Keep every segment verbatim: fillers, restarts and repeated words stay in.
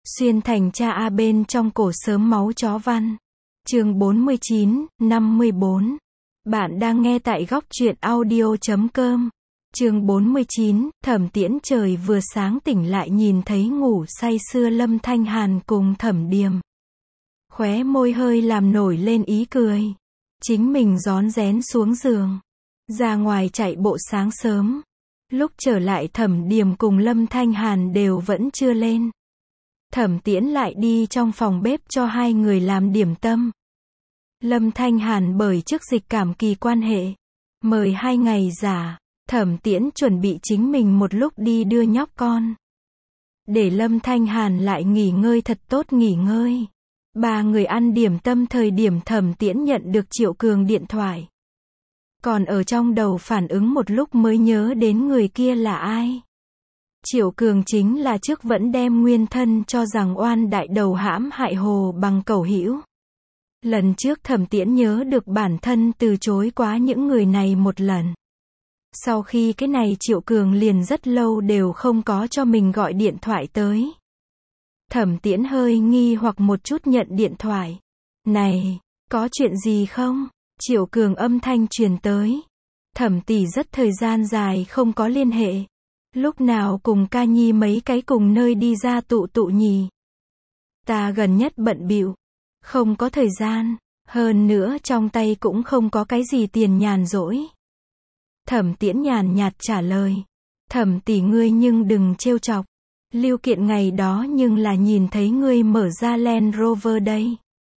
Xuyên thành cha A bên trong cổ sớm máu chó văn. Chương bốn mươi chín, năm mươi bốn. Bạn đang nghe tại góc truyện audio chấm com. Chương bốn mươi chín, Thẩm Tiễn trời vừa sáng tỉnh lại nhìn thấy ngủ say sưa Lâm Thanh Hàn cùng Thẩm Điềm. Khóe môi hơi làm nổi lên ý cười. Chính mình rón rén xuống giường. Ra ngoài chạy bộ sáng sớm. Lúc trở lại Thẩm Điềm cùng Lâm Thanh Hàn đều vẫn chưa lên. Thẩm Tiễn lại đi trong phòng bếp cho hai người làm điểm tâm. Lâm Thanh Hàn bởi trước dịch cảm kỳ quan hệ, mời hai ngày giả, Thẩm Tiễn chuẩn bị chính mình một lúc đi đưa nhóc con. Để Lâm Thanh Hàn lại nghỉ ngơi thật tốt nghỉ ngơi. Ba người ăn điểm tâm thời điểm Thẩm Tiễn nhận được Triệu Cường điện thoại. Còn ở trong đầu phản ứng một lúc mới nhớ đến người kia là ai. Triệu Cường chính là trước vẫn đem nguyên thân cho rằng oan đại đầu hãm hại Hồ Bằng cẩu hữu. Lần trước Thẩm Tiễn nhớ được bản thân từ chối quá những người này một lần. Sau khi cái này Triệu Cường liền rất lâu đều không có cho mình gọi điện thoại tới. Thẩm Tiễn hơi nghi hoặc một chút nhận điện thoại. Này, có chuyện gì không? Triệu Cường âm thanh truyền tới. Thẩm tỷ rất thời gian dài không có liên hệ. Lúc nào cùng ca nhi mấy cái cùng nơi đi ra tụ tụ nhỉ? Ta gần nhất bận bịu, không có thời gian, hơn nữa trong tay cũng không có cái gì tiền nhàn rỗi. Thẩm Tiễn nhàn nhạt trả lời. Thẩm tỷ ngươi nhưng đừng trêu chọc. Lưu Kiện ngày đó nhưng là nhìn thấy ngươi mở ra Land Rover đây.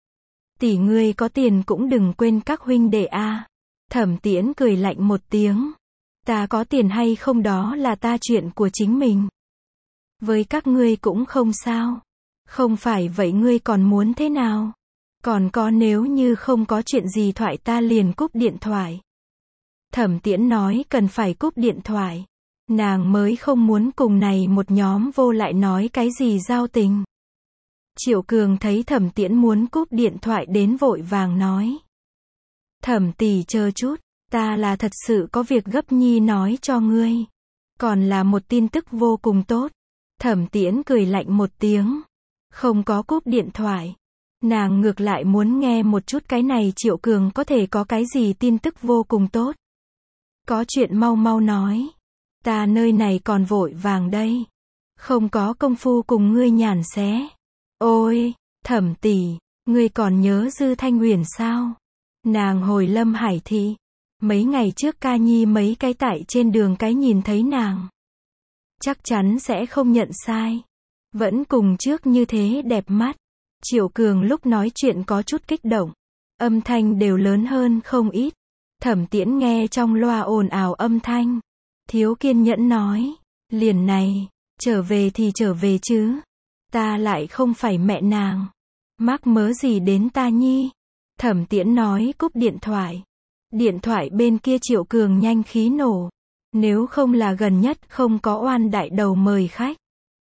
Tỷ ngươi có tiền cũng đừng quên các huynh đệ a. Thẩm Tiễn cười lạnh một tiếng. Ta có tiền hay không đó là ta chuyện của chính mình. Với các ngươi cũng không sao. Không phải vậy ngươi còn muốn thế nào? Còn có nếu như không có chuyện gì thoại ta liền cúp điện thoại. Thẩm Tiễn nói cần phải cúp điện thoại. Nàng mới không muốn cùng này một nhóm vô lại nói cái gì giao tình. Triệu Cường thấy Thẩm Tiễn muốn cúp điện thoại đến vội vàng nói. Thẩm tỷ chờ chút. Ta là thật sự có việc gấp nhi nói cho ngươi. Còn là một tin tức vô cùng tốt. Thẩm Tiễn cười lạnh một tiếng. Không có cúp điện thoại. Nàng ngược lại muốn nghe một chút cái này Triệu Cường có thể có cái gì tin tức vô cùng tốt. Có chuyện mau mau nói. Ta nơi này còn vội vàng đây. Không có công phu cùng ngươi nhàn xé. Ôi, Thẩm tỷ, ngươi còn nhớ Dư Thanh Huyền sao? Nàng hồi Lâm Hải thị. Mấy ngày trước ca nhi mấy cái tại trên đường cái nhìn thấy nàng. Chắc chắn sẽ không nhận sai. Vẫn cùng trước như thế đẹp mắt. Triệu Cường lúc nói chuyện có chút kích động. Âm thanh đều lớn hơn không ít. Thẩm Tiễn nghe trong loa ồn ào âm thanh. Thiếu kiên nhẫn nói. Liền này, trở về thì trở về chứ. Ta lại không phải mẹ nàng. Mắc mớ gì đến ta nhi. Thẩm Tiễn nói cúp điện thoại. Điện thoại bên kia Triệu Cường nhanh khí nổ. Nếu không là gần nhất không có oan đại đầu mời khách.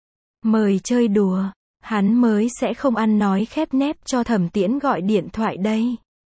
Mời chơi đùa. Hắn mới sẽ không ăn nói khép nép cho Thẩm Tiễn gọi điện thoại đây.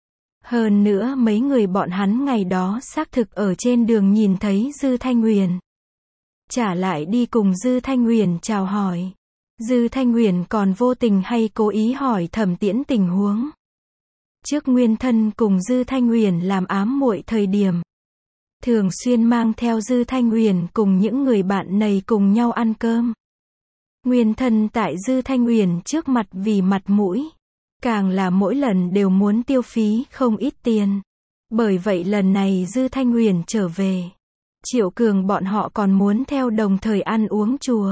Hơn nữa mấy người bọn hắn ngày đó xác thực ở trên đường nhìn thấy Dư Thanh Huyền. Trả lại đi cùng Dư Thanh Huyền chào hỏi. Dư Thanh Huyền còn vô tình hay cố ý hỏi Thẩm Tiễn tình huống. Trước nguyên thân cùng Dư Thanh Huyền làm ám muội thời điểm. Thường xuyên mang theo Dư Thanh Huyền cùng những người bạn này cùng nhau ăn cơm. Nguyên thân tại Dư Thanh Huyền trước mặt vì mặt mũi. Càng là mỗi lần đều muốn tiêu phí không ít tiền. Bởi vậy lần này Dư Thanh Huyền trở về. Triệu Cường bọn họ còn muốn theo đồng thời ăn uống chùa.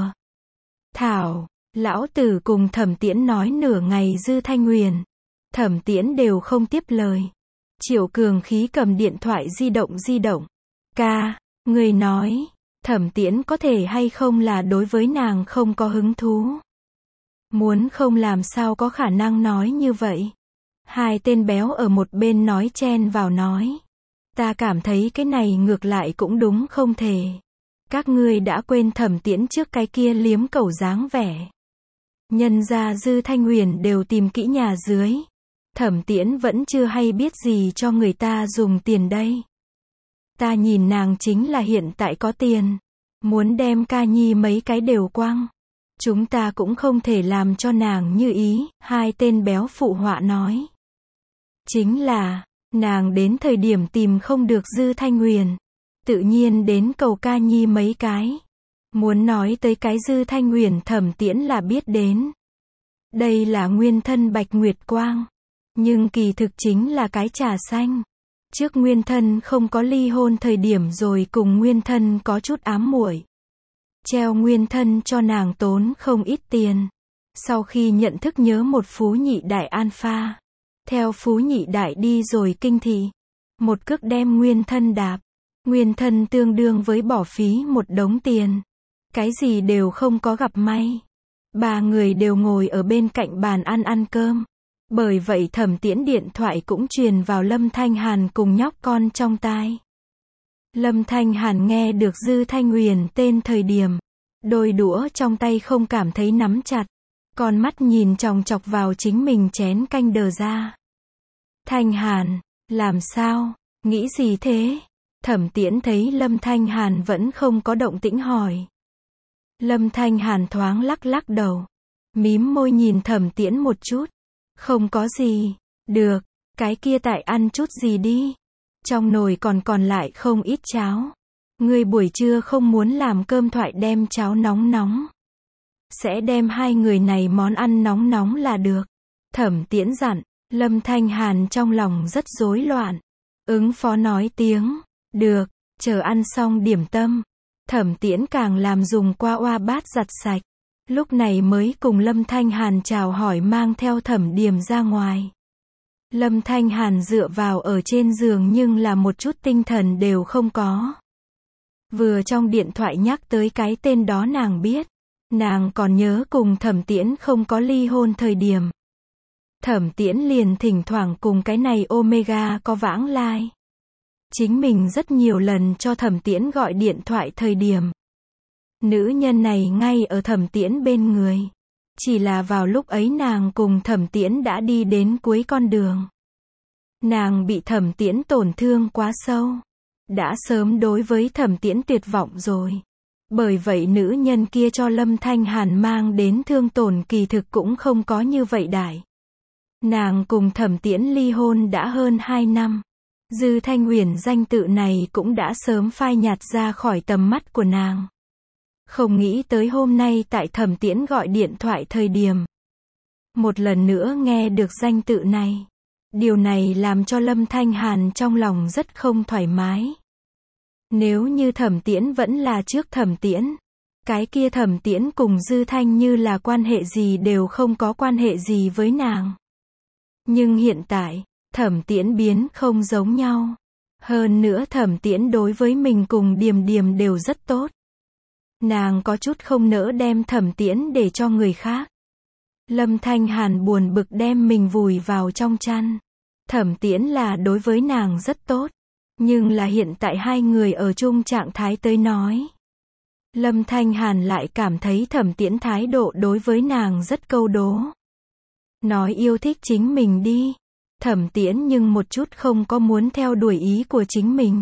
Thảo, lão tử cùng Thẩm Tiễn nói nửa ngày Dư Thanh Huyền. Thẩm Tiễn đều không tiếp lời. Triệu Cường khí cầm điện thoại di động di động. Ca, người nói, Thẩm Tiễn có thể hay không là đối với nàng không có hứng thú. Muốn không làm sao có khả năng nói như vậy. Hai tên béo ở một bên nói chen vào nói. Ta cảm thấy cái này ngược lại cũng đúng không thể. Các ngươi đã quên Thẩm Tiễn trước cái kia liếm cẩu dáng vẻ. Nhân ra Dư Thanh Huyền đều tìm kỹ nhà dưới. Thẩm Tiễn vẫn chưa hay biết gì cho người ta dùng tiền đây. Ta nhìn nàng chính là hiện tại có tiền. Muốn đem ca nhi mấy cái đều quăng. Chúng ta cũng không thể làm cho nàng như ý, hai tên béo phụ họa nói. Chính là, nàng đến thời điểm tìm không được Dư Thanh Huyền. Tự nhiên đến cầu ca nhi mấy cái. Muốn nói tới cái Dư Thanh Huyền Thẩm Tiễn là biết đến. Đây là nguyên thân Bạch Nguyệt Quang. Nhưng kỳ thực chính là cái trà xanh. Trước nguyên thân không có ly hôn thời điểm rồi cùng nguyên thân có chút ám muội. Treo nguyên thân cho nàng tốn không ít tiền. Sau khi nhận thức nhớ một phú nhị đại alpha. Theo phú nhị đại đi rồi kinh thị. Một cước đem nguyên thân đạp. Nguyên thân tương đương với bỏ phí một đống tiền. Cái gì đều không có gặp may. Ba người đều ngồi ở bên cạnh bàn ăn ăn cơm. Bởi vậy Thẩm Tiễn điện thoại cũng truyền vào Lâm Thanh Hàn cùng nhóc con trong tai. Lâm Thanh Hàn nghe được Dư Thanh Huyền tên thời điểm. Đôi đũa trong tay không cảm thấy nắm chặt. Con mắt nhìn chòng chọc vào chính mình chén canh đờ ra. Thanh Hàn, làm sao, nghĩ gì thế? Thẩm Tiễn thấy Lâm Thanh Hàn vẫn không có động tĩnh hỏi. Lâm Thanh Hàn thoáng lắc lắc đầu. Mím môi nhìn Thẩm Tiễn một chút. Không có gì. Được, cái kia tại ăn chút gì đi. Trong nồi còn còn lại không ít cháo. Ngươi buổi trưa không muốn làm cơm thoại đem cháo nóng nóng. Sẽ đem hai người này món ăn nóng nóng là được. Thẩm Tiễn dặn. Lâm Thanh Hàn trong lòng rất rối loạn. Ứng phó nói tiếng. Được, chờ ăn xong điểm tâm. Thẩm Tiễn càng làm dùng qua oa bát giặt sạch. Lúc này mới cùng Lâm Thanh Hàn chào hỏi mang theo Thẩm Điềm ra ngoài. Lâm Thanh Hàn dựa vào ở trên giường nhưng là một chút tinh thần đều không có. Vừa trong điện thoại nhắc tới cái tên đó nàng biết. Nàng còn nhớ cùng Thẩm Tiễn không có ly hôn thời điểm. Thẩm Tiễn liền thỉnh thoảng cùng cái này Omega có vãng lai. Chính mình rất nhiều lần cho Thẩm Tiễn gọi điện thoại thời điểm. Nữ nhân này ngay ở Thẩm Tiễn bên người. Chỉ là vào lúc ấy nàng cùng Thẩm Tiễn đã đi đến cuối con đường. Nàng bị Thẩm Tiễn tổn thương quá sâu. Đã sớm đối với Thẩm Tiễn tuyệt vọng rồi. Bởi vậy nữ nhân kia cho Lâm Thanh Hàn mang đến thương tổn kỳ thực cũng không có như vậy đại. Nàng cùng Thẩm Tiễn ly hôn đã hơn hai năm. Dư Thanh Huyền danh tự này cũng đã sớm phai nhạt ra khỏi tầm mắt của nàng. Không nghĩ tới hôm nay tại Thẩm Tiễn gọi điện thoại thời điểm. Một lần nữa nghe được danh tự này. Điều này làm cho Lâm Thanh Hàn trong lòng rất không thoải mái. Nếu như Thẩm Tiễn vẫn là trước Thẩm Tiễn. Cái kia Thẩm Tiễn cùng Dư Thanh như là quan hệ gì đều không có quan hệ gì với nàng. Nhưng hiện tại, Thẩm Tiễn biến không giống nhau. Hơn nữa Thẩm Tiễn đối với mình cùng Điềm Điềm đều rất tốt. Nàng có chút không nỡ đem Thẩm Tiễn để cho người khác. Lâm Thanh Hàn buồn bực đem mình vùi vào trong chăn. Thẩm Tiễn là đối với nàng rất tốt. Nhưng là hiện tại hai người ở chung trạng thái tới nói. Lâm Thanh Hàn lại cảm thấy Thẩm Tiễn thái độ đối với nàng rất câu đố. Nói yêu thích chính mình đi. Thẩm Tiễn nhưng một chút không có muốn theo đuổi ý của chính mình.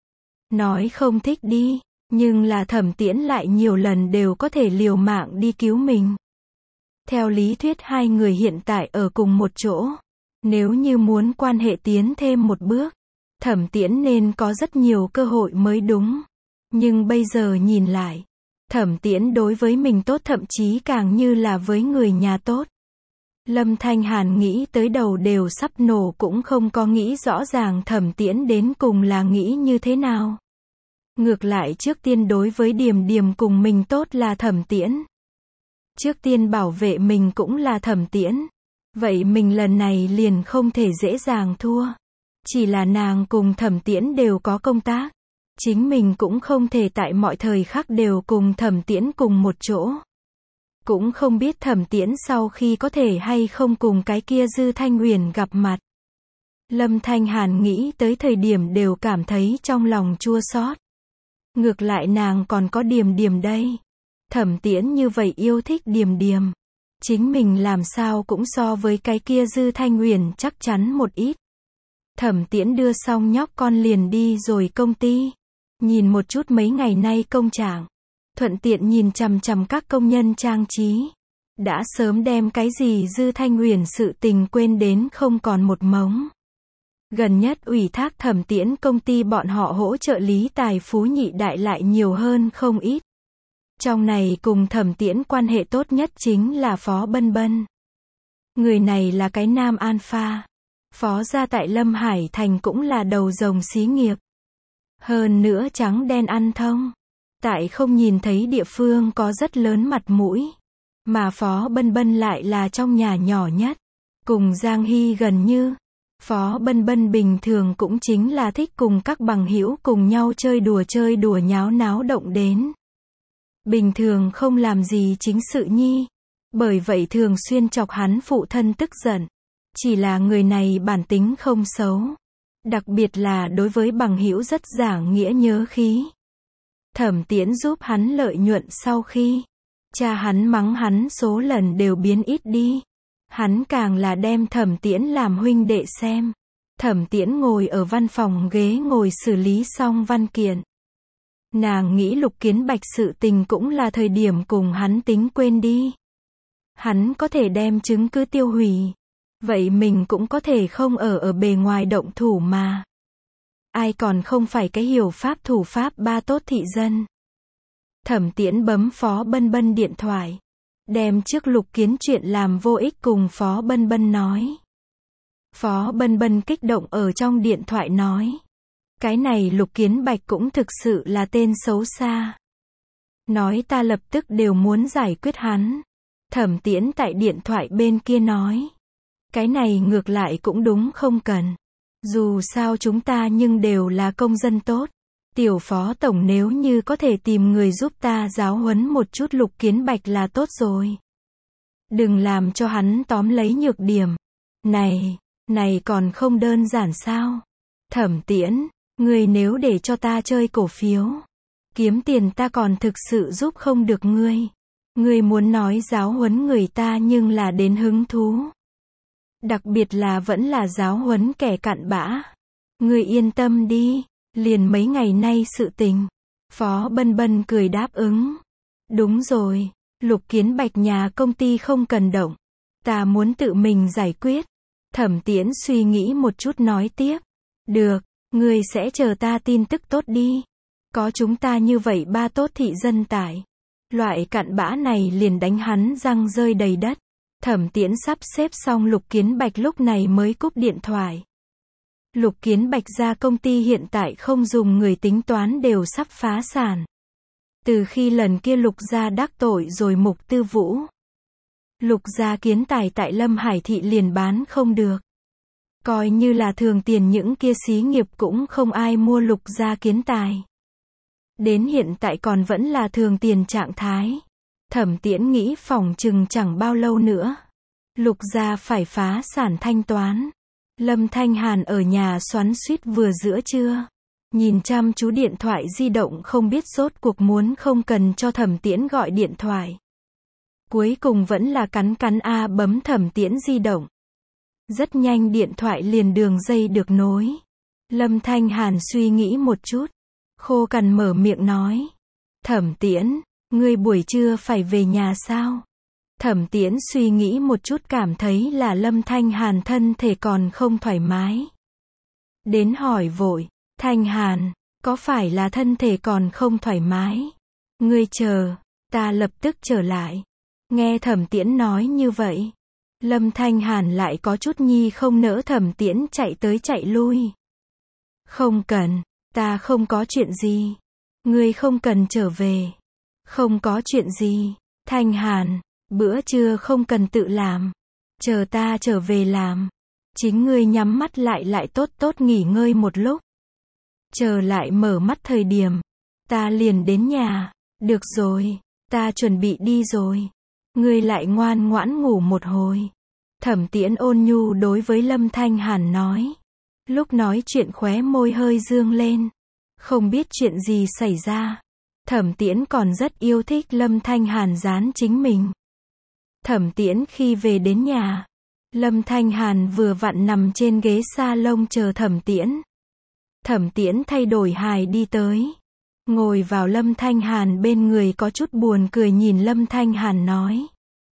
Nói không thích đi. Nhưng là Thẩm Tiễn lại nhiều lần đều có thể liều mạng đi cứu mình. Theo lý thuyết hai người hiện tại ở cùng một chỗ. Nếu như muốn quan hệ tiến thêm một bước. Thẩm Tiễn nên có rất nhiều cơ hội mới đúng. Nhưng bây giờ nhìn lại. Thẩm Tiễn đối với mình tốt thậm chí càng như là với người nhà tốt. Lâm Thanh Hàn nghĩ tới đầu đều sắp nổ cũng không có nghĩ rõ ràng Thẩm Tiễn đến cùng là nghĩ như thế nào. Ngược lại trước tiên đối với Điềm Điềm cùng mình tốt là Thẩm Tiễn. Trước tiên bảo vệ mình cũng là Thẩm Tiễn. Vậy mình lần này liền không thể dễ dàng thua. Chỉ là nàng cùng Thẩm Tiễn đều có công tác. Chính mình cũng không thể tại mọi thời khắc đều cùng Thẩm Tiễn cùng một chỗ. Cũng không biết Thẩm Tiễn sau khi có thể hay không cùng cái kia Dư Thanh Huyền gặp mặt. Lâm Thanh Hàn nghĩ tới thời điểm đều cảm thấy trong lòng chua xót. Ngược lại nàng còn có Điềm Điềm đây. Thẩm Tiễn như vậy yêu thích Điềm Điềm. Chính mình làm sao cũng so với cái kia Dư Thanh Huyền chắc chắn một ít. Thẩm Tiễn đưa xong nhóc con liền đi rồi công ty. Nhìn một chút mấy ngày nay công trạng. thuận tiện nhìn chằm chằm các công nhân trang trí. Đã sớm đem cái gì Dư Thanh Huyền sự tình quên đến không còn một mống. Gần nhất ủy thác Thẩm Tiễn công ty bọn họ hỗ trợ Lý Tài Phú nhị đại lại nhiều hơn không ít. Trong này cùng Thẩm Tiễn quan hệ tốt nhất chính là Phó Bân Bân. Người này là cái nam alpha. Phó gia tại Lâm Hải Thành cũng là đầu rồng xí nghiệp. Hơn nữa trắng đen ăn thông. Tại không nhìn thấy địa phương có rất lớn mặt mũi. Mà Phó Bân Bân lại là trong nhà nhỏ nhất. Cùng Giang Hy gần như. Phó Bân Bân bình thường cũng chính là thích cùng các bằng hữu cùng nhau chơi đùa chơi đùa nháo náo động đến. Bình thường không làm gì chính sự nhi. Bởi vậy thường xuyên chọc hắn phụ thân tức giận. Chỉ là người này bản tính không xấu. Đặc biệt là đối với bằng hữu rất giảng nghĩa nhớ khí. Thẩm Tiễn giúp hắn lợi nhuận sau khi cha hắn mắng hắn số lần đều biến ít đi. Hắn càng là đem Thẩm Tiễn làm huynh đệ xem. Thẩm Tiễn ngồi ở văn phòng ghế ngồi xử lý xong văn kiện. Nàng nghĩ Lục Kiến Bạch sự tình cũng là thời điểm cùng hắn tính quên đi. Hắn có thể đem chứng cứ tiêu hủy. Vậy mình cũng có thể không ở ở bề ngoài động thủ mà. Ai còn không phải cái hiểu pháp thủ pháp ba tốt thị dân. Thẩm Tiễn bấm Phó Bân Bân điện thoại. Đem trước Lục Kiến chuyện làm vô ích cùng Phó Bân Bân nói. Phó Bân Bân kích động ở trong điện thoại nói. Cái này Lục Kiến Bạch cũng thực sự là tên xấu xa. Nói ta lập tức đều muốn giải quyết hắn. Thẩm Tiễn tại điện thoại bên kia nói. Cái này ngược lại cũng đúng không cần. Dù sao chúng ta nhưng đều là công dân tốt. Tiểu Phó Tổng nếu như có thể tìm người giúp ta giáo huấn một chút Lục Kiến Bạch là tốt rồi. Đừng làm cho hắn tóm lấy nhược điểm. Này, này còn không đơn giản sao? Thẩm Tiễn, người nếu để cho ta chơi cổ phiếu, kiếm tiền ta còn thực sự giúp không được ngươi. Ngươi muốn nói giáo huấn người ta nhưng là đến hứng thú. Đặc biệt là vẫn là giáo huấn kẻ cặn bã. Ngươi yên tâm đi, liền mấy ngày nay sự tình. Phó Bân Bân cười đáp ứng. Đúng rồi, Lục Kiến Bạch nhà công ty không cần động. Ta muốn tự mình giải quyết. Thẩm Tiễn suy nghĩ một chút nói tiếp. Được, ngươi sẽ chờ ta tin tức tốt đi. Có chúng ta như vậy ba tốt thị dân tại. Loại cặn bã này liền đánh hắn răng rơi đầy đất. Thẩm Tiễn sắp xếp xong Lục Kiến Bạch lúc này mới cúp điện thoại. Lục Kiến Bạch ra công ty hiện tại không dùng người tính toán đều sắp phá sản. Từ khi lần kia Lục gia đắc tội rồi Mục Tư Vũ. Lục gia kiến tài tại Lâm Hải thị liền bán không được. Coi như là thường tiền những kia xí nghiệp cũng không ai mua Lục gia kiến tài. Đến hiện tại còn vẫn là thường tiền trạng thái. Thẩm Tiễn nghĩ phỏng chừng chẳng bao lâu nữa. Lục gia phải phá sản thanh toán. Lâm Thanh Hàn ở nhà xoắn xuýt vừa giữa trưa. Nhìn chăm chú điện thoại di động không biết rốt cuộc muốn không cần cho Thẩm Tiễn gọi điện thoại. Cuối cùng vẫn là cắn cắn A bấm Thẩm Tiễn di động. Rất nhanh điện thoại liền đường dây được nối. Lâm Thanh Hàn suy nghĩ một chút. Khô cằn mở miệng nói. Thẩm Tiễn, ngươi buổi trưa phải về nhà sao? Thẩm Tiễn suy nghĩ một chút cảm thấy là Lâm Thanh Hàn thân thể còn không thoải mái. Đến hỏi vội, Thanh Hàn, có phải là thân thể còn không thoải mái? Ngươi chờ, ta lập tức trở lại. Nghe Thẩm Tiễn nói như vậy. Lâm Thanh Hàn lại có chút nhi không nỡ Thẩm Tiễn chạy tới chạy lui. Không cần, ta không có chuyện gì. Ngươi không cần trở về. Không có chuyện gì. Thanh Hàn, bữa trưa không cần tự làm. Chờ ta trở về làm. Chính ngươi nhắm mắt lại lại tốt tốt nghỉ ngơi một lúc. Chờ lại mở mắt thời điểm. Ta liền đến nhà. Được rồi, ta chuẩn bị đi rồi. Ngươi lại ngoan ngoãn ngủ một hồi. Thẩm Tiễn ôn nhu đối với Lâm Thanh Hàn nói. Lúc nói chuyện khóe môi hơi dương lên. Không biết chuyện gì xảy ra. Thẩm Tiễn còn rất yêu thích Lâm Thanh Hàn dán chính mình. Thẩm Tiễn khi về đến nhà. Lâm Thanh Hàn vừa vặn nằm trên ghế salon chờ Thẩm Tiễn. Thẩm Tiễn thay đổi hài đi tới. ngồi vào Lâm Thanh Hàn bên người có chút buồn cười nhìn Lâm Thanh Hàn nói.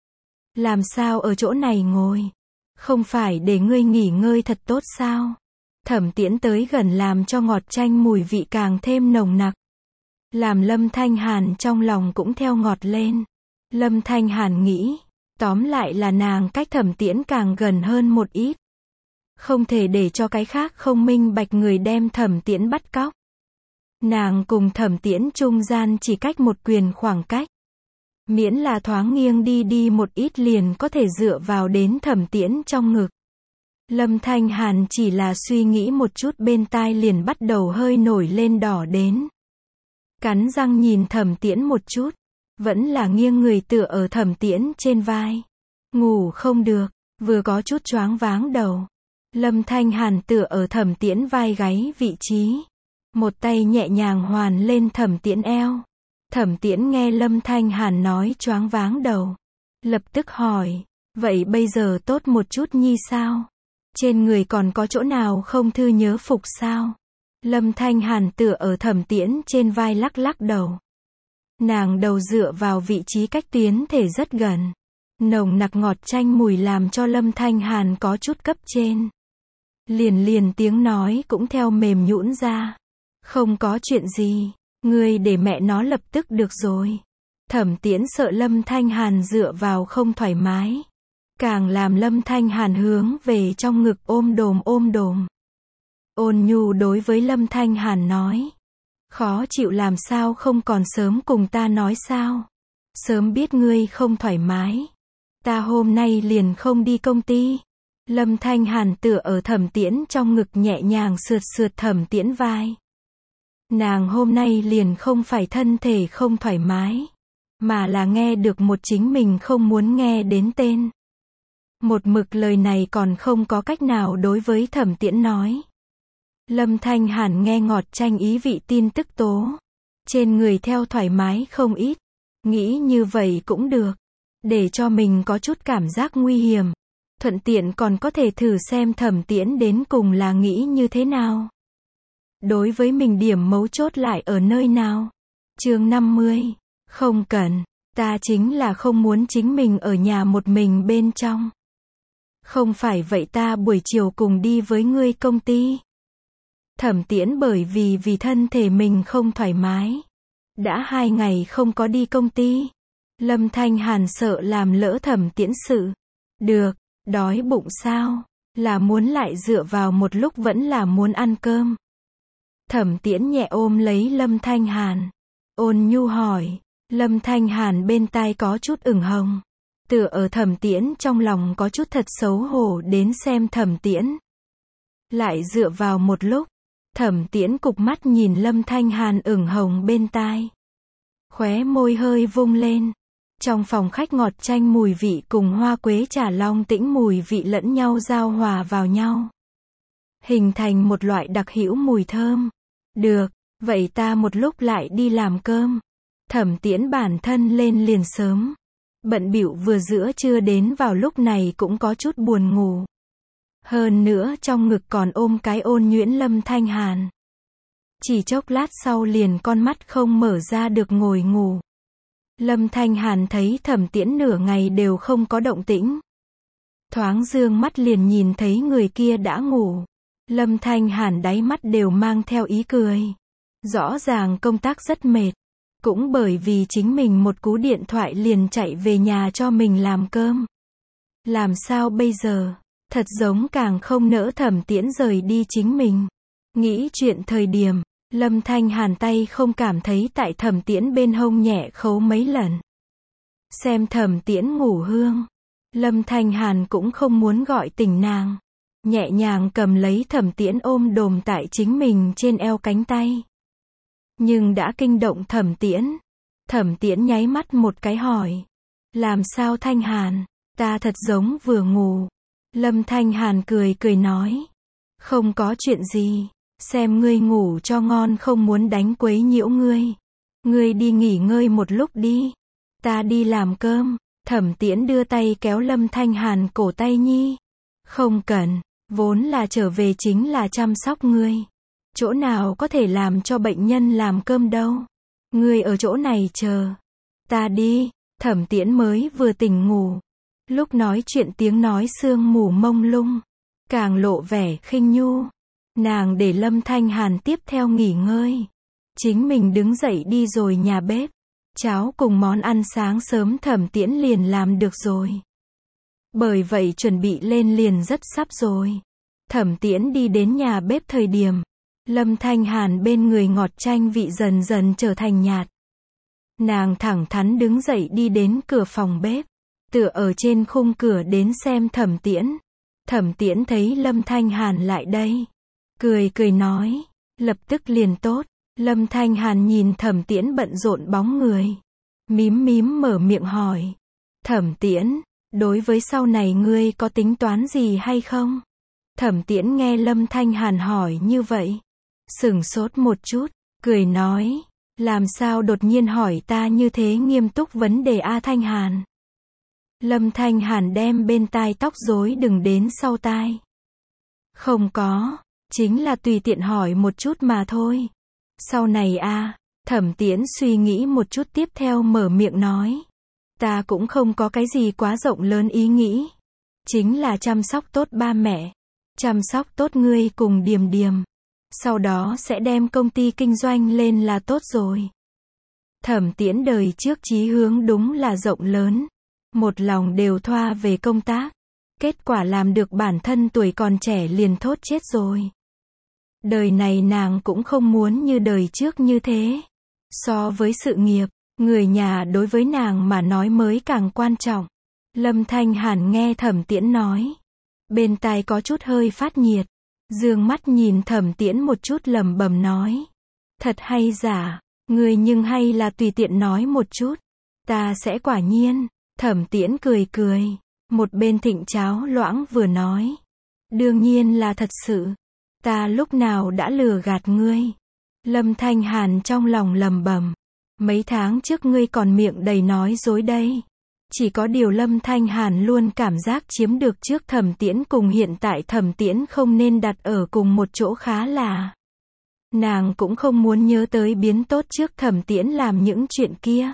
Làm sao ở chỗ này ngồi? Không phải để ngươi nghỉ ngơi thật tốt sao? Thẩm Tiễn tới gần làm cho ngọt chanh mùi vị càng thêm nồng nặc. Làm Lâm Thanh Hàn trong lòng cũng theo ngọt lên. Lâm Thanh Hàn nghĩ, tóm lại là nàng cách Thẩm Tiễn càng gần hơn một ít. Không thể để cho cái khác không minh bạch người đem Thẩm Tiễn bắt cóc. Nàng cùng Thẩm Tiễn trung gian chỉ cách một quyền khoảng cách. Miễn là thoáng nghiêng đi đi một ít liền có thể dựa vào đến Thẩm Tiễn trong ngực. Lâm Thanh Hàn chỉ là suy nghĩ một chút bên tai liền bắt đầu hơi nổi lên đỏ đến. Cắn răng nhìn Thẩm Tiễn một chút, vẫn là nghiêng người tựa ở Thẩm Tiễn trên vai. Ngủ không được, vừa có chút choáng váng đầu. Lâm Thanh Hàn tựa ở Thẩm Tiễn vai gáy vị trí. Một tay nhẹ nhàng hoàn lên Thẩm Tiễn eo. Thẩm Tiễn nghe Lâm Thanh Hàn nói choáng váng đầu. Lập tức hỏi, vậy bây giờ tốt một chút nhi sao? Trên người còn có chỗ nào không thư nhớ phục sao? Lâm Thanh Hàn tựa ở Thẩm Tiễn trên vai lắc lắc đầu. Nàng đầu dựa vào vị trí cách tuyến thể rất gần. Nồng nặc ngọt chanh mùi làm cho Lâm Thanh Hàn có chút cấp trên. Liền liền tiếng nói cũng theo mềm nhũn ra. Không có chuyện gì, ngươi để mẹ nó lập tức được rồi. Thẩm Tiễn sợ Lâm Thanh Hàn dựa vào không thoải mái. Càng làm Lâm Thanh Hàn hướng về trong ngực ôm đồm ôm đồm. Ôn nhu đối với Lâm Thanh Hàn nói. Khó chịu làm sao không còn sớm cùng ta nói sao? Sớm biết ngươi không thoải mái. Ta hôm nay liền không đi công ty. Lâm Thanh Hàn tựa ở Thẩm Tiễn trong ngực nhẹ nhàng sượt sượt Thẩm Tiễn vai. Nàng hôm nay liền không phải thân thể không thoải mái, mà là nghe được một chính mình không muốn nghe đến tên. Một mực lời này còn không có cách nào đối với Thẩm Tiễn nói. Lâm Thanh Hàn nghe ngọt chanh ý vị tin tức tố. Trên người theo thoải mái không ít. Nghĩ như vậy cũng được. Để cho mình có chút cảm giác nguy hiểm. Thuận tiện còn có thể thử xem Thẩm Tiễn đến cùng là nghĩ như thế nào. Đối với mình điểm mấu chốt lại ở nơi nào? Chương năm mươi. Không cần. Ta chính là không muốn chính mình ở nhà một mình bên trong. Không phải vậy ta buổi chiều cùng đi với ngươi công ty. Thẩm Tiễn bởi vì vì thân thể mình không thoải mái. Đã hai ngày không có đi công ty. Lâm Thanh Hàn sợ làm lỡ Thẩm Tiễn sự. Được, đói bụng sao? Là muốn lại dựa vào một lúc vẫn là muốn ăn cơm. Thẩm Tiễn nhẹ ôm lấy Lâm Thanh Hàn. Ôn nhu hỏi. Lâm Thanh Hàn bên tai có chút ửng hồng. Tựa ở Thẩm Tiễn trong lòng có chút thật xấu hổ đến xem Thẩm Tiễn. Lại dựa vào một lúc. Thẩm Tiễn cục mắt nhìn Lâm Thanh Hàn ửng hồng bên tai. Khóe môi hơi vung lên. Trong phòng khách ngọt chanh mùi vị cùng hoa quế trà long tĩnh mùi vị lẫn nhau giao hòa vào nhau. Hình thành một loại đặc hữu mùi thơm. Được, vậy ta một lúc lại đi làm cơm. Thẩm Tiễn bản thân lên liền sớm. Bận bịu vừa giữa trưa đến vào lúc này cũng có chút buồn ngủ. Hơn nữa trong ngực còn ôm cái ôn nhuyễn Lâm Thanh Hàn. Chỉ chốc lát sau liền con mắt không mở ra được ngồi ngủ. Lâm Thanh Hàn thấy Thẩm Tiễn nửa ngày đều không có động tĩnh. Thoáng dương mắt liền nhìn thấy người kia đã ngủ. Lâm Thanh Hàn đáy mắt đều mang theo ý cười. Rõ ràng công tác rất mệt. Cũng bởi vì chính mình một cú điện thoại liền chạy về nhà cho mình làm cơm. Làm sao bây giờ? Thật giống càng không nỡ Thẩm Tiễn rời đi chính mình. Nghĩ chuyện thời điểm, Lâm Thanh Hàn tay không cảm thấy tại Thẩm Tiễn bên hông nhẹ khấu mấy lần. Xem Thẩm Tiễn ngủ hương. Lâm Thanh Hàn cũng không muốn gọi tỉnh nàng. Nhẹ nhàng cầm lấy Thẩm Tiễn ôm đồm tại chính mình trên eo cánh tay. Nhưng đã kinh động Thẩm Tiễn. Thẩm Tiễn nháy mắt một cái hỏi. Làm sao Thanh Hàn? Ta thật giống vừa ngủ. Lâm Thanh Hàn cười cười nói. Không có chuyện gì. Xem ngươi ngủ cho ngon không muốn đánh quấy nhiễu ngươi. Ngươi đi nghỉ ngơi một lúc đi. Ta đi làm cơm. Thẩm Tiễn đưa tay kéo Lâm Thanh Hàn cổ tay nhi. Không cần. Vốn là trở về chính là chăm sóc ngươi. Chỗ nào có thể làm cho bệnh nhân làm cơm đâu. Ngươi ở chỗ này chờ. Ta đi. Thẩm Tiễn mới vừa tỉnh ngủ. Lúc nói chuyện tiếng nói sương mù mông lung. Càng lộ vẻ khinh nhu. Nàng để Lâm Thanh Hàn tiếp theo nghỉ ngơi. Chính mình đứng dậy đi rồi nhà bếp. Cháo cùng món ăn sáng sớm Thẩm Tiễn liền làm được rồi. Bởi vậy chuẩn bị lên liền rất sắp rồi. Thẩm Tiễn đi đến nhà bếp thời điểm. Lâm Thanh Hàn bên người ngọt chanh vị dần dần trở thành nhạt. Nàng thẳng thắn đứng dậy đi đến cửa phòng bếp. Tựa ở trên khung cửa đến xem Thẩm Tiễn. Thẩm Tiễn thấy Lâm Thanh Hàn lại đây. Cười cười nói. Lập tức liền tốt. Lâm Thanh Hàn nhìn Thẩm Tiễn bận rộn bóng người. Mím mím mở miệng hỏi. Thẩm Tiễn, đối với sau này ngươi có tính toán gì hay không? Thẩm Tiễn nghe Lâm Thanh Hàn hỏi như vậy. Sửng sốt một chút, cười nói. Làm sao đột nhiên hỏi ta như thế nghiêm túc vấn đề A Thanh Hàn? Lâm Thanh Hàn đem bên tai tóc rối đừng đến sau tai. Không có, chính là tùy tiện hỏi một chút mà thôi. Sau này a, Thẩm Tiễn suy nghĩ một chút tiếp theo mở miệng nói. Ta cũng không có cái gì quá rộng lớn ý nghĩ. Chính là chăm sóc tốt ba mẹ. Chăm sóc tốt ngươi cùng Điềm Điềm. Sau đó sẽ đem công ty kinh doanh lên là tốt rồi. Thẩm Tiễn đời trước chí hướng đúng là rộng lớn. Một lòng đều thoa về công tác. Kết quả làm được bản thân tuổi còn trẻ liền thốt chết rồi. Đời này nàng cũng không muốn như đời trước như thế. So với sự nghiệp, người nhà đối với nàng mà nói mới càng quan trọng. Lâm Thanh Hàn nghe Thẩm Tiễn nói. Bên tai có chút hơi phát nhiệt. Dương mắt nhìn Thẩm Tiễn một chút lẩm bẩm nói. Thật hay giả, người nhưng hay là tùy tiện nói một chút. Ta sẽ quả nhiên. Thẩm Tiễn cười cười. Một bên thịnh cháo loãng vừa nói. Đương nhiên là thật sự. Ta lúc nào đã lừa gạt ngươi. Lâm Thanh Hàn trong lòng lẩm bẩm. Mấy tháng trước ngươi còn miệng đầy nói dối đây. Chỉ có điều Lâm Thanh Hàn luôn cảm giác chiếm được trước Thẩm Tiễn cùng hiện tại Thẩm Tiễn không nên đặt ở cùng một chỗ khá là. Nàng cũng không muốn nhớ tới biến tốt trước Thẩm Tiễn làm những chuyện kia.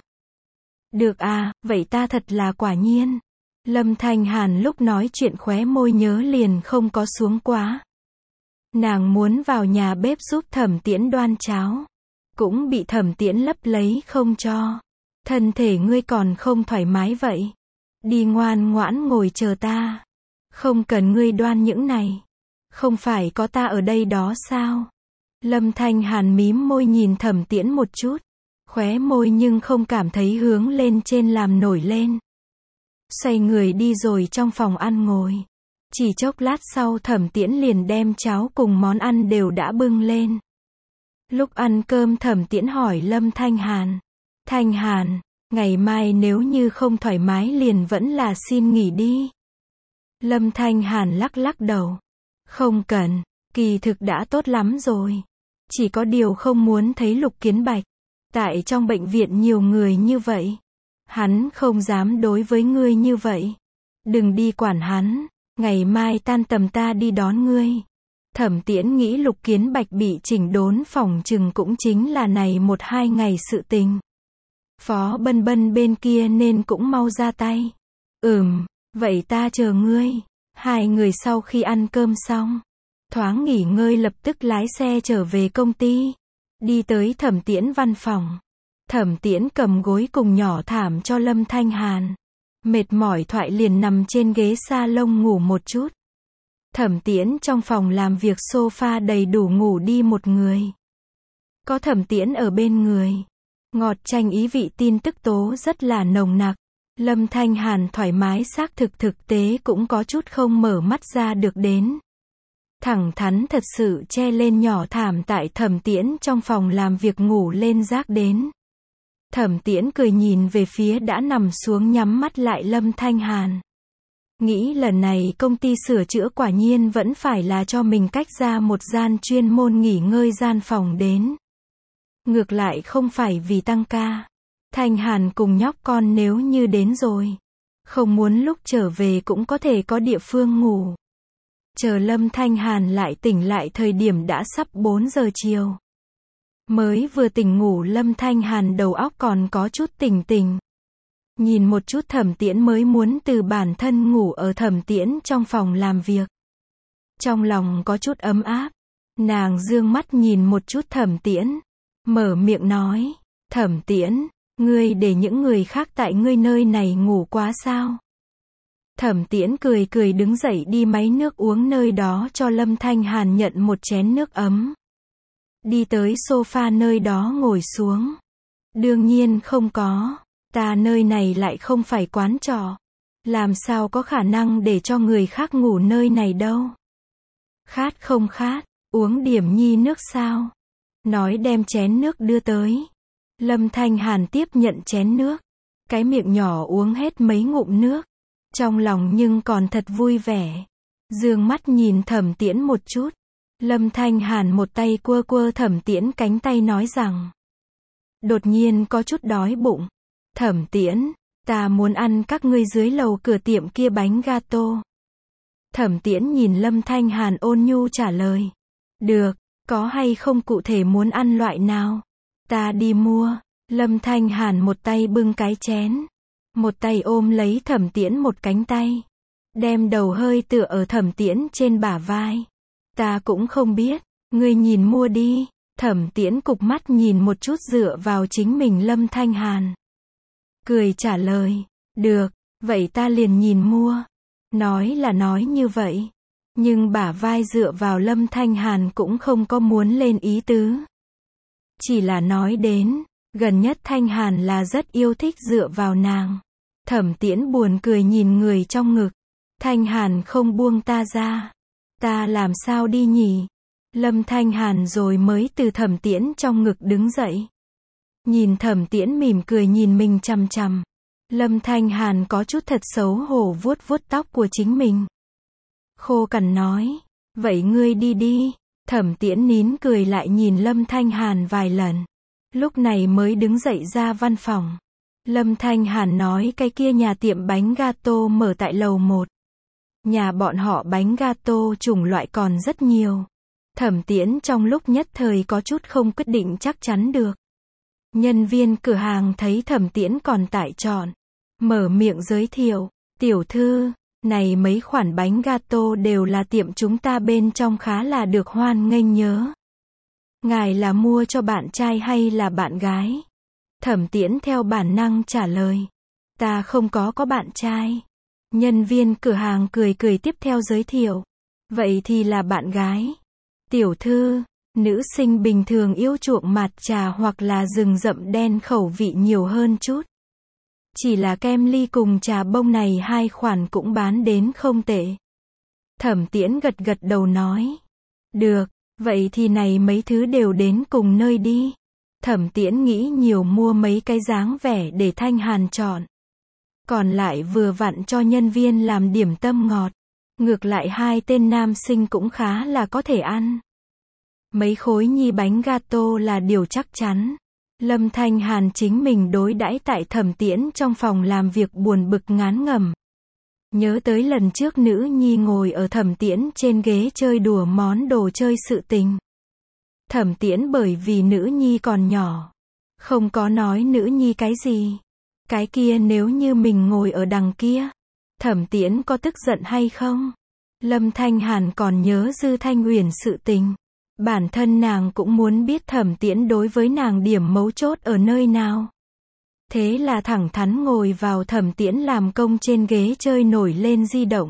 Được à, vậy ta thật là quả nhiên. Lâm Thanh Hàn lúc nói chuyện khóe môi nhớ liền không có xuống quá. Nàng muốn vào nhà bếp giúp Thẩm Tiễn đoan cháo. Cũng bị Thẩm Tiễn lấp lấy không cho. Thân thể ngươi còn không thoải mái vậy. Đi ngoan ngoãn ngồi chờ ta. Không cần ngươi đoan những này. Không phải có ta ở đây đó sao? Lâm Thanh Hàn mím môi nhìn Thẩm Tiễn một chút. Khóe môi nhưng không cảm thấy hướng lên trên làm nổi lên. Xoay người đi rồi trong phòng ăn ngồi. Chỉ chốc lát sau Thẩm Tiễn liền đem cháo cùng món ăn đều đã bưng lên. Lúc ăn cơm Thẩm Tiễn hỏi Lâm Thanh Hàn. Thanh Hàn, ngày mai nếu như không thoải mái liền vẫn là xin nghỉ đi. Lâm Thanh Hàn lắc lắc đầu. Không cần, kỳ thực đã tốt lắm rồi. Chỉ có điều không muốn thấy Lục Kiến Bạch. Tại trong bệnh viện nhiều người như vậy. Hắn không dám đối với ngươi như vậy. Đừng đi quản hắn. Ngày mai tan tầm ta đi đón ngươi. Thẩm Tiễn nghĩ Lục Kiến Bạch bị chỉnh đốn phòng chừng cũng chính là này một hai ngày sự tình. Phó Bân Bân bên kia nên cũng mau ra tay. Ừm, vậy ta chờ ngươi. Hai người sau khi ăn cơm xong, thoáng nghỉ ngơi lập tức lái xe trở về công ty. Đi tới Thẩm Tiễn văn phòng. Thẩm Tiễn cầm gối cùng nhỏ thảm cho Lâm Thanh Hàn. Mệt mỏi thoại liền nằm trên ghế salon ngủ một chút. Thẩm Tiễn trong phòng làm việc sofa đầy đủ ngủ đi một người. Có Thẩm Tiễn ở bên người. Ngọt chanh ý vị tin tức tố rất là nồng nặc. Lâm Thanh Hàn thoải mái xác thực thực tế cũng có chút không mở mắt ra được đến. Thẳng thắn thật sự che lên nhỏ thảm tại Thẩm Tiễn trong phòng làm việc ngủ lên rác đến. Thẩm Tiễn cười nhìn về phía đã nằm xuống nhắm mắt lại Lâm Thanh Hàn. Nghĩ lần này công ty sửa chữa quả nhiên vẫn phải là cho mình cách ra một gian chuyên môn nghỉ ngơi gian phòng đến. Ngược lại không phải vì tăng ca. Thanh Hàn cùng nhóc con nếu như đến rồi. Không muốn lúc trở về cũng có thể có địa phương ngủ. Chờ Lâm Thanh Hàn lại tỉnh lại thời điểm đã sắp bốn giờ chiều. Mới vừa tỉnh ngủ Lâm Thanh Hàn đầu óc còn có chút tỉnh tỉnh. Nhìn một chút Thẩm Tiễn mới muốn từ bản thân ngủ ở Thẩm Tiễn trong phòng làm việc. Trong lòng có chút ấm áp. Nàng dương mắt nhìn một chút Thẩm Tiễn. Mở miệng nói. Thẩm Tiễn, ngươi để những người khác tại ngươi nơi này ngủ quá sao? Thẩm Tiễn cười cười đứng dậy đi máy nước uống nơi đó cho Lâm Thanh Hàn nhận một chén nước ấm. Đi tới sofa nơi đó ngồi xuống. Đương nhiên không có. Ta nơi này lại không phải quán trọ. Làm sao có khả năng để cho người khác ngủ nơi này đâu. Khát không khát, uống điểm nhi nước sao? Nói đem chén nước đưa tới. Lâm Thanh Hàn tiếp nhận chén nước. Cái miệng nhỏ uống hết mấy ngụm nước. Trong lòng nhưng còn thật vui vẻ. Dương mắt nhìn Thẩm Tiễn một chút. Lâm Thanh Hàn một tay quơ quơ Thẩm Tiễn cánh tay nói rằng. Đột nhiên có chút đói bụng. Thẩm Tiễn, ta muốn ăn các ngươi dưới lầu cửa tiệm kia bánh gato. Thẩm Tiễn nhìn Lâm Thanh Hàn ôn nhu trả lời. Được, có hay không cụ thể muốn ăn loại nào? Ta đi mua. Lâm Thanh Hàn một tay bưng cái chén. Một tay ôm lấy Thẩm Tiễn một cánh tay. Đem đầu hơi tựa ở Thẩm Tiễn trên bả vai. Ta cũng không biết, ngươi nhìn mua đi. Thẩm Tiễn cụp mắt nhìn một chút dựa vào chính mình Lâm Thanh Hàn. Cười trả lời, được, vậy ta liền nhìn mua. Nói là nói như vậy. Nhưng bả vai dựa vào Lâm Thanh Hàn cũng không có muốn lên ý tứ. Chỉ là nói đến, gần nhất Thanh Hàn là rất yêu thích dựa vào nàng. Thẩm Tiễn buồn cười nhìn người trong ngực. Thanh Hàn không buông ta ra. Ta làm sao đi nhỉ? Lâm Thanh Hàn rồi mới từ Thẩm Tiễn trong ngực đứng dậy. Nhìn Thẩm Tiễn mỉm cười nhìn mình chằm chằm. Lâm Thanh Hàn có chút thật xấu hổ vuốt vuốt tóc của chính mình. Khô cằn nói, vậy ngươi đi đi. Thẩm Tiễn nín cười lại nhìn Lâm Thanh Hàn vài lần. Lúc này mới đứng dậy ra văn phòng. Lâm Thanh Hàn nói cái kia nhà tiệm bánh gato mở tại lầu một. Nhà bọn họ bánh gato chủng loại còn rất nhiều. Thẩm Tiễn trong lúc nhất thời có chút không quyết định chắc chắn được. Nhân viên cửa hàng thấy Thẩm Tiễn còn tại chọn. Mở miệng giới thiệu, tiểu thư, này mấy khoản bánh gato đều là tiệm chúng ta bên trong khá là được hoan nghênh nhớ. Ngài là mua cho bạn trai hay là bạn gái? Thẩm Tiễn theo bản năng trả lời. Ta không có có bạn trai. Nhân viên cửa hàng cười cười tiếp theo giới thiệu. Vậy thì là bạn gái. Tiểu thư, nữ sinh bình thường yêu chuộng mạt trà hoặc là rừng rậm đen khẩu vị nhiều hơn chút. Chỉ là kem ly cùng trà bông này hai khoản cũng bán đến không tệ. Thẩm Tiễn gật gật đầu nói. Được, vậy thì này mấy thứ đều đến cùng nơi đi. Thẩm Tiễn nghĩ nhiều mua mấy cái dáng vẻ để Thanh Hàn chọn. Còn lại vừa vặn cho nhân viên làm điểm tâm ngọt. Ngược lại hai tên nam sinh cũng khá là có thể ăn. Mấy khối nhi bánh gato là điều chắc chắn. Lâm Thanh Hàn chính mình đối đãi tại Thẩm Tiễn trong phòng làm việc buồn bực ngán ngẩm. Nhớ tới lần trước nữ nhi ngồi ở Thẩm Tiễn trên ghế chơi đùa món đồ chơi sự tình. Thẩm Tiễn bởi vì nữ nhi còn nhỏ. Không có nói nữ nhi cái gì. Cái kia nếu như mình ngồi ở đằng kia. Thẩm Tiễn có tức giận hay không? Lâm Thanh Hàn còn nhớ Dư Thanh Uyển sự tình. Bản thân nàng cũng muốn biết Thẩm Tiễn đối với nàng điểm mấu chốt ở nơi nào. Thế là thẳng thắn ngồi vào Thẩm Tiễn làm công trên ghế chơi nổi lên di động.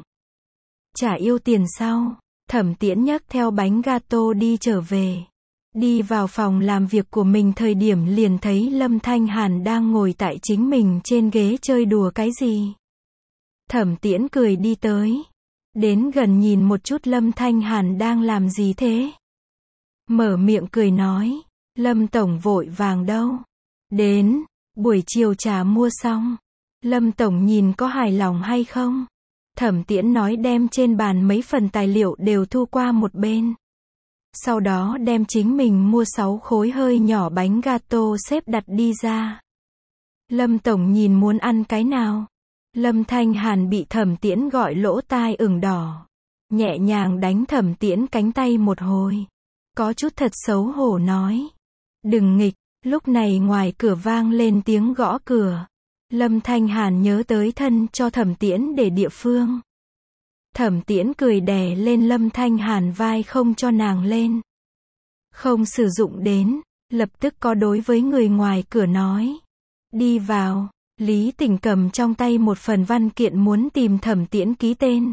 Chả yêu tiền sau, Thẩm Tiễn nhấc theo bánh gato đi trở về. Đi vào phòng làm việc của mình thời điểm liền thấy Lâm Thanh Hàn đang ngồi tại chính mình trên ghế chơi đùa cái gì. Thẩm Tiễn cười đi tới. Đến gần nhìn một chút Lâm Thanh Hàn đang làm gì thế. Mở miệng cười nói. Lâm Tổng vội vàng đâu. Đến, buổi chiều trà mua xong. Lâm Tổng nhìn có hài lòng hay không? Thẩm Tiễn nói đem trên bàn mấy phần tài liệu đều thu qua một bên. Sau đó đem chính mình mua sáu khối hơi nhỏ bánh gato xếp đặt đi ra. Lâm Tổng nhìn muốn ăn cái nào? Lâm Thanh Hàn bị Thẩm Tiễn gọi lỗ tai ửng đỏ. nhẹ nhàng đánh Thẩm Tiễn cánh tay một hồi. Có chút thật xấu hổ nói. Đừng nghịch, lúc này ngoài cửa vang lên tiếng gõ cửa. Lâm Thanh Hàn nhớ tới thân cho Thẩm Tiễn để địa phương. Thẩm Tiễn cười đè lên Lâm Thanh Hàn vai không cho nàng lên. Không sử dụng đến, lập tức có đối với người ngoài cửa nói. Đi vào, Lý Tỉnh cầm trong tay một phần văn kiện muốn tìm Thẩm Tiễn ký tên.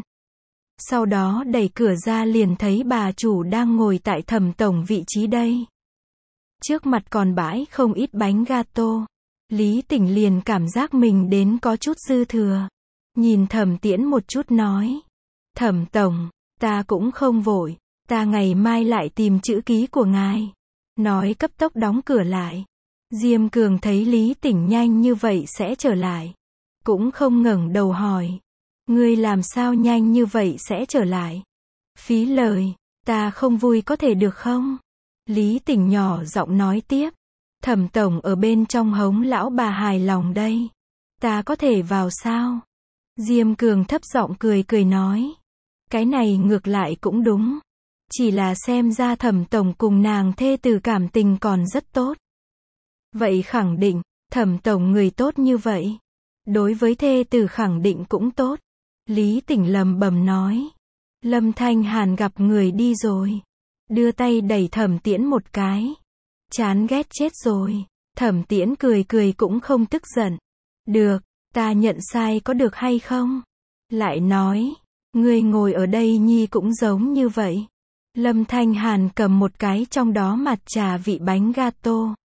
Sau đó đẩy cửa ra liền thấy bà chủ đang ngồi tại Thẩm tổng vị trí đây. Trước mặt còn bãi không ít bánh gato. Lý Tỉnh liền cảm giác mình đến có chút dư thừa. Nhìn Thẩm Tiễn một chút nói. Thẩm tổng, ta cũng không vội, ta ngày mai lại tìm chữ ký của ngài. Nói cấp tốc đóng cửa lại. Diêm Cường thấy Lý Tỉnh nhanh như vậy sẽ trở lại. Cũng không ngẩng đầu hỏi. Ngươi làm sao nhanh như vậy sẽ trở lại? Phí lời, ta không vui có thể được không? Lý Tỉnh nhỏ giọng nói tiếp. Thẩm tổng ở bên trong hống lão bà hài lòng đây. Ta có thể vào sao? Diêm Cường thấp giọng cười cười nói. Cái này ngược lại cũng đúng. Chỉ là xem ra Thẩm tổng cùng nàng thê tử cảm tình còn rất tốt. Vậy khẳng định, Thẩm tổng người tốt như vậy. Đối với thê tử khẳng định cũng tốt. Lý Tỉnh lầm bầm nói. Lâm Thanh Hàn gặp người đi rồi. Đưa tay đẩy Thẩm Tiễn một cái. Chán ghét chết rồi. Thẩm Tiễn cười cười cũng không tức giận. Được, ta nhận sai có được hay không? Lại nói, ngươi ngồi ở đây nhi cũng giống như vậy. Lâm Thanh Hàn cầm một cái trong đó mặt trà vị bánh gato.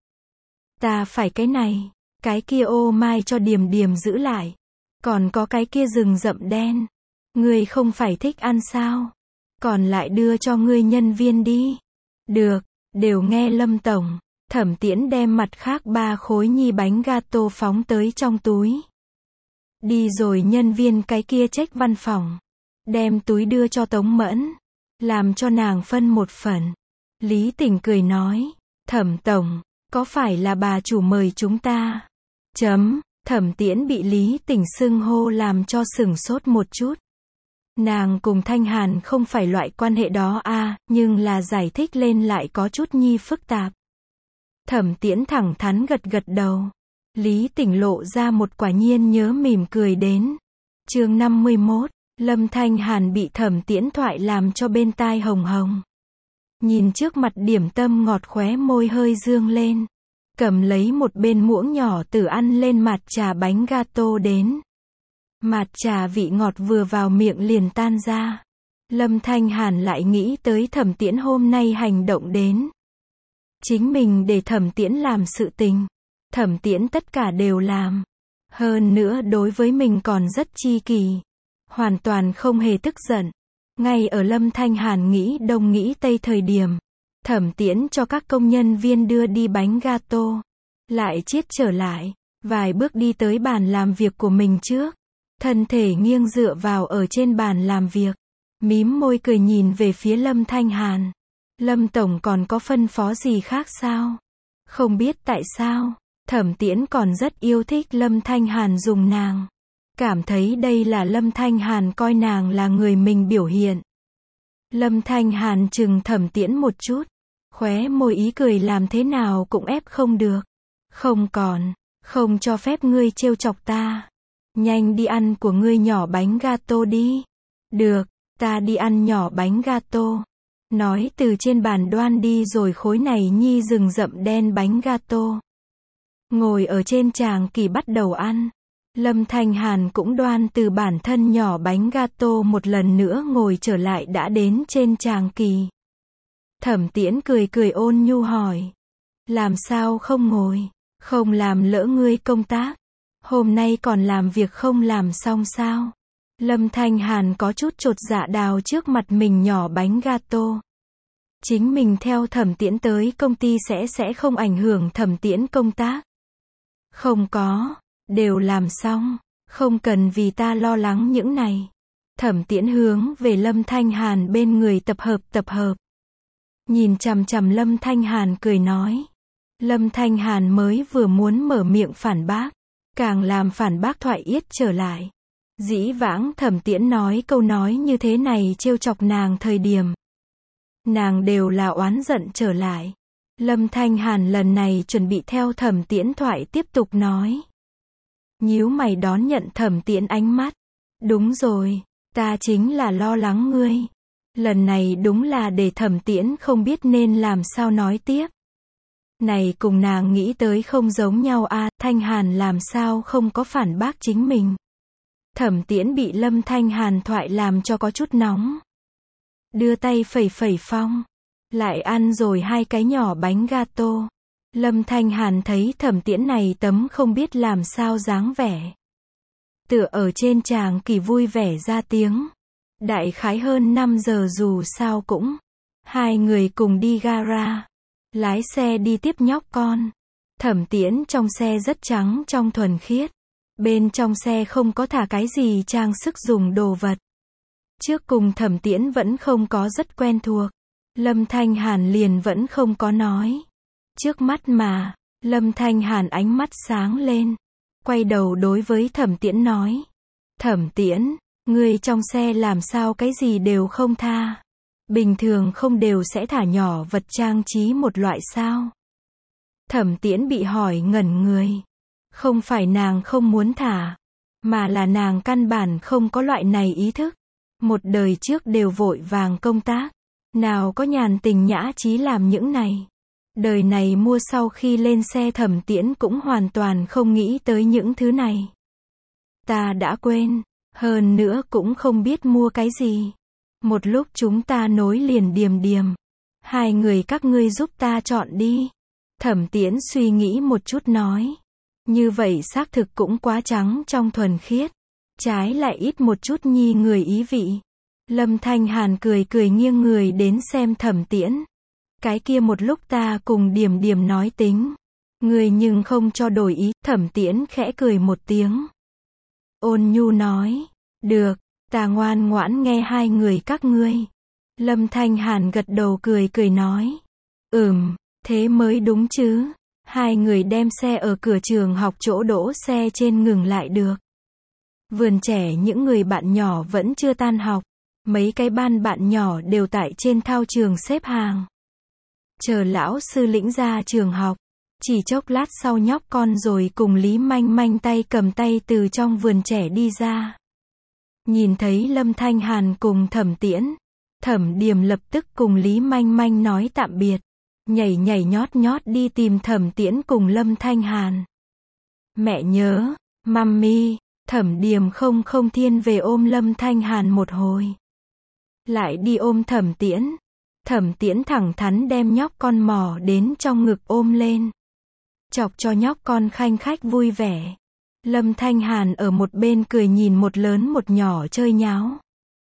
Ta phải cái này, cái kia ô mai cho Điềm Điềm giữ lại. Còn có cái kia rừng rậm đen. Ngươi không phải thích ăn sao? Còn lại đưa cho ngươi nhân viên đi. Được, đều nghe Lâm tổng. Thẩm Tiễn đem mặt khác ba khối nhi bánh gato phóng tới trong túi. Đi rồi nhân viên cái kia trách văn phòng. Đem túi đưa cho Tống Mẫn. Làm cho nàng phân một phần. Lý Tỉnh cười nói. Thẩm tổng, có phải là bà chủ mời chúng ta? Chấm, Thẩm Tiễn bị Lý Tỉnh xưng hô làm cho sửng sốt một chút. Nàng cùng Thanh Hàn không phải loại quan hệ đó a, nhưng là giải thích lên lại có chút nhi phức tạp. Thẩm Tiễn thẳng thắn gật gật đầu. Lý Tỉnh lộ ra một quả nhiên nhớ mỉm cười đến. Chương năm mươi mốt, Lâm Thanh Hàn bị Thẩm Tiễn thoại làm cho bên tai hồng hồng. Nhìn trước mặt điểm tâm ngọt khóe môi hơi dương lên. Cầm lấy một bên muỗng nhỏ từ ăn lên mặt trà bánh gato đến. Mặt trà vị ngọt vừa vào miệng liền tan ra. Lâm Thanh Hàn lại nghĩ tới Thẩm Tiễn hôm nay hành động đến. Chính mình để Thẩm Tiễn làm sự tình. Thẩm Tiễn tất cả đều làm. Hơn nữa đối với mình còn rất chi kỷ. Hoàn toàn không hề tức giận. Ngay ở Lâm Thanh Hàn nghĩ đông nghĩ tây thời điểm. Thẩm Tiễn cho các công nhân viên đưa đi bánh gato. Lại chiết trở lại. Vài bước đi tới bàn làm việc của mình trước. Thân thể nghiêng dựa vào ở trên bàn làm việc. Mím môi cười nhìn về phía Lâm Thanh Hàn. Lâm tổng còn có phân phó gì khác sao? Không biết tại sao, Thẩm Tiễn còn rất yêu thích Lâm Thanh Hàn dùng nàng. Cảm thấy đây là Lâm Thanh Hàn coi nàng là người mình biểu hiện. Lâm Thanh Hàn chừng Thẩm Tiễn một chút. Khóe môi ý cười làm thế nào cũng ép không được. Không còn, không cho phép ngươi trêu chọc ta. Nhanh đi ăn của ngươi nhỏ bánh gato đi. Được, ta đi ăn nhỏ bánh gato. Nói từ trên bàn đoan đi rồi khối này nhi rừng rậm đen bánh gato. Ngồi ở trên tràng kỳ bắt đầu ăn. Lâm Thanh Hàn cũng đoan từ bản thân nhỏ bánh gato một lần nữa ngồi trở lại đã đến trên tràng kỳ. Thẩm Tiễn cười cười ôn nhu hỏi. Làm sao không ngồi? Không làm lỡ ngươi công tác. Hôm nay còn làm việc không làm xong sao? Lâm Thanh Hàn có chút chột dạ đào trước mặt mình nhỏ bánh gato. Chính mình theo Thẩm Tiễn tới công ty sẽ sẽ không ảnh hưởng Thẩm Tiễn công tác. Không có, đều làm xong, không cần vì ta lo lắng những này. Thẩm Tiễn hướng về Lâm Thanh Hàn bên người tập hợp tập hợp. Nhìn chằm chằm Lâm Thanh Hàn cười nói. Lâm Thanh Hàn mới vừa muốn mở miệng phản bác, càng làm phản bác thoại yết trở lại. Dĩ vãng Thẩm Tiễn nói câu nói như thế này trêu chọc nàng thời điểm, nàng đều là oán giận trở lại. Lâm Thanh Hàn lần này chuẩn bị theo Thẩm Tiễn thoại tiếp tục nói. Nhíu mày đón nhận Thẩm Tiễn ánh mắt. Đúng rồi, ta chính là lo lắng ngươi. Lần này đúng là để Thẩm Tiễn không biết nên làm sao nói tiếp. Này cùng nàng nghĩ tới không giống nhau a, à, Thanh Hàn làm sao không có phản bác chính mình. Thẩm Tiễn bị Lâm Thanh Hàn thoại làm cho có chút nóng. Đưa tay phẩy phẩy phong. Lại ăn rồi hai cái nhỏ bánh gato. Lâm Thanh Hàn thấy Thẩm Tiễn này tấm không biết làm sao dáng vẻ. Tựa ở trên tràng kỳ vui vẻ ra tiếng. Đại khái hơn năm giờ dù sao cũng. Hai người cùng đi gara. Lái xe đi tiếp nhóc con. Thẩm Tiễn trong xe rất trắng trong thuần khiết. Bên trong xe không có thả cái gì trang sức dùng đồ vật. Trước cùng Thẩm Tiễn vẫn không có rất quen thuộc. Lâm Thanh Hàn liền vẫn không có nói. Trước mắt mà, Lâm Thanh Hàn ánh mắt sáng lên. Quay đầu đối với Thẩm Tiễn nói. Thẩm Tiễn, ngươi trong xe làm sao cái gì đều không tha. Bình thường không đều sẽ thả nhỏ vật trang trí một loại sao? Thẩm Tiễn bị hỏi ngẩn người. Không phải nàng không muốn thả, mà là nàng căn bản không có loại này ý thức. Một đời trước đều vội vàng công tác. Nào có nhàn tình nhã trí làm những này. Đời này mua sau khi lên xe Thẩm Tiễn cũng hoàn toàn không nghĩ tới những thứ này. Ta đã quên, hơn nữa cũng không biết mua cái gì. Một lúc chúng ta nối liền Điềm Điềm. Hai người các ngươi giúp ta chọn đi. Thẩm Tiễn suy nghĩ một chút nói. Như vậy xác thực cũng quá trắng trong thuần khiết. Trái lại ít một chút nhi người ý vị. Lâm Thanh Hàn cười cười nghiêng người đến xem Thẩm Tiễn. Cái kia một lúc ta cùng Điềm Điềm nói tính. Người nhưng không cho đổi ý. Thẩm Tiễn khẽ cười một tiếng. Ôn nhu nói. Được, ta ngoan ngoãn nghe hai người các ngươi. Lâm Thanh Hàn gật đầu cười cười nói. Ừm, thế mới đúng chứ. Hai người đem xe ở cửa trường học chỗ đỗ xe trên ngừng lại được. Vườn trẻ những người bạn nhỏ vẫn chưa tan học. Mấy cái ban bạn nhỏ đều tại trên thao trường xếp hàng. Chờ lão sư lĩnh ra trường học. Chỉ chốc lát sau nhóc con rồi cùng Lý Manh Manh tay cầm tay từ trong vườn trẻ đi ra. Nhìn thấy Lâm Thanh Hàn cùng Thẩm Tiễn. Thẩm Điềm lập tức cùng Lý Manh Manh nói tạm biệt. Nhảy nhảy nhót nhót đi tìm Thẩm Tiễn cùng Lâm Thanh Hàn. Mẹ nhớ, mami, Thẩm Điềm không không thiên về ôm Lâm Thanh Hàn một hồi. Lại đi ôm Thẩm Tiễn. Thẩm Tiễn thẳng thắn đem nhóc con mò đến trong ngực ôm lên. Chọc cho nhóc con khanh khách vui vẻ. Lâm Thanh Hàn ở một bên cười nhìn một lớn một nhỏ chơi nháo.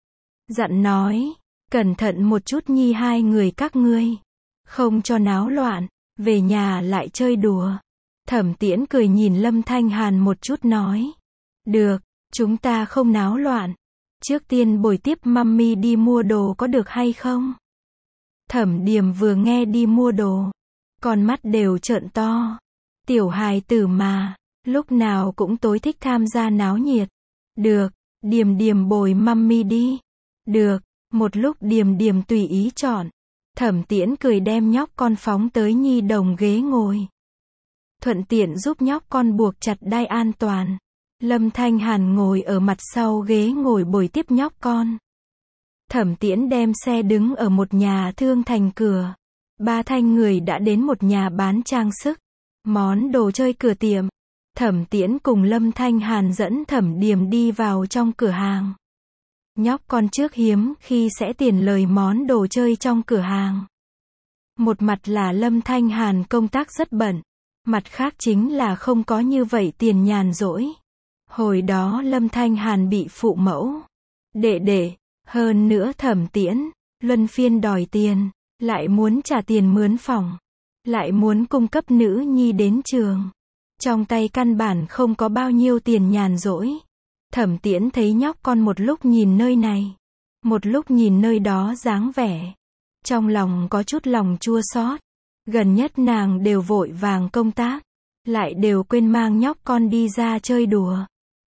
Dặn nói, cẩn thận một chút nhi hai người các ngươi. Không cho náo loạn, về nhà lại chơi đùa. Thẩm Tiễn cười nhìn Lâm Thanh Hàn một chút nói. Được, chúng ta không náo loạn. Trước tiên bồi tiếp mami đi mua đồ có được hay không? Thẩm Điềm vừa nghe đi mua đồ. Con mắt đều trợn to. Tiểu hài tử mà, lúc nào cũng tối thích tham gia náo nhiệt. Được, Điềm Điềm bồi mami đi. Được, một lúc Điềm Điềm tùy ý chọn. Thẩm Tiễn cười đem nhóc con phóng tới nhi đồng ghế ngồi. Thuận tiện giúp nhóc con buộc chặt đai an toàn. Lâm Thanh Hàn ngồi ở mặt sau ghế ngồi bồi tiếp nhóc con. Thẩm Tiễn đem xe đứng ở một nhà thương thành cửa. Ba thanh người đã đến một nhà bán trang sức, món đồ chơi cửa tiệm. Thẩm Tiễn cùng Lâm Thanh Hàn dẫn Thẩm Điềm đi vào trong cửa hàng. Nhóc con trước hiếm khi sẽ tiền lời món đồ chơi trong cửa hàng. Một mặt là Lâm Thanh Hàn công tác rất bận, mặt khác chính là không có như vậy tiền nhàn rỗi. Hồi đó Lâm Thanh Hàn bị phụ mẫu, đệ đệ, hơn nữa Thẩm Tiễn, luân phiên đòi tiền, lại muốn trả tiền mướn phòng, lại muốn cung cấp nữ nhi đến trường. Trong tay căn bản không có bao nhiêu tiền nhàn rỗi. Thẩm Tiễn thấy nhóc con một lúc nhìn nơi này, một lúc nhìn nơi đó dáng vẻ. Trong lòng có chút lòng chua xót. Gần nhất nàng đều vội vàng công tác, lại đều quên mang nhóc con đi ra chơi đùa.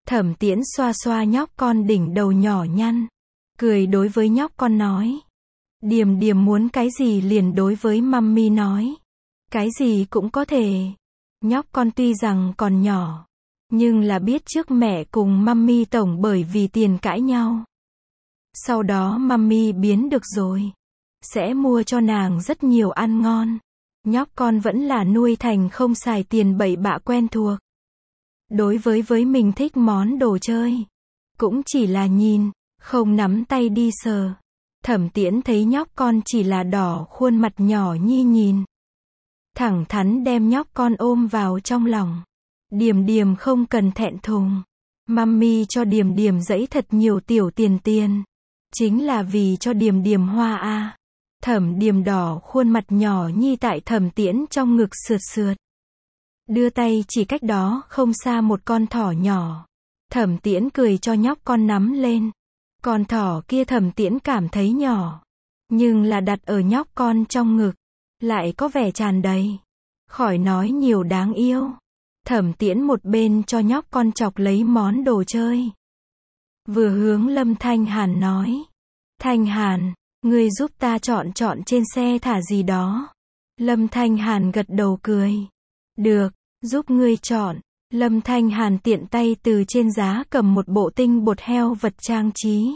Thẩm Tiễn xoa xoa nhóc con đỉnh đầu nhỏ nhăn, cười đối với nhóc con nói. Điềm Điềm muốn cái gì liền đối với mummy nói. Cái gì cũng có thể. Nhóc con tuy rằng còn nhỏ, nhưng là biết trước mẹ cùng mummy tổng bởi vì tiền cãi nhau. Sau đó mummy biến được rồi, sẽ mua cho nàng rất nhiều ăn ngon. Nhóc con vẫn là nuôi thành không xài tiền bậy bạ quen thuộc. Đối với với mình thích món đồ chơi, cũng chỉ là nhìn, không nắm tay đi sờ. Thẩm Tiễn thấy nhóc con chỉ là đỏ khuôn mặt nhỏ nhi nhìn. Thẳng thắn đem nhóc con ôm vào trong lòng. Điềm Điềm không cần thẹn thùng. Mummy cho Điềm Điềm dãy thật nhiều tiểu tiền tiền. Chính là vì cho Điềm Điềm hoa a. À. Thẩm Điềm đỏ khuôn mặt nhỏ nhi tại Thẩm Tiễn trong ngực sượt sượt. Đưa tay chỉ cách đó không xa một con thỏ nhỏ. Thẩm Tiễn cười cho nhóc con nắm lên. Con thỏ kia Thẩm Tiễn cảm thấy nhỏ, nhưng là đặt ở nhóc con trong ngực, lại có vẻ tràn đầy. Khỏi nói nhiều đáng yêu. Thẩm Tiễn một bên cho nhóc con chọc lấy món đồ chơi, vừa hướng Lâm Thanh Hàn nói. Thanh Hàn, ngươi giúp ta chọn chọn trên xe thả gì đó. Lâm Thanh Hàn gật đầu cười. Được, giúp ngươi chọn. Lâm Thanh Hàn tiện tay từ trên giá cầm một bộ tinh bột heo vật trang trí.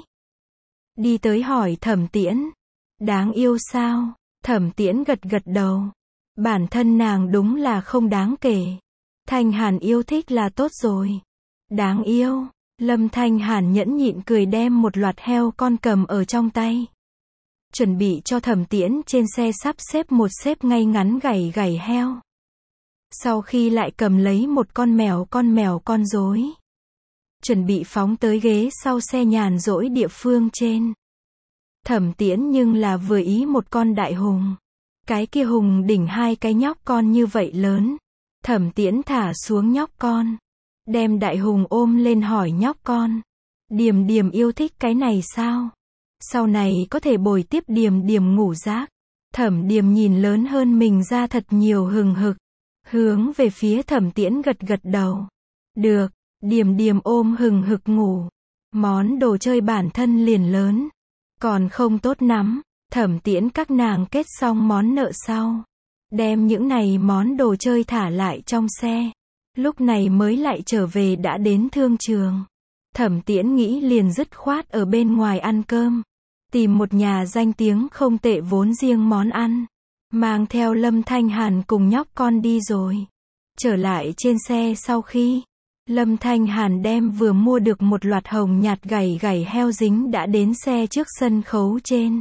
Đi tới hỏi Thẩm Tiễn. Đáng yêu sao? Thẩm Tiễn gật gật đầu. Bản thân nàng đúng là không đáng kể. Thanh Hàn yêu thích là tốt rồi. Đáng yêu. Lâm Thanh Hàn nhẫn nhịn cười đem một loạt heo con cầm ở trong tay. Chuẩn bị cho Thẩm Tiễn trên xe sắp xếp một xếp ngay ngắn gảy gảy heo. Sau khi lại cầm lấy một con mèo con mèo con rối. Chuẩn bị phóng tới ghế sau xe nhàn rỗi địa phương trên. Thẩm Tiễn nhưng là vừa ý một con đại hùng. Cái kia hùng đỉnh hai cái nhóc con như vậy lớn. Thẩm Tiễn thả xuống nhóc con, đem đại hùng ôm lên hỏi nhóc con. Điềm Điềm yêu thích cái này sao? Sau này có thể bồi tiếp Điềm Điềm ngủ giấc. Thẩm Điềm nhìn lớn hơn mình ra thật nhiều hừng hực. Hướng về phía Thẩm Tiễn gật gật đầu. Được, Điềm Điềm ôm hừng hực ngủ. Món đồ chơi bản thân liền lớn, còn không tốt lắm. Thẩm Tiễn các nàng kết xong món nợ sau, đem những này món đồ chơi thả lại trong xe. Lúc này mới lại trở về đã đến thương trường. Thẩm Tiễn nghĩ liền dứt khoát ở bên ngoài ăn cơm. Tìm một nhà danh tiếng không tệ vốn riêng món ăn. Mang theo Lâm Thanh Hàn cùng nhóc con đi rồi. Trở lại trên xe sau khi Lâm Thanh Hàn đem vừa mua được một loạt hồng nhạt gảy gảy heo dính đã đến xe trước sân khấu trên.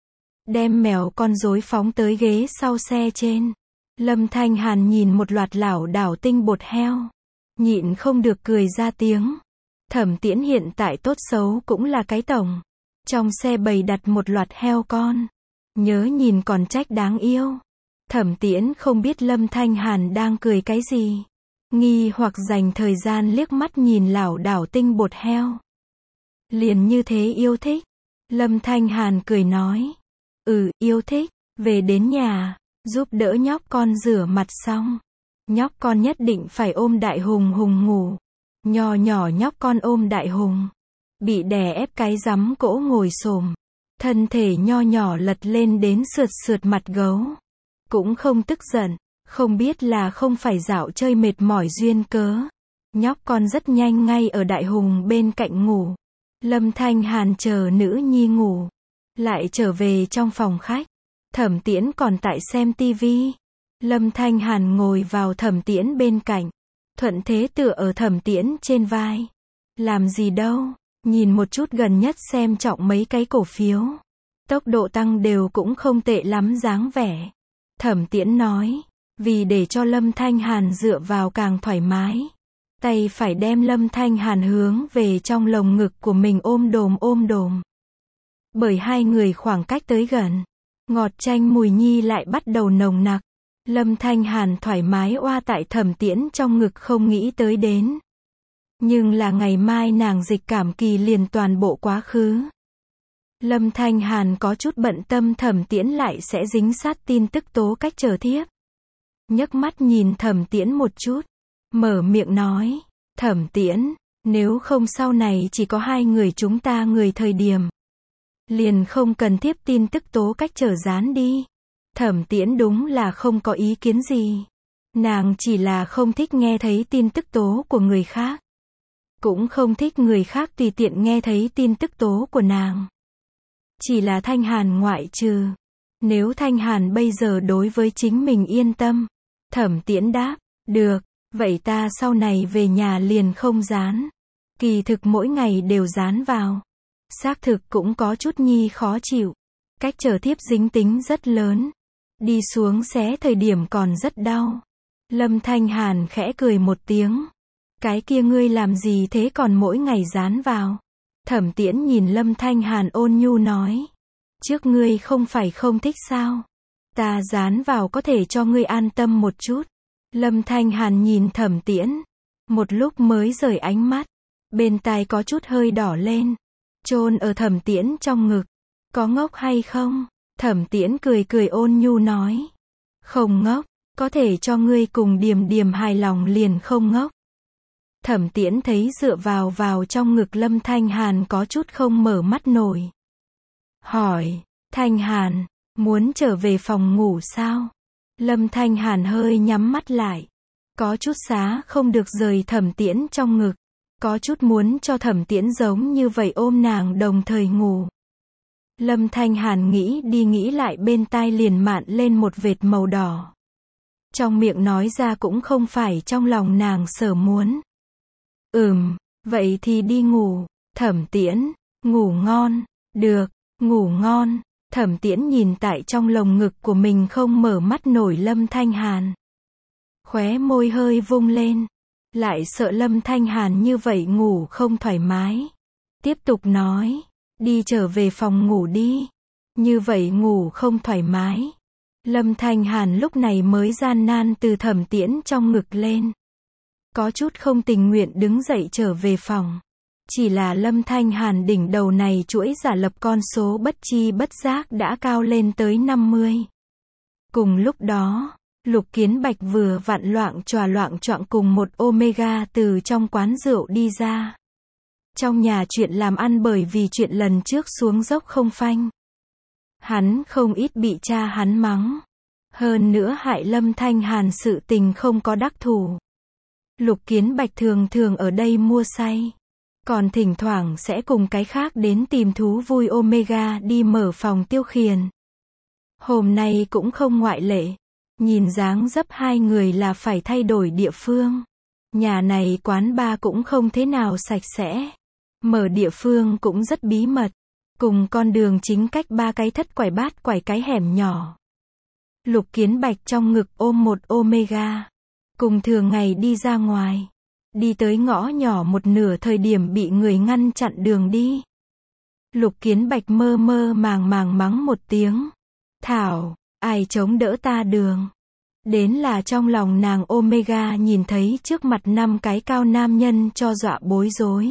Đem mèo con rối phóng tới ghế sau xe trên. Lâm Thanh Hàn nhìn một loạt lảo đảo tinh bột heo, nhịn không được cười ra tiếng. Thẩm Tiễn hiện tại tốt xấu cũng là cái tổng. Trong xe bày đặt một loạt heo con, nhớ nhìn còn trách đáng yêu. Thẩm Tiễn không biết Lâm Thanh Hàn đang cười cái gì, nghi hoặc dành thời gian liếc mắt nhìn lảo đảo tinh bột heo. Liền như thế yêu thích. Lâm Thanh Hàn cười nói. Ừ, yêu thích. Về đến nhà, giúp đỡ nhóc con rửa mặt xong. Nhóc con nhất định phải ôm đại hùng hùng ngủ. Nho nhỏ nhóc con ôm đại hùng, bị đè ép cái rắm cỗ ngồi xổm. Thân thể nho nhỏ lật lên đến sượt sượt mặt gấu. Cũng không tức giận, không biết là không phải dạo chơi mệt mỏi duyên cớ. Nhóc con rất nhanh ngay ở đại hùng bên cạnh ngủ. Lâm Thanh Hàn chờ nữ nhi ngủ, lại trở về trong phòng khách. Thẩm Tiễn còn tại xem tivi. Lâm Thanh Hàn ngồi vào Thẩm Tiễn bên cạnh, thuận thế tựa ở Thẩm Tiễn trên vai. Làm gì đâu, nhìn một chút gần nhất xem trọng mấy cái cổ phiếu. Tốc độ tăng đều cũng không tệ lắm dáng vẻ. Thẩm Tiễn nói, vì để cho Lâm Thanh Hàn dựa vào càng thoải mái. Tay phải đem Lâm Thanh Hàn hướng về trong lồng ngực của mình ôm đồm ôm đồm. Bởi hai người khoảng cách tới gần, ngọt chanh mùi nhi lại bắt đầu nồng nặc. Lâm Thanh Hàn thoải mái oa tại Thẩm Tiễn trong ngực không nghĩ tới đến. Nhưng là ngày mai nàng dịch cảm kỳ liền toàn bộ quá khứ. Lâm Thanh Hàn có chút bận tâm Thẩm Tiễn lại sẽ dính sát tin tức tố cách chờ thiếp. Nhấc mắt nhìn Thẩm Tiễn một chút, mở miệng nói, Thẩm Tiễn, Nếu không sau này chỉ có hai người chúng ta người thời điểm. Liền không cần tiếp tin tức tố cách trở dán đi. Thẩm Tiễn đúng là không có ý kiến gì. Nàng chỉ là không thích nghe thấy tin tức tố của người khác. Cũng không thích người khác tùy tiện nghe thấy tin tức tố của nàng. Chỉ là Thanh Hàn ngoại trừ. Nếu Thanh Hàn bây giờ đối với chính mình yên tâm. Thẩm Tiễn đáp, được, vậy ta sau này về nhà liền không dán. Kỳ thực mỗi ngày đều dán vào. Xác thực cũng có chút nhi khó chịu. Cách trở tiếp dính tính rất lớn. Đi xuống xé thời điểm còn rất đau. Lâm Thanh Hàn khẽ cười một tiếng. Cái kia ngươi làm gì thế còn mỗi ngày dán vào. Thẩm Tiễn nhìn Lâm Thanh Hàn ôn nhu nói. Trước ngươi không phải không thích sao. Ta dán vào có thể cho ngươi an tâm một chút. Lâm Thanh Hàn nhìn Thẩm Tiễn. Một lúc mới rời ánh mắt. Bên tai có chút hơi đỏ lên. Chôn ở Thẩm Tiễn trong ngực. Có ngốc hay không? Thẩm Tiễn cười cười ôn nhu nói. Không ngốc, có thể cho ngươi cùng Điềm Điềm hài lòng liền không ngốc. Thẩm Tiễn thấy dựa vào vào trong ngực Lâm Thanh Hàn có chút không mở mắt nổi. Hỏi, Thanh Hàn, muốn trở về phòng ngủ sao? Lâm Thanh Hàn hơi nhắm mắt lại. Có chút xá không được rời Thẩm Tiễn trong ngực. Có chút muốn cho Thẩm Tiễn giống như vậy ôm nàng đồng thời ngủ. Lâm Thanh Hàn nghĩ đi nghĩ lại bên tai liền mạn lên một vệt màu đỏ. Trong miệng nói ra cũng không phải trong lòng nàng sở muốn. Ừm, vậy thì đi ngủ. Thẩm Tiễn, ngủ ngon. Được, ngủ ngon. Thẩm Tiễn nhìn tại trong lồng ngực của mình không mở mắt nổi Lâm Thanh Hàn. Khóe môi hơi vung lên. Lại sợ Lâm Thanh Hàn như vậy ngủ không thoải mái. Tiếp tục nói. Đi trở về phòng ngủ đi. Như vậy ngủ không thoải mái. Lâm Thanh Hàn lúc này mới gian nan từ Thẩm Tiễn trong ngực lên. Có chút không tình nguyện đứng dậy trở về phòng. Chỉ là Lâm Thanh Hàn đỉnh đầu này chuỗi giả lập con số bất chi bất giác đã cao lên tới năm mươi. Cùng lúc đó, Lục Kiến Bạch vừa vặn loạng choạng loạng choạng cùng một Omega từ trong quán rượu đi ra. Trong nhà chuyện làm ăn bởi vì chuyện lần trước xuống dốc không phanh. Hắn không ít bị cha hắn mắng. Hơn nữa hại Lâm Thanh Hàn sự tình không có đắc thủ. Lục Kiến Bạch thường thường ở đây mua say. Còn thỉnh thoảng sẽ cùng cái khác đến tìm thú vui Omega đi mở phòng tiêu khiển. Hôm nay cũng không ngoại lệ. Nhìn dáng dấp hai người là phải thay đổi địa phương. Nhà này quán bar cũng không thế nào sạch sẽ. Mở địa phương cũng rất bí mật. Cùng con đường chính cách ba cái thất quải bát quải cái hẻm nhỏ. Lục Kiến Bạch trong ngực ôm một Omega. Cùng thường ngày đi ra ngoài. Đi tới ngõ nhỏ một nửa thời điểm bị người ngăn chặn đường đi. Lục Kiến Bạch mơ mơ màng màng mắng một tiếng. Thảo, ai chống đỡ ta đường. Đến là trong lòng nàng Omega nhìn thấy trước mặt năm cái cao nam nhân cho dọa bối rối.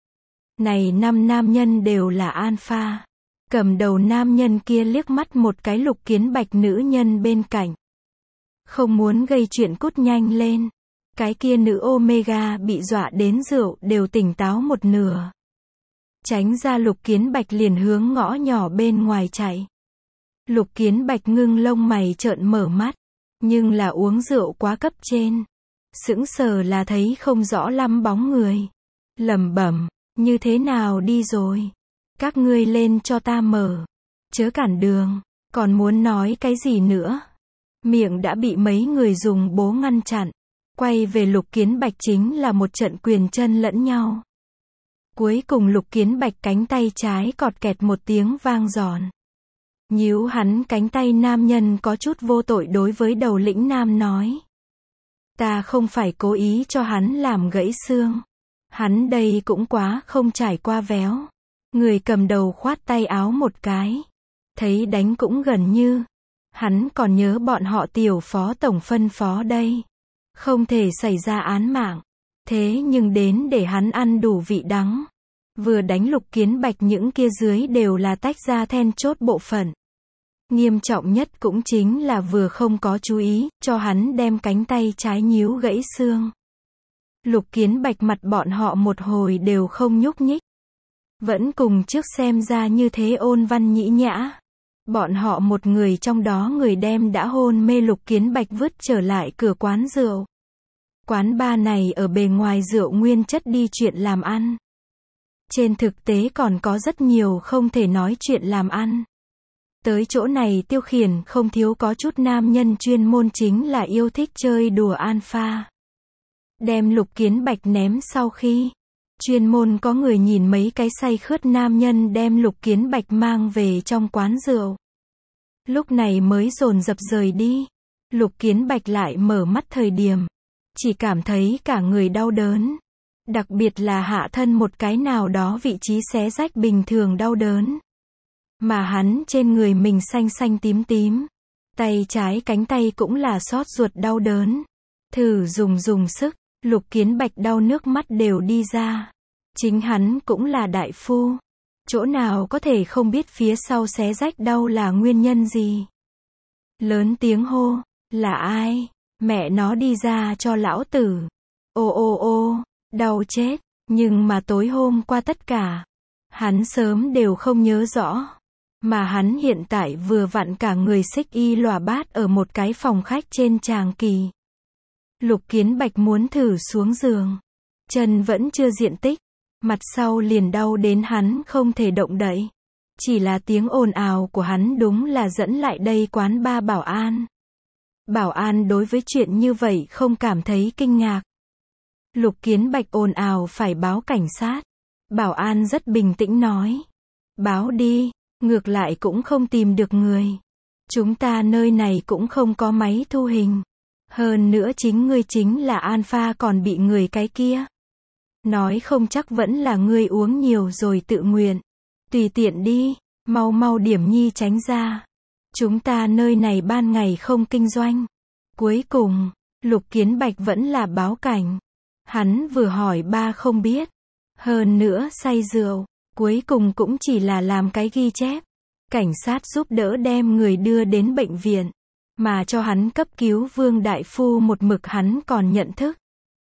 Này năm nam nhân đều là alpha. Cầm đầu nam nhân kia liếc mắt một cái Lục Kiến Bạch nữ nhân bên cạnh. Không muốn gây chuyện cút nhanh lên. Cái kia nữ Omega bị dọa đến rượu đều tỉnh táo một nửa. Tránh ra Lục Kiến Bạch liền hướng ngõ nhỏ bên ngoài chạy. Lục Kiến Bạch ngưng lông mày trợn mở mắt. Nhưng là uống rượu quá cấp trên. Sững sờ là thấy không rõ lắm bóng người. Lẩm bẩm, như thế nào đi rồi? Các ngươi lên cho ta mở. Chớ cản đường. Còn muốn nói cái gì nữa? Miệng đã bị mấy người dùng bố ngăn chặn. Quay về Lục Kiến Bạch chính là một trận quyền chân lẫn nhau. Cuối cùng Lục Kiến Bạch cánh tay trái cọt kẹt một tiếng vang giòn. Nhíu hắn cánh tay nam nhân có chút vô tội đối với đầu lĩnh nam nói. Ta không phải cố ý cho hắn làm gãy xương. Hắn đây cũng quá không trải qua véo. Người cầm đầu khoát tay áo một cái. Thấy đánh cũng gần như. Hắn còn nhớ bọn họ tiểu phó tổng phân phó đây. Không thể xảy ra án mạng. Thế nhưng đến để hắn ăn đủ vị đắng. Vừa đánh Lục Kiến Bạch những kia dưới đều là tách ra then chốt bộ phận. Nghiêm trọng nhất cũng chính là vừa không có chú ý, cho hắn đem cánh tay trái nhíu gãy xương. Lục Kiến Bạch mặt bọn họ một hồi đều không nhúc nhích. Vẫn cùng trước xem ra như thế ôn văn nhĩ nhã. Bọn họ một người trong đó người đem đã hôn mê Lục Kiến Bạch vứt trở lại cửa quán rượu. Quán bar này ở bề ngoài rượu nguyên chất đi chuyện làm ăn. Trên thực tế còn có rất nhiều không thể nói chuyện làm ăn. Tới chỗ này tiêu khiển không thiếu có chút nam nhân chuyên môn chính là yêu thích chơi đùa alpha. Đem Lục Kiến Bạch ném sau khi. Chuyên môn có người nhìn mấy cái say khướt nam nhân đem Lục Kiến Bạch mang về trong quán rượu. Lúc này mới dồn dập rời đi. Lục Kiến Bạch lại mở mắt thời điểm. Chỉ cảm thấy cả người đau đớn. Đặc biệt là hạ thân một cái nào đó vị trí xé rách bình thường đau đớn. Mà hắn trên người mình xanh xanh tím tím. Tay trái cánh tay cũng là xót ruột đau đớn. Thử dùng dùng sức, Lục Kiến Bạch đau nước mắt đều đi ra. Chính hắn cũng là đại phu. Chỗ nào có thể không biết phía sau xé rách đau là nguyên nhân gì. Lớn tiếng hô, là ai? Mẹ nó đi ra cho lão tử. Ô ô ô, đau chết. Nhưng mà tối hôm qua tất cả, hắn sớm đều không nhớ rõ. Mà hắn hiện tại vừa vặn cả người xích y lòa bát ở một cái phòng khách trên Tràng Kỳ. Lục Kiến Bạch muốn thử xuống giường. Chân vẫn chưa diện tích. Mặt sau liền đau đến hắn không thể động đậy. Chỉ là tiếng ồn ào của hắn đúng là dẫn lại đây quán ba bảo an. Bảo an đối với chuyện như vậy không cảm thấy kinh ngạc. Lục Kiến Bạch ồn ào phải báo cảnh sát. Bảo an rất bình tĩnh nói. Báo đi, ngược lại cũng không tìm được người. Chúng ta nơi này cũng không có máy thu hình. Hơn nữa chính ngươi chính là alpha còn bị người cái kia. Nói không chắc vẫn là ngươi uống nhiều rồi tự nguyện. Tùy tiện đi, mau mau điểm nhi tránh ra. Chúng ta nơi này ban ngày không kinh doanh. Cuối cùng, Lục Kiến Bạch vẫn là báo cảnh. Hắn vừa hỏi ba không biết. Hơn nữa say rượu, cuối cùng cũng chỉ là làm cái ghi chép. Cảnh sát giúp đỡ đem người đưa đến bệnh viện. Mà cho hắn cấp cứu Vương Đại Phu một mực hắn còn nhận thức.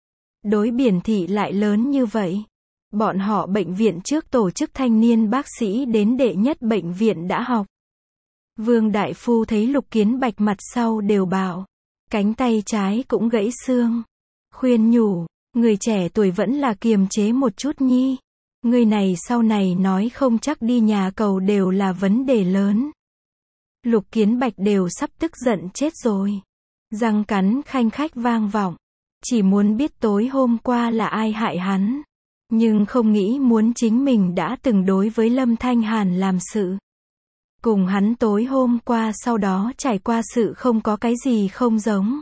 Đối Biển Thị lại lớn như vậy. Bọn họ bệnh viện trước tổ chức thanh niên bác sĩ đến đệ nhất bệnh viện đã học. Vương Đại Phu thấy Lục Kiến Bạch mặt sau đều bạo. Cánh tay trái cũng gãy xương. Khuyên nhủ, người trẻ tuổi vẫn là kiềm chế một chút nhi. Người này sau này nói không chắc đi nhà cầu đều là vấn đề lớn. Lục Kiến Bạch đều sắp tức giận chết rồi. Răng cắn khanh khách vang vọng. Chỉ muốn biết tối hôm qua là ai hại hắn. Nhưng không nghĩ muốn chính mình đã từng đối với Lâm Thanh Hàn làm sự. Cùng hắn tối hôm qua sau đó trải qua sự không có cái gì không giống.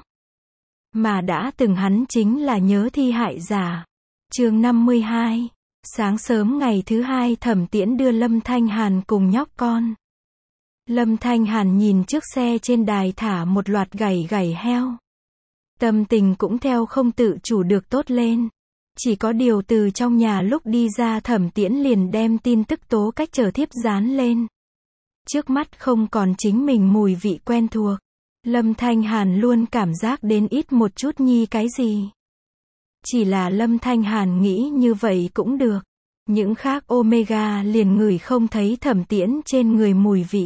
Mà đã từng hắn chính là nhớ thi hại giả. Chương năm mươi hai. Sáng sớm ngày thứ hai Thẩm Tiễn đưa Lâm Thanh Hàn cùng nhóc con. Lâm Thanh Hàn nhìn chiếc xe trên đài thả một loạt gảy gảy heo. Tâm tình cũng theo không tự chủ được tốt lên. Chỉ có điều từ trong nhà lúc đi ra Thẩm Tiễn liền đem tin tức tố cách trở thiếp dán lên. Trước mắt không còn chính mình mùi vị quen thuộc. Lâm Thanh Hàn luôn cảm giác đến ít một chút nhi cái gì. Chỉ là Lâm Thanh Hàn nghĩ như vậy cũng được. Những khác Omega liền ngửi không thấy Thẩm Tiễn trên người mùi vị.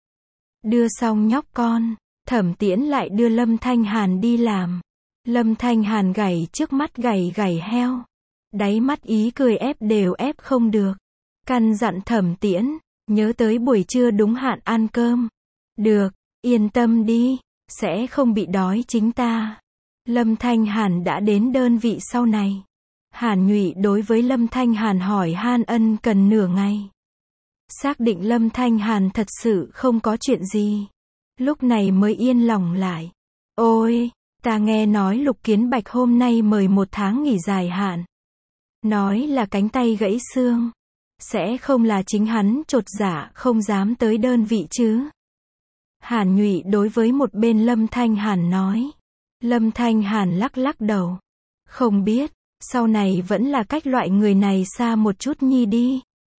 Đưa xong nhóc con, Thẩm Tiễn lại đưa Lâm Thanh Hàn đi làm. Lâm Thanh Hàn gảy trước mắt gảy gảy heo. Đáy mắt ý cười ép đều ép không được. Căn dặn Thẩm Tiễn, nhớ tới buổi trưa đúng hạn ăn cơm. Được, yên tâm đi, sẽ không bị đói chính ta. Lâm Thanh Hàn đã đến đơn vị sau này. Hàn Nhụy đối với Lâm Thanh Hàn hỏi han ân cần nửa ngày. Xác định Lâm Thanh Hàn thật sự không có chuyện gì. Lúc này mới yên lòng lại. Ôi, ta nghe nói Lục Kiến Bạch hôm nay mời một tháng nghỉ dài hạn. Nói là cánh tay gãy xương. Sẽ không là chính hắn chột dạ không dám tới đơn vị chứ. Hàn Nhụy đối với một bên Lâm Thanh Hàn nói. Lâm Thanh Hàn lắc lắc đầu. Không biết, sau này vẫn là cách loại người này xa một chút nhi đi.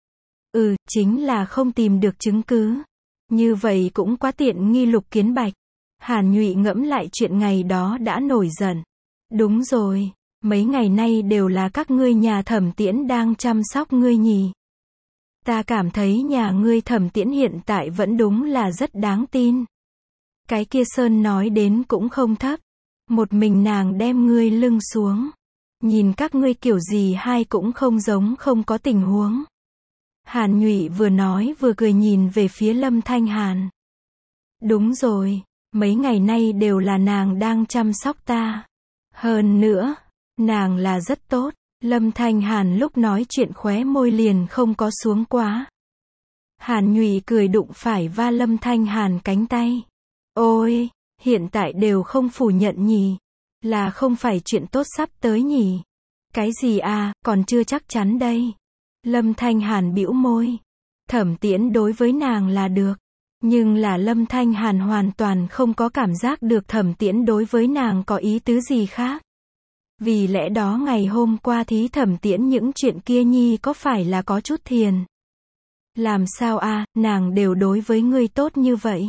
Ừ, chính là không tìm được chứng cứ. Như vậy cũng quá tiện nghi Lục Kiến Bạch. Hàn Nhụy ngẫm lại chuyện ngày đó đã nổi giận. Đúng rồi, Mấy ngày nay đều là các ngươi nhà Thẩm Tiễn đang chăm sóc ngươi nhỉ? Ta cảm thấy nhà ngươi Thẩm Tiễn hiện tại vẫn đúng là rất đáng tin. Cái kia Sơn nói đến cũng không thấp. Một mình nàng đem ngươi lưng xuống. Nhìn các ngươi kiểu gì hai cũng không giống không có tình huống. Hàn Nhụy vừa nói vừa cười nhìn về phía Lâm Thanh Hàn. Đúng rồi, mấy ngày nay đều là nàng đang chăm sóc ta. Hơn nữa, nàng là rất tốt. Lâm Thanh Hàn lúc nói chuyện khóe môi liền không có xuống quá. Hàn Nhụy cười đụng phải va Lâm Thanh Hàn cánh tay. Ôi, hiện tại đều không phủ nhận nhỉ? Là không phải chuyện tốt sắp tới nhỉ? Cái gì à, còn chưa chắc chắn đây. Lâm Thanh Hàn bĩu môi. Thẩm Tiễn đối với nàng là được. Nhưng là Lâm Thanh Hàn hoàn toàn không có cảm giác được Thẩm Tiễn đối với nàng có ý tứ gì khác. Vì lẽ đó ngày hôm qua thí Thẩm Tiễn những chuyện kia nhi có phải là có chút thiền. Làm sao à, nàng đều đối với ngươi tốt như vậy.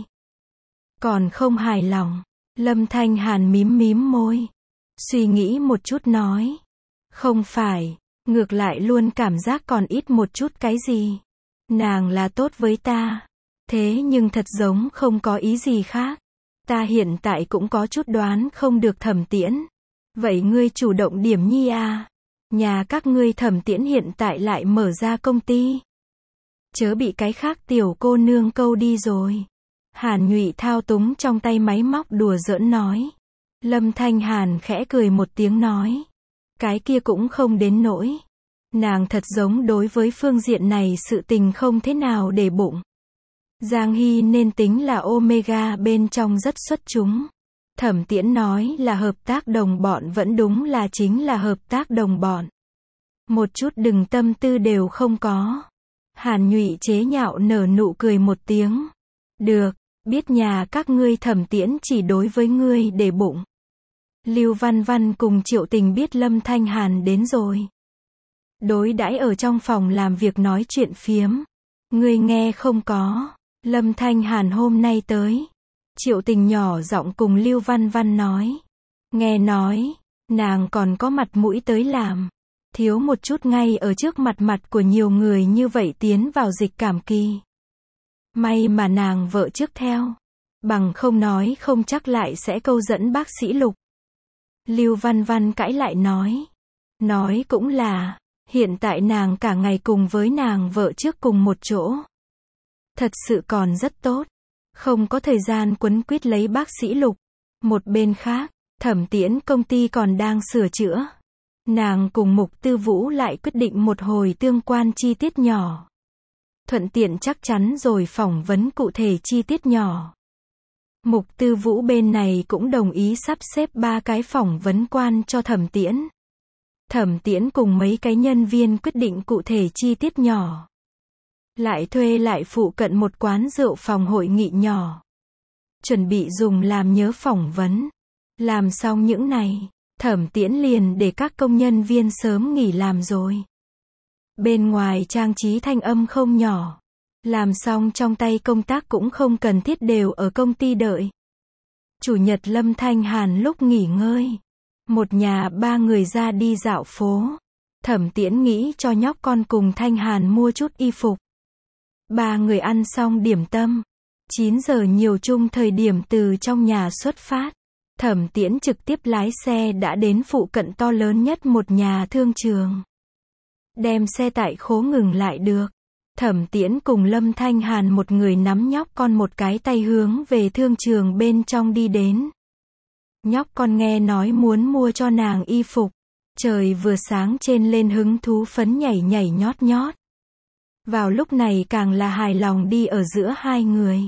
Còn không hài lòng. Lâm Thanh Hàn mím mím môi. Suy nghĩ một chút nói. Không phải, ngược lại luôn cảm giác còn ít một chút cái gì. Nàng là tốt với ta. Thế nhưng thật giống không có ý gì khác. Ta hiện tại cũng có chút đoán không được Thẩm Tiễn. Vậy ngươi chủ động điểm nhi à? Nhà các ngươi Thẩm Tiễn hiện tại lại mở ra công ty. Chớ bị cái khác tiểu cô nương câu đi rồi. Hàn Nhụy thao túng trong tay máy móc đùa giỡn nói. Lâm Thanh Hàn khẽ cười một tiếng nói. Cái kia cũng không đến nỗi. Nàng thật giống đối với phương diện này sự tình không thế nào để bụng. Giang Hy nên tính là Omega bên trong rất xuất chúng. Thẩm Tiễn nói là hợp tác đồng bọn vẫn đúng là chính là hợp tác đồng bọn. Một chút đừng tâm tư đều không có. Hàn Nhụy chế nhạo nở nụ cười một tiếng. Được, biết nhà các ngươi Thẩm Tiễn chỉ đối với ngươi để bụng. Lưu Văn Văn cùng Triệu Tình biết Lâm Thanh Hàn đến rồi. Đối đãi ở trong phòng làm việc nói chuyện phiếm. Ngươi nghe không có. Lâm Thanh Hàn hôm nay tới. Triệu Tình nhỏ giọng cùng Lưu Văn Văn nói. Nghe nói, nàng còn có mặt mũi tới làm. Thiếu một chút ngay ở trước mặt mặt của nhiều người như vậy tiến vào dịch cảm kỳ. May mà nàng vợ trước theo. Bằng không nói không chắc lại sẽ câu dẫn bác sĩ Lục. Lưu Văn Văn cãi lại nói. Nói cũng là, hiện tại nàng cả ngày cùng với nàng vợ trước cùng một chỗ. Thật sự còn rất tốt. Không có thời gian quấn quýt lấy bác sĩ Lục. Một bên khác, Thẩm Tiễn công ty còn đang sửa chữa. Nàng cùng Mục Tư Vũ lại quyết định một hồi tương quan chi tiết nhỏ. Thuận tiện chắc chắn rồi phỏng vấn cụ thể chi tiết nhỏ. Mục Tư Vũ bên này cũng đồng ý sắp xếp ba cái phỏng vấn quan cho Thẩm Tiễn. Thẩm Tiễn cùng mấy cái nhân viên quyết định cụ thể chi tiết nhỏ. Lại thuê lại phụ cận một quán rượu phòng hội nghị nhỏ. Chuẩn bị dùng làm nhớ phỏng vấn. Làm xong những này, Thẩm Tiễn liền để các công nhân viên sớm nghỉ làm rồi. Bên ngoài trang trí thanh âm không nhỏ. Làm xong trong tay công tác cũng không cần thiết đều ở công ty đợi. Chủ nhật Lâm Thanh Hàn lúc nghỉ ngơi. Một nhà ba người ra đi dạo phố. Thẩm Tiễn nghĩ cho nhóc con cùng Thanh Hàn mua chút y phục. Ba người ăn xong điểm tâm. chín giờ nhiều chung thời điểm từ trong nhà xuất phát. Thẩm Tiễn trực tiếp lái xe đã đến phụ cận to lớn nhất một nhà thương trường. Đem xe tại khố ngừng lại được. Thẩm Tiễn cùng Lâm Thanh Hàn một người nắm nhóc con một cái tay hướng về thương trường bên trong đi đến. Nhóc con nghe nói muốn mua cho nàng y phục. Trời vừa sáng trên lên hứng thú phấn nhảy nhảy nhót nhót. Vào lúc này càng là hài lòng đi ở giữa hai người.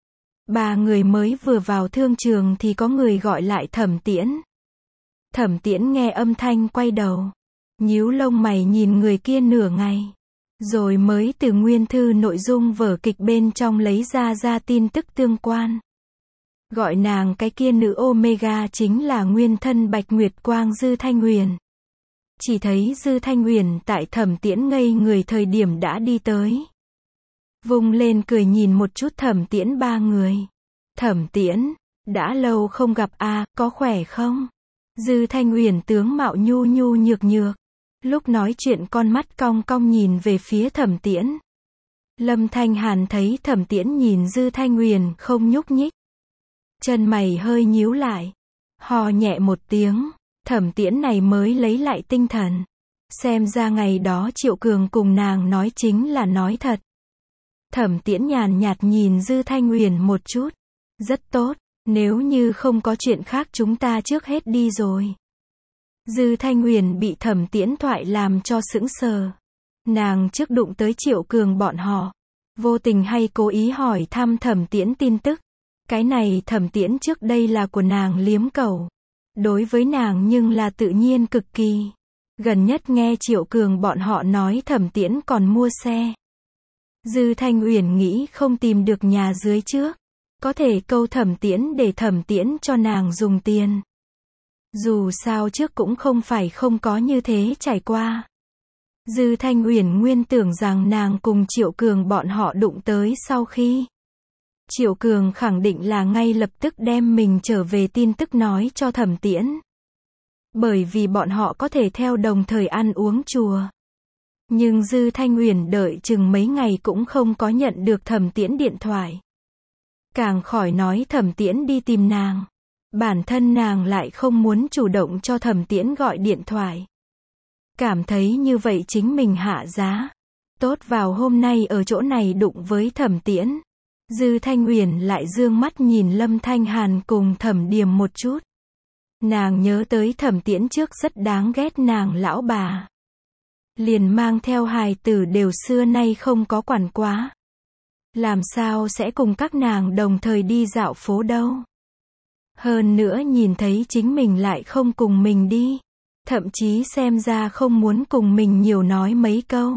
Ba người mới vừa vào thương trường thì có người gọi lại Thẩm Tiễn. Thẩm Tiễn nghe âm thanh quay đầu. Nhíu lông mày nhìn người kia nửa ngày. Rồi mới từ nguyên thư nội dung vở kịch bên trong lấy ra ra tin tức tương quan. Gọi nàng cái kia nữ Omega chính là nguyên thân Bạch Nguyệt Quang Dư Thanh Huyền. Chỉ thấy Dư Thanh Huyền tại Thẩm Tiễn ngây người thời điểm đã đi tới. Vung lên cười nhìn một chút Thẩm Tiễn ba người. Thẩm Tiễn, đã lâu không gặp a, à, có khỏe không? Dư Thanh Uyển tướng mạo nhu nhu nhược nhược. Lúc nói chuyện con mắt cong cong nhìn về phía Thẩm Tiễn. Lâm Thanh Hàn thấy Thẩm Tiễn nhìn Dư Thanh Uyển không nhúc nhích. Chân mày hơi nhíu lại. Hò nhẹ một tiếng, Thẩm Tiễn này mới lấy lại tinh thần. Xem ra ngày đó Triệu Cường cùng nàng nói chính là nói thật. Thẩm Tiễn nhàn nhạt nhìn Dư Thanh Uyển một chút. Rất tốt, nếu như không có chuyện khác chúng ta trước hết đi rồi. Dư Thanh Uyển bị Thẩm Tiễn thoại làm cho sững sờ. Nàng trước đụng tới Triệu Cường bọn họ, vô tình hay cố ý hỏi thăm Thẩm Tiễn tin tức. Cái này Thẩm Tiễn trước đây là của nàng liếm cầu. Đối với nàng nhưng là tự nhiên cực kỳ. Gần nhất nghe Triệu Cường bọn họ nói Thẩm Tiễn còn mua xe. Dư Thanh Uyển nghĩ không tìm được nhà dưới trước. Có thể câu Thẩm Tiễn để Thẩm Tiễn cho nàng dùng tiền. Dù sao trước cũng không phải không có như thế trải qua. Dư Thanh Uyển nguyên tưởng rằng nàng cùng Triệu Cường bọn họ đụng tới sau khi Triệu Cường khẳng định là ngay lập tức đem mình trở về tin tức nói cho Thẩm Tiễn. Bởi vì bọn họ có thể theo đồng thời ăn uống chùa. Nhưng Dư Thanh Uyển đợi chừng mấy ngày cũng không có nhận được Thẩm Tiễn điện thoại. Càng khỏi nói Thẩm Tiễn đi tìm nàng. Bản thân nàng lại không muốn chủ động cho Thẩm Tiễn gọi điện thoại. Cảm thấy như vậy chính mình hạ giá. Tốt vào hôm nay ở chỗ này đụng với Thẩm Tiễn. Dư Thanh Uyển lại dương mắt nhìn Lâm Thanh Hàn cùng Thẩm Điềm một chút. Nàng nhớ tới Thẩm Tiễn trước rất đáng ghét nàng lão bà. Liền mang theo hài tử đều xưa nay không có quản quá. Làm sao sẽ cùng các nàng đồng thời đi dạo phố đâu. Hơn nữa nhìn thấy chính mình lại không cùng mình đi. Thậm chí xem ra không muốn cùng mình nhiều nói mấy câu.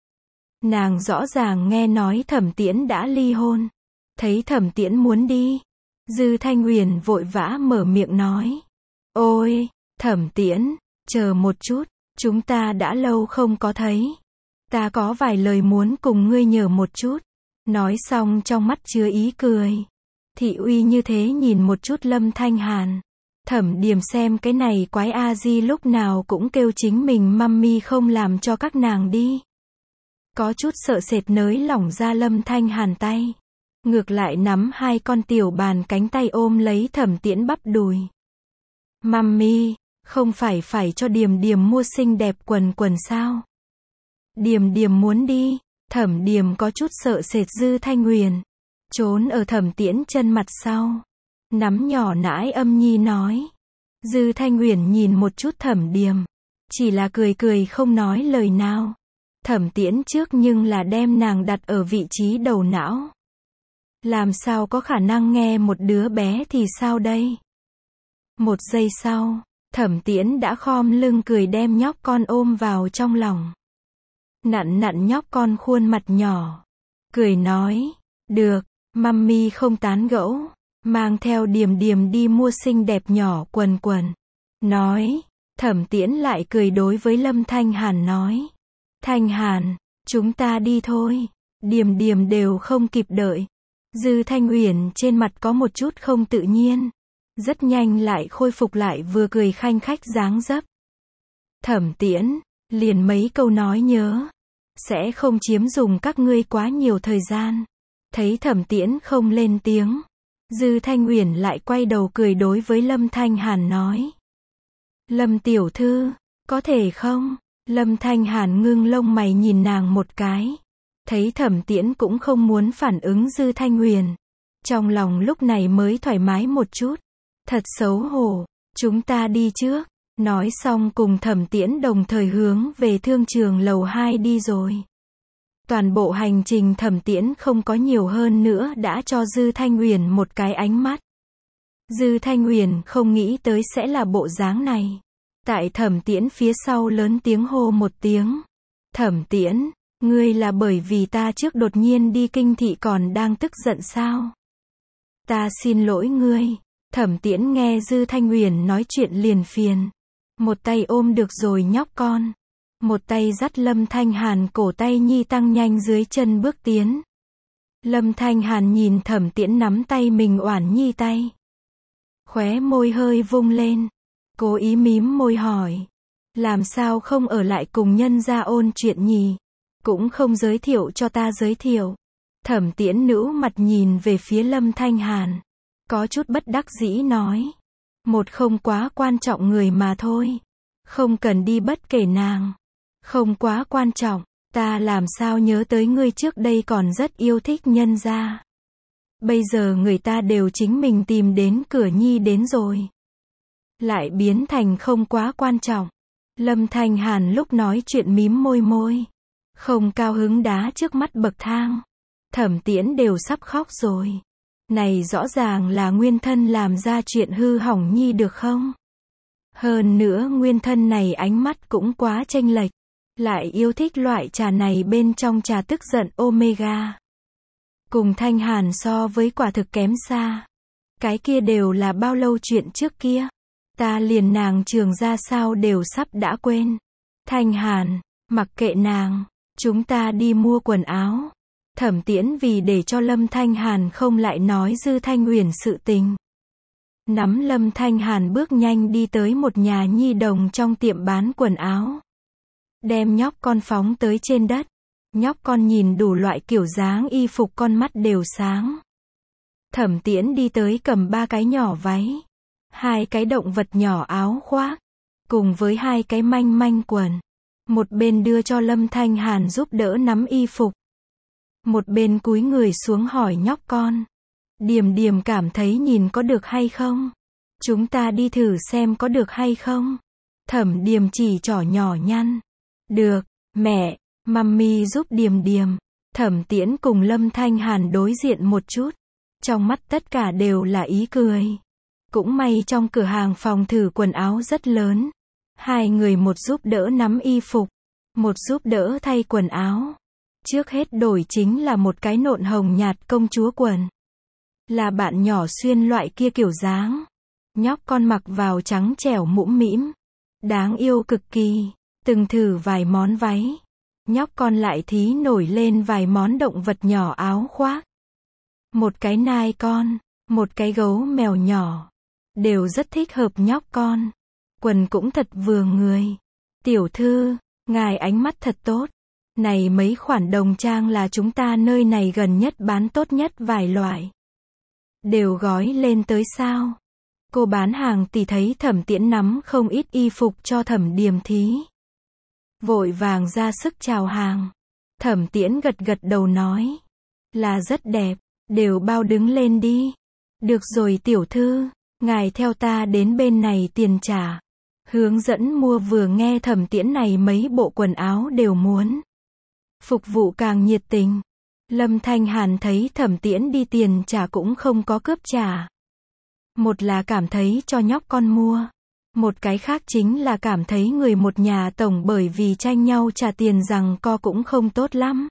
Nàng rõ ràng nghe nói Thẩm Tiễn đã ly hôn. Thấy Thẩm Tiễn muốn đi. Dư Thanh Uyển vội vã mở miệng nói. Ôi, Thẩm Tiễn, chờ một chút, chúng ta đã lâu không có thấy. Ta có vài lời muốn cùng ngươi nhờ một chút. Nói xong trong mắt chứa ý cười. Thị uy như thế nhìn một chút Lâm Thanh Hàn. Thẩm Điềm xem cái này quái a di lúc nào cũng kêu chính mình mummy không làm cho các nàng đi. Có chút sợ sệt nới lỏng ra Lâm Thanh Hàn tay. Ngược lại nắm hai con tiểu bàn cánh tay ôm lấy Thẩm Tiễn bắp đùi. Mummy, không phải phải cho Điềm Điềm mua xinh đẹp quần quần sao? Điềm Điềm muốn đi. Thẩm Điềm có chút sợ sệt Dư Thanh Uyển. Trốn ở Thẩm Tiễn chân mặt sau. Nắm nhỏ nãi âm nhi nói. Dư Thanh Uyển nhìn một chút Thẩm Điềm. Chỉ là cười cười không nói lời nào. Thẩm Tiễn trước nhưng là đem nàng đặt ở vị trí đầu não. Làm sao có khả năng nghe một đứa bé thì sao đây? Một giây sau, Thẩm Tiễn đã khom lưng cười đem nhóc con ôm vào trong lòng. Nặn nặn nhóc con khuôn mặt nhỏ. Cười nói, được, mummy không tán gẫu. Mang theo Điềm Điềm đi mua xinh đẹp nhỏ quần quần. Nói, Thẩm Tiễn lại cười đối với Lâm Thanh Hàn nói. Thanh Hàn, chúng ta đi thôi. Điềm Điềm đều không kịp đợi. Dư Thanh Uyển trên mặt có một chút không tự nhiên. Rất nhanh lại khôi phục lại vừa cười khanh khách dáng dấp. Thẩm Tiễn, liền mấy câu nói nhớ. Sẽ không chiếm dùng các ngươi quá nhiều thời gian. Thấy Thẩm Tiễn không lên tiếng. Dư Thanh Uyển lại quay đầu cười đối với Lâm Thanh Hàn nói. Lâm tiểu thư, có thể không? Lâm Thanh Hàn ngưng lông mày nhìn nàng một cái. Thấy Thẩm Tiễn cũng không muốn phản ứng Dư Thanh Uyển. Trong lòng lúc này mới thoải mái một chút. Thật xấu hổ, chúng ta đi trước. Nói xong cùng Thẩm Tiễn đồng thời hướng về thương trường lầu hai đi rồi. Toàn bộ hành trình Thẩm Tiễn không có nhiều hơn nữa đã cho Dư Thanh Uyển một cái ánh mắt. Dư Thanh Uyển không nghĩ tới sẽ là bộ dáng này. Tại Thẩm Tiễn phía sau lớn tiếng hô một tiếng. Thẩm Tiễn, ngươi là bởi vì ta trước đột nhiên đi kinh thị còn đang tức giận sao? Ta xin lỗi ngươi. Thẩm Tiễn nghe Dư Thanh Uyển nói chuyện liền phiền. Một tay ôm được rồi nhóc con. Một tay dắt Lâm Thanh Hàn cổ tay nhi tăng nhanh dưới chân bước tiến. Lâm Thanh Hàn nhìn Thẩm Tiễn nắm tay mình oản nhi tay. Khóe môi hơi vung lên. Cố ý mím môi hỏi. Làm sao không ở lại cùng nhân gia ôn chuyện nhỉ? Cũng không giới thiệu cho ta giới thiệu. Thẩm Tiễn Nữ mặt nhìn về phía Lâm Thanh Hàn. Có chút bất đắc dĩ nói. Một không quá quan trọng người mà thôi. Không cần đi bất kể nàng. Không quá quan trọng. Ta làm sao nhớ tới ngươi trước đây còn rất yêu thích nhân gia. Bây giờ người ta đều chính mình tìm đến cửa nhi đến rồi. Lại biến thành không quá quan trọng. Lâm Thanh Hàn lúc nói chuyện mím môi môi. Không cao hứng đá trước mắt bậc thang. Thẩm Tiễn đều sắp khóc rồi. Này rõ ràng là nguyên thân làm ra chuyện hư hỏng nhi được không? Hơn nữa nguyên thân này ánh mắt cũng quá chênh lệch. Lại yêu thích loại trà này bên trong trà tức giận Omega. Cùng Thanh Hàn so với quả thực kém xa. Cái kia đều là bao lâu chuyện trước kia. Ta liền nàng trường ra sao đều sắp đã quên. Thanh Hàn, mặc kệ nàng. Chúng ta đi mua quần áo. Thẩm Tiễn vì để cho Lâm Thanh Hàn không lại nói Dư Thanh Uyển sự tình. Nắm Lâm Thanh Hàn bước nhanh đi tới một nhà nhi đồng trong tiệm bán quần áo. Đem nhóc con phóng tới trên đất. Nhóc con nhìn đủ loại kiểu dáng y phục con mắt đều sáng. Thẩm Tiễn đi tới cầm ba cái nhỏ váy. Hai cái động vật nhỏ áo khoác. Cùng với hai cái manh manh quần. Một bên đưa cho Lâm Thanh Hàn giúp đỡ nắm y phục. Một bên cúi người xuống hỏi nhóc con. Điềm Điềm cảm thấy nhìn có được hay không? Chúng ta đi thử xem có được hay không? Thẩm Điềm chỉ trỏ nhỏ nhăn. Được, mẹ, mummy giúp Điềm Điềm. Thẩm Tiễn cùng Lâm Thanh Hàn đối diện một chút. Trong mắt tất cả đều là ý cười. Cũng may trong cửa hàng phòng thử quần áo rất lớn. Hai người một giúp đỡ nắm y phục. Một giúp đỡ thay quần áo. Trước hết đổi chính là một cái nộn hồng nhạt công chúa quần. Là bạn nhỏ xuyên loại kia kiểu dáng. Nhóc con mặc vào trắng trẻo mũm mĩm. Đáng yêu cực kỳ. Từng thử vài món váy. Nhóc con lại thí nổi lên vài món động vật nhỏ áo khoác. Một cái nai con. Một cái gấu mèo nhỏ. Đều rất thích hợp nhóc con. Quần cũng thật vừa người. Tiểu thư, ngài ánh mắt thật tốt. Này mấy khoản đồng trang là chúng ta nơi này gần nhất bán tốt nhất vài loại. Đều gói lên tới sao? Cô bán hàng thì thấy Thẩm Tiễn nắm không ít y phục cho Thẩm Điềm thí. Vội vàng ra sức chào hàng. Thẩm Tiễn gật gật đầu nói. Là rất đẹp, đều bao đứng lên đi. Được rồi tiểu thư, ngài theo ta đến bên này tiền trả. Hướng dẫn mua vừa nghe Thẩm Tiễn này mấy bộ quần áo đều muốn. Phục vụ càng nhiệt tình. Lâm Thanh Hàn thấy Thẩm Tiễn đi tiền trả cũng không có cướp trả. Một là cảm thấy cho nhóc con mua. Một cái khác chính là cảm thấy người một nhà tổng bởi vì tranh nhau trả tiền rằng co cũng không tốt lắm.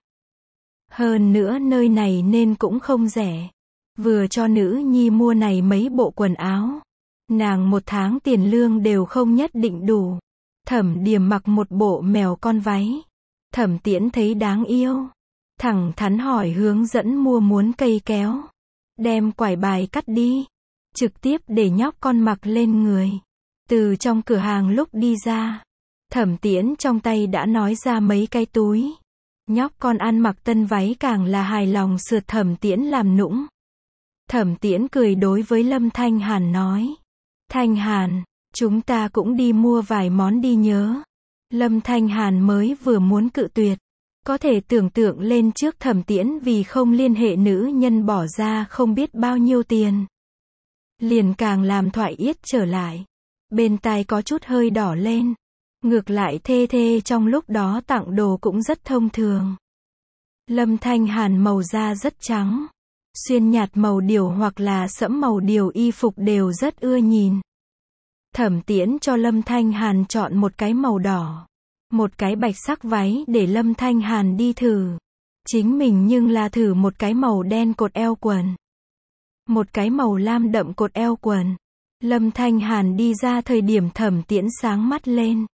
Hơn nữa nơi này nên cũng không rẻ. Vừa cho nữ nhi mua này mấy bộ quần áo. Nàng một tháng tiền lương đều không nhất định đủ. Thẩm Điềm mặc một bộ mèo con váy. Thẩm Tiễn thấy đáng yêu. Thẳng thắn hỏi hướng dẫn mua muốn cây kéo. Đem quải bài cắt đi. Trực tiếp để nhóc con mặc lên người. Từ trong cửa hàng lúc đi ra. Thẩm Tiễn trong tay đã nói ra mấy cái túi. Nhóc con ăn mặc tân váy càng là hài lòng sượt Thẩm Tiễn làm nũng. Thẩm Tiễn cười đối với Lâm Thanh Hàn nói. Thanh Hàn, chúng ta cũng đi mua vài món đi nhớ. Lâm Thanh Hàn mới vừa muốn cự tuyệt. Có thể tưởng tượng lên trước Thẩm Tiễn vì không liên hệ nữ nhân bỏ ra không biết bao nhiêu tiền. Liền càng làm thoại yết trở lại. Bên tai có chút hơi đỏ lên. Ngược lại thê thê trong lúc đó tặng đồ cũng rất thông thường. Lâm Thanh Hàn màu da rất trắng. Xuyên nhạt màu điều hoặc là sẫm màu điều y phục đều rất ưa nhìn. Thẩm Tiễn cho Lâm Thanh Hàn chọn một cái màu đỏ. Một cái bạch sắc váy để Lâm Thanh Hàn đi thử. Chính mình nhưng là thử một cái màu đen cột eo quần. Một cái màu lam đậm cột eo quần. Lâm Thanh Hàn đi ra thời điểm Thẩm Tiễn sáng mắt lên.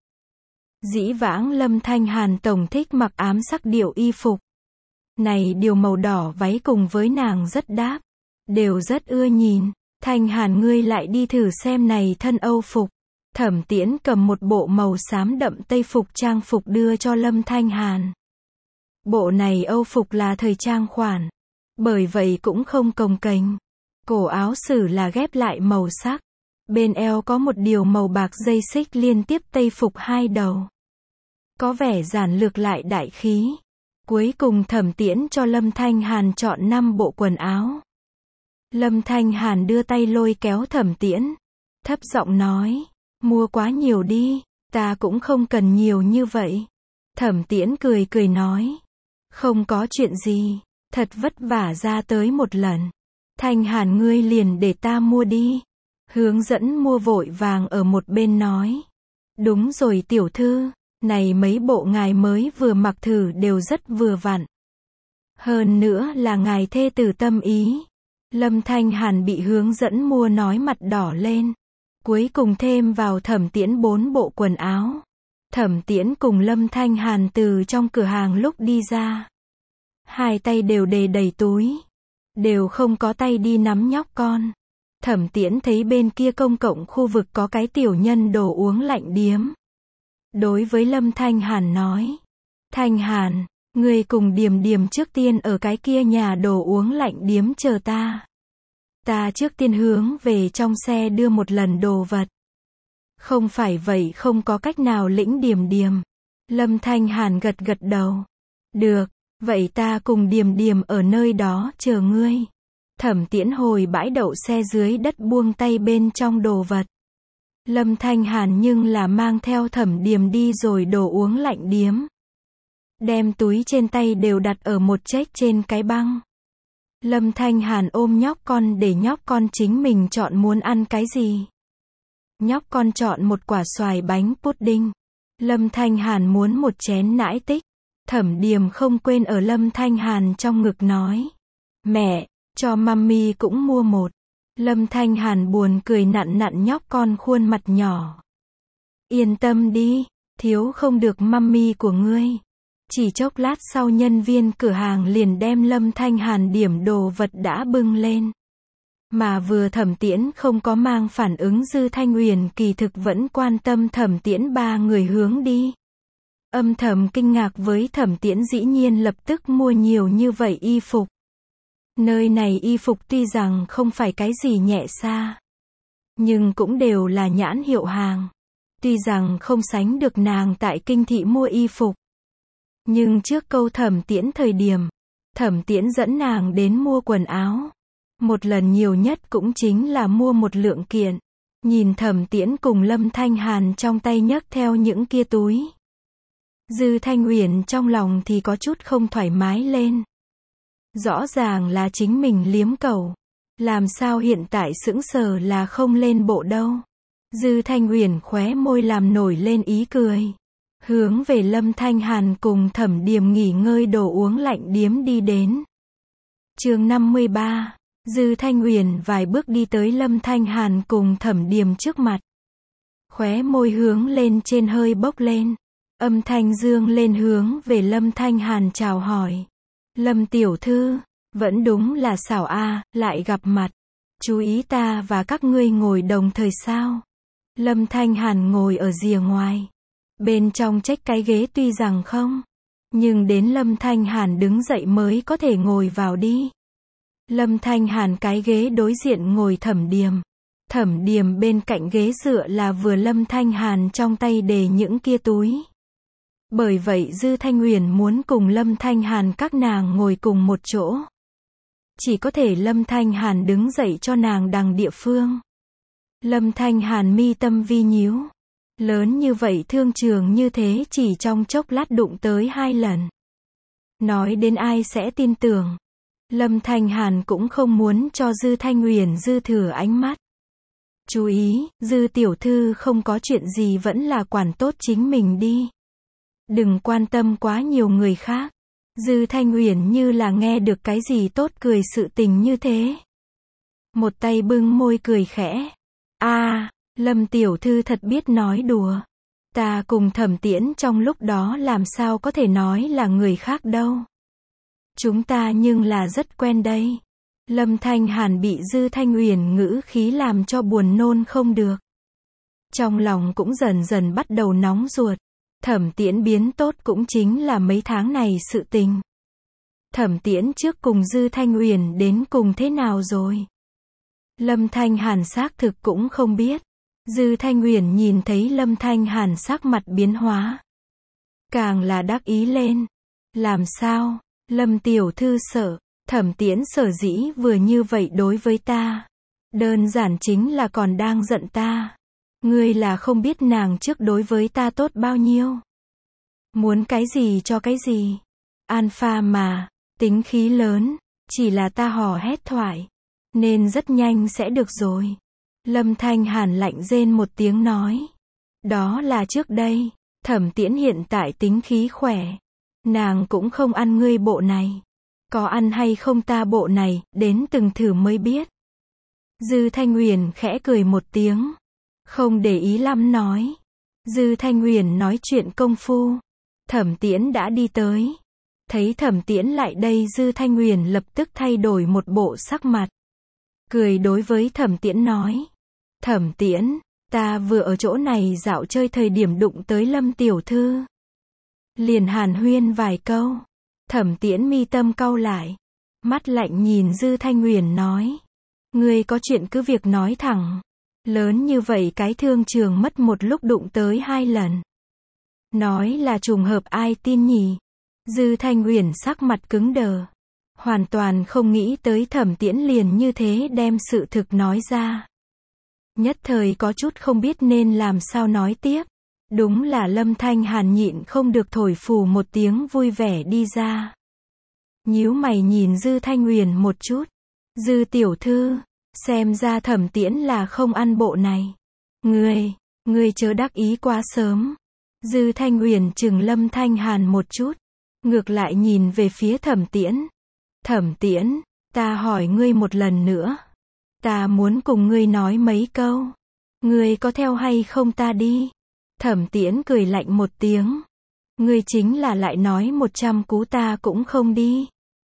Dĩ vãng Lâm Thanh Hàn tổng thích mặc ám sắc điệu y phục. Này điều màu đỏ váy cùng với nàng rất đáp. Đều rất ưa nhìn. Thanh Hàn ngươi lại đi thử xem này thân Âu phục. Thẩm Tiễn cầm một bộ màu xám đậm tây phục trang phục đưa cho Lâm Thanh Hàn. Bộ này Âu phục là thời trang khoản, bởi vậy cũng không cồng kềnh. Cổ áo sử là ghép lại màu sắc. Bên eo có một điều màu bạc dây xích liên tiếp tây phục hai đầu. Có vẻ giản lược lại đại khí. Cuối cùng Thẩm Tiễn cho Lâm Thanh Hàn chọn năm bộ quần áo. Lâm Thanh Hàn đưa tay lôi kéo Thẩm Tiễn, thấp giọng nói, mua quá nhiều đi, ta cũng không cần nhiều như vậy. Thẩm Tiễn cười cười nói, không có chuyện gì, thật vất vả ra tới một lần. Thanh Hàn ngươi liền để ta mua đi. Hướng dẫn mua vội vàng ở một bên nói, đúng rồi tiểu thư, này mấy bộ ngài mới vừa mặc thử đều rất vừa vặn. Hơn nữa là ngài thê tử tâm ý. Lâm Thanh Hàn bị hướng dẫn mua nói mặt đỏ lên. Cuối cùng thêm vào Thẩm Tiễn bốn bộ quần áo. Thẩm Tiễn cùng Lâm Thanh Hàn từ trong cửa hàng lúc đi ra. Hai tay đều đề đầy túi. Đều không có tay đi nắm nhóc con. Thẩm Tiễn thấy bên kia công cộng khu vực có cái tiểu nhân đồ uống lạnh điếm. Đối với Lâm Thanh Hàn nói, Thanh Hàn, ngươi cùng Điềm Điềm trước tiên ở cái kia nhà đồ uống lạnh điếm chờ ta. Ta trước tiên hướng về trong xe đưa một lần đồ vật. Không phải vậy không có cách nào lĩnh Điềm Điềm. Lâm Thanh Hàn gật gật đầu. Được, vậy ta cùng Điềm Điềm ở nơi đó chờ ngươi. Thẩm Tiễn hồi bãi đậu xe dưới đất buông tay bên trong đồ vật. Lâm Thanh Hàn nhưng là mang theo Thẩm Điềm đi rồi đồ uống lạnh điếm. Đem túi trên tay đều đặt ở một check trên cái băng. Lâm Thanh Hàn ôm nhóc con để nhóc con chính mình chọn muốn ăn cái gì. Nhóc con chọn một quả xoài bánh pudding. Lâm Thanh Hàn muốn một chén nãi tích. Thẩm Điềm không quên ở Lâm Thanh Hàn trong ngực nói, mẹ, cho mami cũng mua một. Lâm Thanh Hàn buồn cười nặn nặn nhóc con khuôn mặt nhỏ. Yên tâm đi, thiếu không được mami của ngươi. Chỉ chốc lát sau nhân viên cửa hàng liền đem Lâm Thanh Hàn điểm đồ vật đã bưng lên. Mà vừa Thẩm Tiễn không có mang phản ứng Dư Thanh Huyền kỳ thực vẫn quan tâm Thẩm Tiễn ba người hướng đi. Âm thầm kinh ngạc với Thẩm Tiễn dĩ nhiên lập tức mua nhiều như vậy y phục. Nơi này y phục tuy rằng không phải cái gì nhẹ xa, nhưng cũng đều là nhãn hiệu hàng. Tuy rằng không sánh được nàng tại kinh thị mua y phục. Nhưng trước câu Thẩm Tiễn thời điểm, Thẩm Tiễn dẫn nàng đến mua quần áo. Một lần nhiều nhất cũng chính là mua một lượng kiện. Nhìn Thẩm Tiễn cùng Lâm Thanh Hàn trong tay nhấc theo những kia túi. Dư Thanh Huyền trong lòng thì có chút không thoải mái lên. Rõ ràng là chính mình liếm cầu. Làm sao hiện tại sững sờ là không lên bộ đâu. Dư Thanh Huyền khóe môi làm nổi lên ý cười. Hướng về Lâm Thanh Hàn cùng Thẩm Điềm nghỉ ngơi đồ uống lạnh điếm đi đến. Chương năm mươi ba. Dư Thanh Huyền vài bước đi tới Lâm Thanh Hàn cùng Thẩm Điềm trước mặt. Khóe môi hướng lên trên hơi bốc lên. Âm thanh dương lên hướng về Lâm Thanh Hàn chào hỏi. Lâm tiểu thư, vẫn đúng là xảo a, lại gặp mặt. Chú ý ta và các ngươi ngồi đồng thời sao? Lâm Thanh Hàn ngồi ở rìa ngoài. Bên trong trách cái ghế tuy rằng không, nhưng đến Lâm Thanh Hàn đứng dậy mới có thể ngồi vào đi. Lâm Thanh Hàn cái ghế đối diện ngồi Thẩm Điềm. Thẩm Điềm bên cạnh ghế dựa là vừa Lâm Thanh Hàn trong tay đề những kia túi. Bởi vậy Dư Thanh Huyền muốn cùng Lâm Thanh Hàn các nàng ngồi cùng một chỗ. Chỉ có thể Lâm Thanh Hàn đứng dậy cho nàng đằng địa phương. Lâm Thanh Hàn mi tâm vi nhíu. Lớn như vậy thương trường như thế chỉ trong chốc lát đụng tới hai lần. Nói đến ai sẽ tin tưởng. Lâm Thanh Hàn cũng không muốn cho Dư Thanh Huyền dư thừa ánh mắt. Chú ý, Dư tiểu thư không có chuyện gì vẫn là quản tốt chính mình đi. Đừng quan tâm quá nhiều người khác. Dư Thanh Huyền như là nghe được cái gì tốt cười sự tình như thế. Một tay bưng môi cười khẽ. A, à, Lâm tiểu thư thật biết nói đùa. Ta cùng Thẩm Tiễn trong lúc đó làm sao có thể nói là người khác đâu. Chúng ta nhưng là rất quen đây. Lâm Thanh Hàn bị Dư Thanh Huyền ngữ khí làm cho buồn nôn không được. Trong lòng cũng dần dần bắt đầu nóng ruột. Thẩm Tiễn biến tốt cũng chính là mấy tháng này sự tình. Thẩm Tiễn trước cùng Dư Thanh Huyền đến cùng thế nào rồi? Lâm Thanh Hàn xác thực cũng không biết. Dư Thanh Huyền nhìn thấy Lâm Thanh Hàn sắc mặt biến hóa, càng là đắc ý lên. Làm sao? Lâm tiểu thư sợ. Thẩm Tiễn sở dĩ vừa như vậy đối với ta, đơn giản chính là còn đang giận ta. Ngươi là không biết nàng trước đối với ta tốt bao nhiêu. Muốn cái gì cho cái gì. Alpha mà, tính khí lớn, chỉ là ta hò hét thoại, nên rất nhanh sẽ được rồi. Lâm Thanh Hàn lạnh rên một tiếng nói. Đó là trước đây. Thẩm Tiễn hiện tại tính khí khỏe. Nàng cũng không ăn ngươi bộ này. Có ăn hay không ta bộ này, đến từng thử mới biết. Dư Thanh Huyền khẽ cười một tiếng, không để ý lắm nói. Dư Thanh Huyền nói chuyện công phu, Thẩm Tiễn đã đi tới. Thấy Thẩm Tiễn lại đây, Dư Thanh Huyền lập tức thay đổi một bộ sắc mặt, cười đối với Thẩm Tiễn nói. Thẩm Tiễn, ta vừa ở chỗ này dạo chơi thời điểm đụng tới Lâm tiểu thư, liền hàn huyên vài câu. Thẩm Tiễn mi tâm cau lại, mắt lạnh nhìn Dư Thanh Huyền nói. Ngươi có chuyện cứ việc nói thẳng. Lớn như vậy cái thương trường mất một lúc đụng tới hai lần. Nói là trùng hợp ai tin nhỉ? Dư Thanh Huyền sắc mặt cứng đờ. Hoàn toàn không nghĩ tới Thẩm Tiễn liền như thế đem sự thực nói ra. Nhất thời có chút không biết nên làm sao nói tiếp. Đúng là Lâm Thanh Hàn nhịn không được thổi phù một tiếng vui vẻ đi ra. Nhíu mày nhìn Dư Thanh Huyền một chút. Dư tiểu thư, xem ra Thẩm Tiễn là không ăn bộ này. Ngươi, ngươi chớ đắc ý quá sớm. Dư Thanh Huyền chừng Lâm Thanh Hàn một chút, ngược lại nhìn về phía Thẩm Tiễn. Thẩm Tiễn, ta hỏi ngươi một lần nữa. Ta muốn cùng ngươi nói mấy câu. Ngươi có theo hay không ta đi? Thẩm Tiễn cười lạnh một tiếng. Ngươi chính là lại nói một trăm cú ta cũng không đi.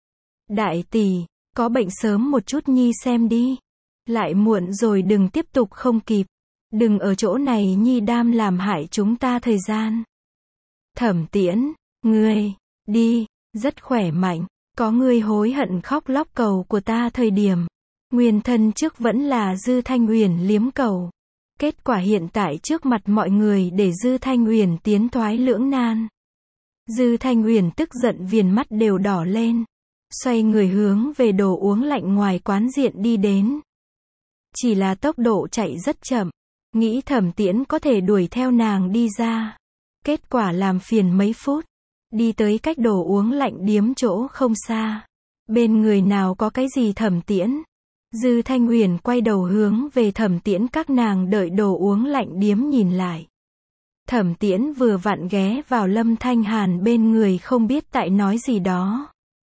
Đại tỷ, có bệnh sớm một chút nhi xem đi. Lại muộn rồi đừng tiếp tục không kịp. Đừng ở chỗ này nhi đam làm hại chúng ta thời gian. Thẩm Tiễn, ngươi, đi, rất khỏe mạnh. Có ngươi hối hận khóc lóc cầu của ta thời điểm. Nguyên thân trước vẫn là Dư Thanh Huyền liếm cầu. Kết quả hiện tại trước mặt mọi người để Dư Thanh Huyền tiến thoái lưỡng nan. Dư Thanh Huyền tức giận viền mắt đều đỏ lên. Xoay người hướng về đồ uống lạnh ngoài quán diện đi đến. Chỉ là tốc độ chạy rất chậm. Nghĩ Thẩm Tiễn có thể đuổi theo nàng đi ra. Kết quả làm phiền mấy phút. Đi tới cách đồ uống lạnh điếm chỗ không xa. Bên người nào có cái gì Thẩm Tiễn. Dư Thanh Huyền quay đầu hướng về Thẩm Tiễn các nàng đợi đồ uống lạnh điếm nhìn lại. Thẩm Tiễn vừa vặn ghé vào Lâm Thanh Hàn bên người không biết tại nói gì đó.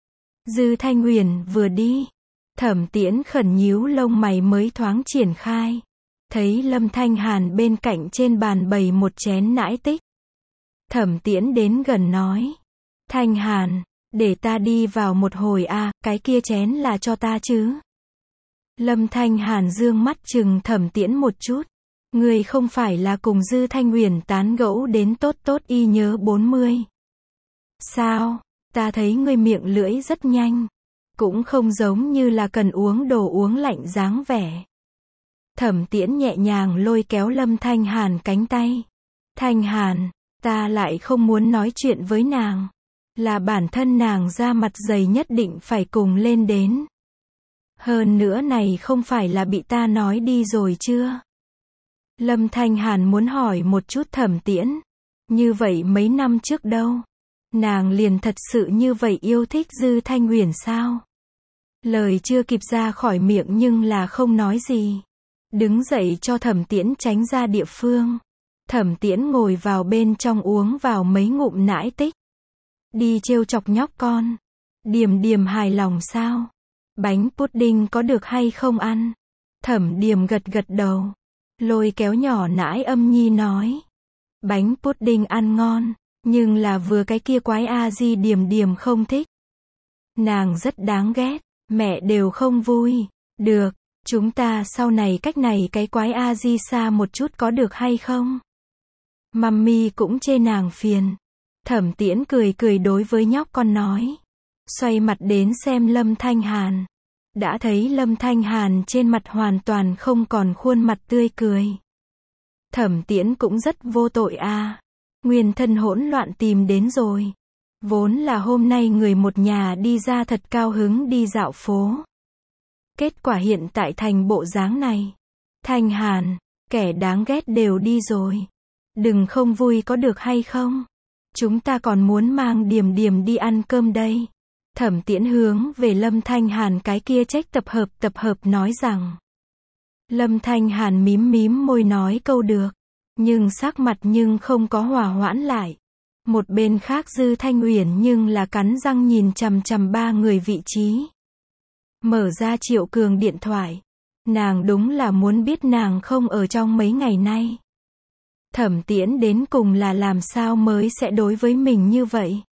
Dư Thanh Huyền vừa đi, Thẩm Tiễn khẩn nhíu lông mày mới thoáng triển khai. Thấy Lâm Thanh Hàn bên cạnh trên bàn bày một chén nãi tích. Thẩm Tiễn đến gần nói. Thanh Hàn, để ta đi vào một hồi a, à, cái kia chén là cho ta chứ? Lâm Thanh Hàn dương mắt chừng Thẩm Tiễn một chút. Ngươi không phải là cùng Dư Thanh Huyền tán gẫu đến tốt tốt y nhớ bốn mươi. Sao? Ta thấy ngươi miệng lưỡi rất nhanh. Cũng không giống như là cần uống đồ uống lạnh dáng vẻ. Thẩm Tiễn nhẹ nhàng lôi kéo Lâm Thanh Hàn cánh tay. Thanh Hàn, ta lại không muốn nói chuyện với nàng. Là bản thân nàng ra mặt dày nhất định phải cùng lên đến. Hơn nữa này không phải là bị ta nói đi rồi chưa? Lâm Thanh Hàn muốn hỏi một chút Thẩm Tiễn. Như vậy mấy năm trước đâu? Nàng liền thật sự như vậy yêu thích Dư Thanh Huyền sao? Lời chưa kịp ra khỏi miệng nhưng là không nói gì. Đứng dậy cho Thẩm Tiễn tránh ra địa phương. Thẩm Tiễn ngồi vào bên trong uống vào mấy ngụm nãi tích. Đi trêu chọc nhóc con. Điềm Điềm hài lòng sao? Bánh pudding có được hay không ăn? Thẩm Điềm gật gật đầu. Lôi kéo nhỏ nãi âm nhi nói. Bánh pudding ăn ngon. Nhưng là vừa cái kia quái a di Điềm Điềm không thích. Nàng rất đáng ghét. Mẹ đều không vui. Được, Chúng ta sau này cách này cái quái a di xa một chút có được hay không? Mummy cũng chê nàng phiền. Thẩm Tiễn cười cười đối với nhóc con nói. Xoay mặt đến xem Lâm Thanh Hàn. Đã thấy Lâm Thanh Hàn trên mặt hoàn toàn không còn khuôn mặt tươi cười. Thẩm Tiễn cũng rất vô tội a. À. Nguyên thân hỗn loạn tìm đến rồi. Vốn là hôm nay người một nhà đi ra thật cao hứng đi dạo phố. Kết quả hiện tại thành bộ dáng này. Thanh Hàn, kẻ đáng ghét đều đi rồi. Đừng không vui có được hay không? Chúng ta còn muốn mang Điềm Điềm đi ăn cơm đây. Thẩm Tiễn hướng về Lâm Thanh Hàn cái kia trách tập hợp tập hợp nói rằng. Lâm Thanh Hàn mím mím môi nói câu được. Nhưng sắc mặt nhưng không có hòa hoãn lại. Một bên khác Dư Thanh Uyển nhưng là cắn răng nhìn chằm chằm ba người vị trí. Mở ra Triệu Cường điện thoại. Nàng đúng là muốn biết nàng không ở trong mấy ngày nay. Thẩm Tiễn đến cùng là làm sao mới sẽ đối với mình như vậy.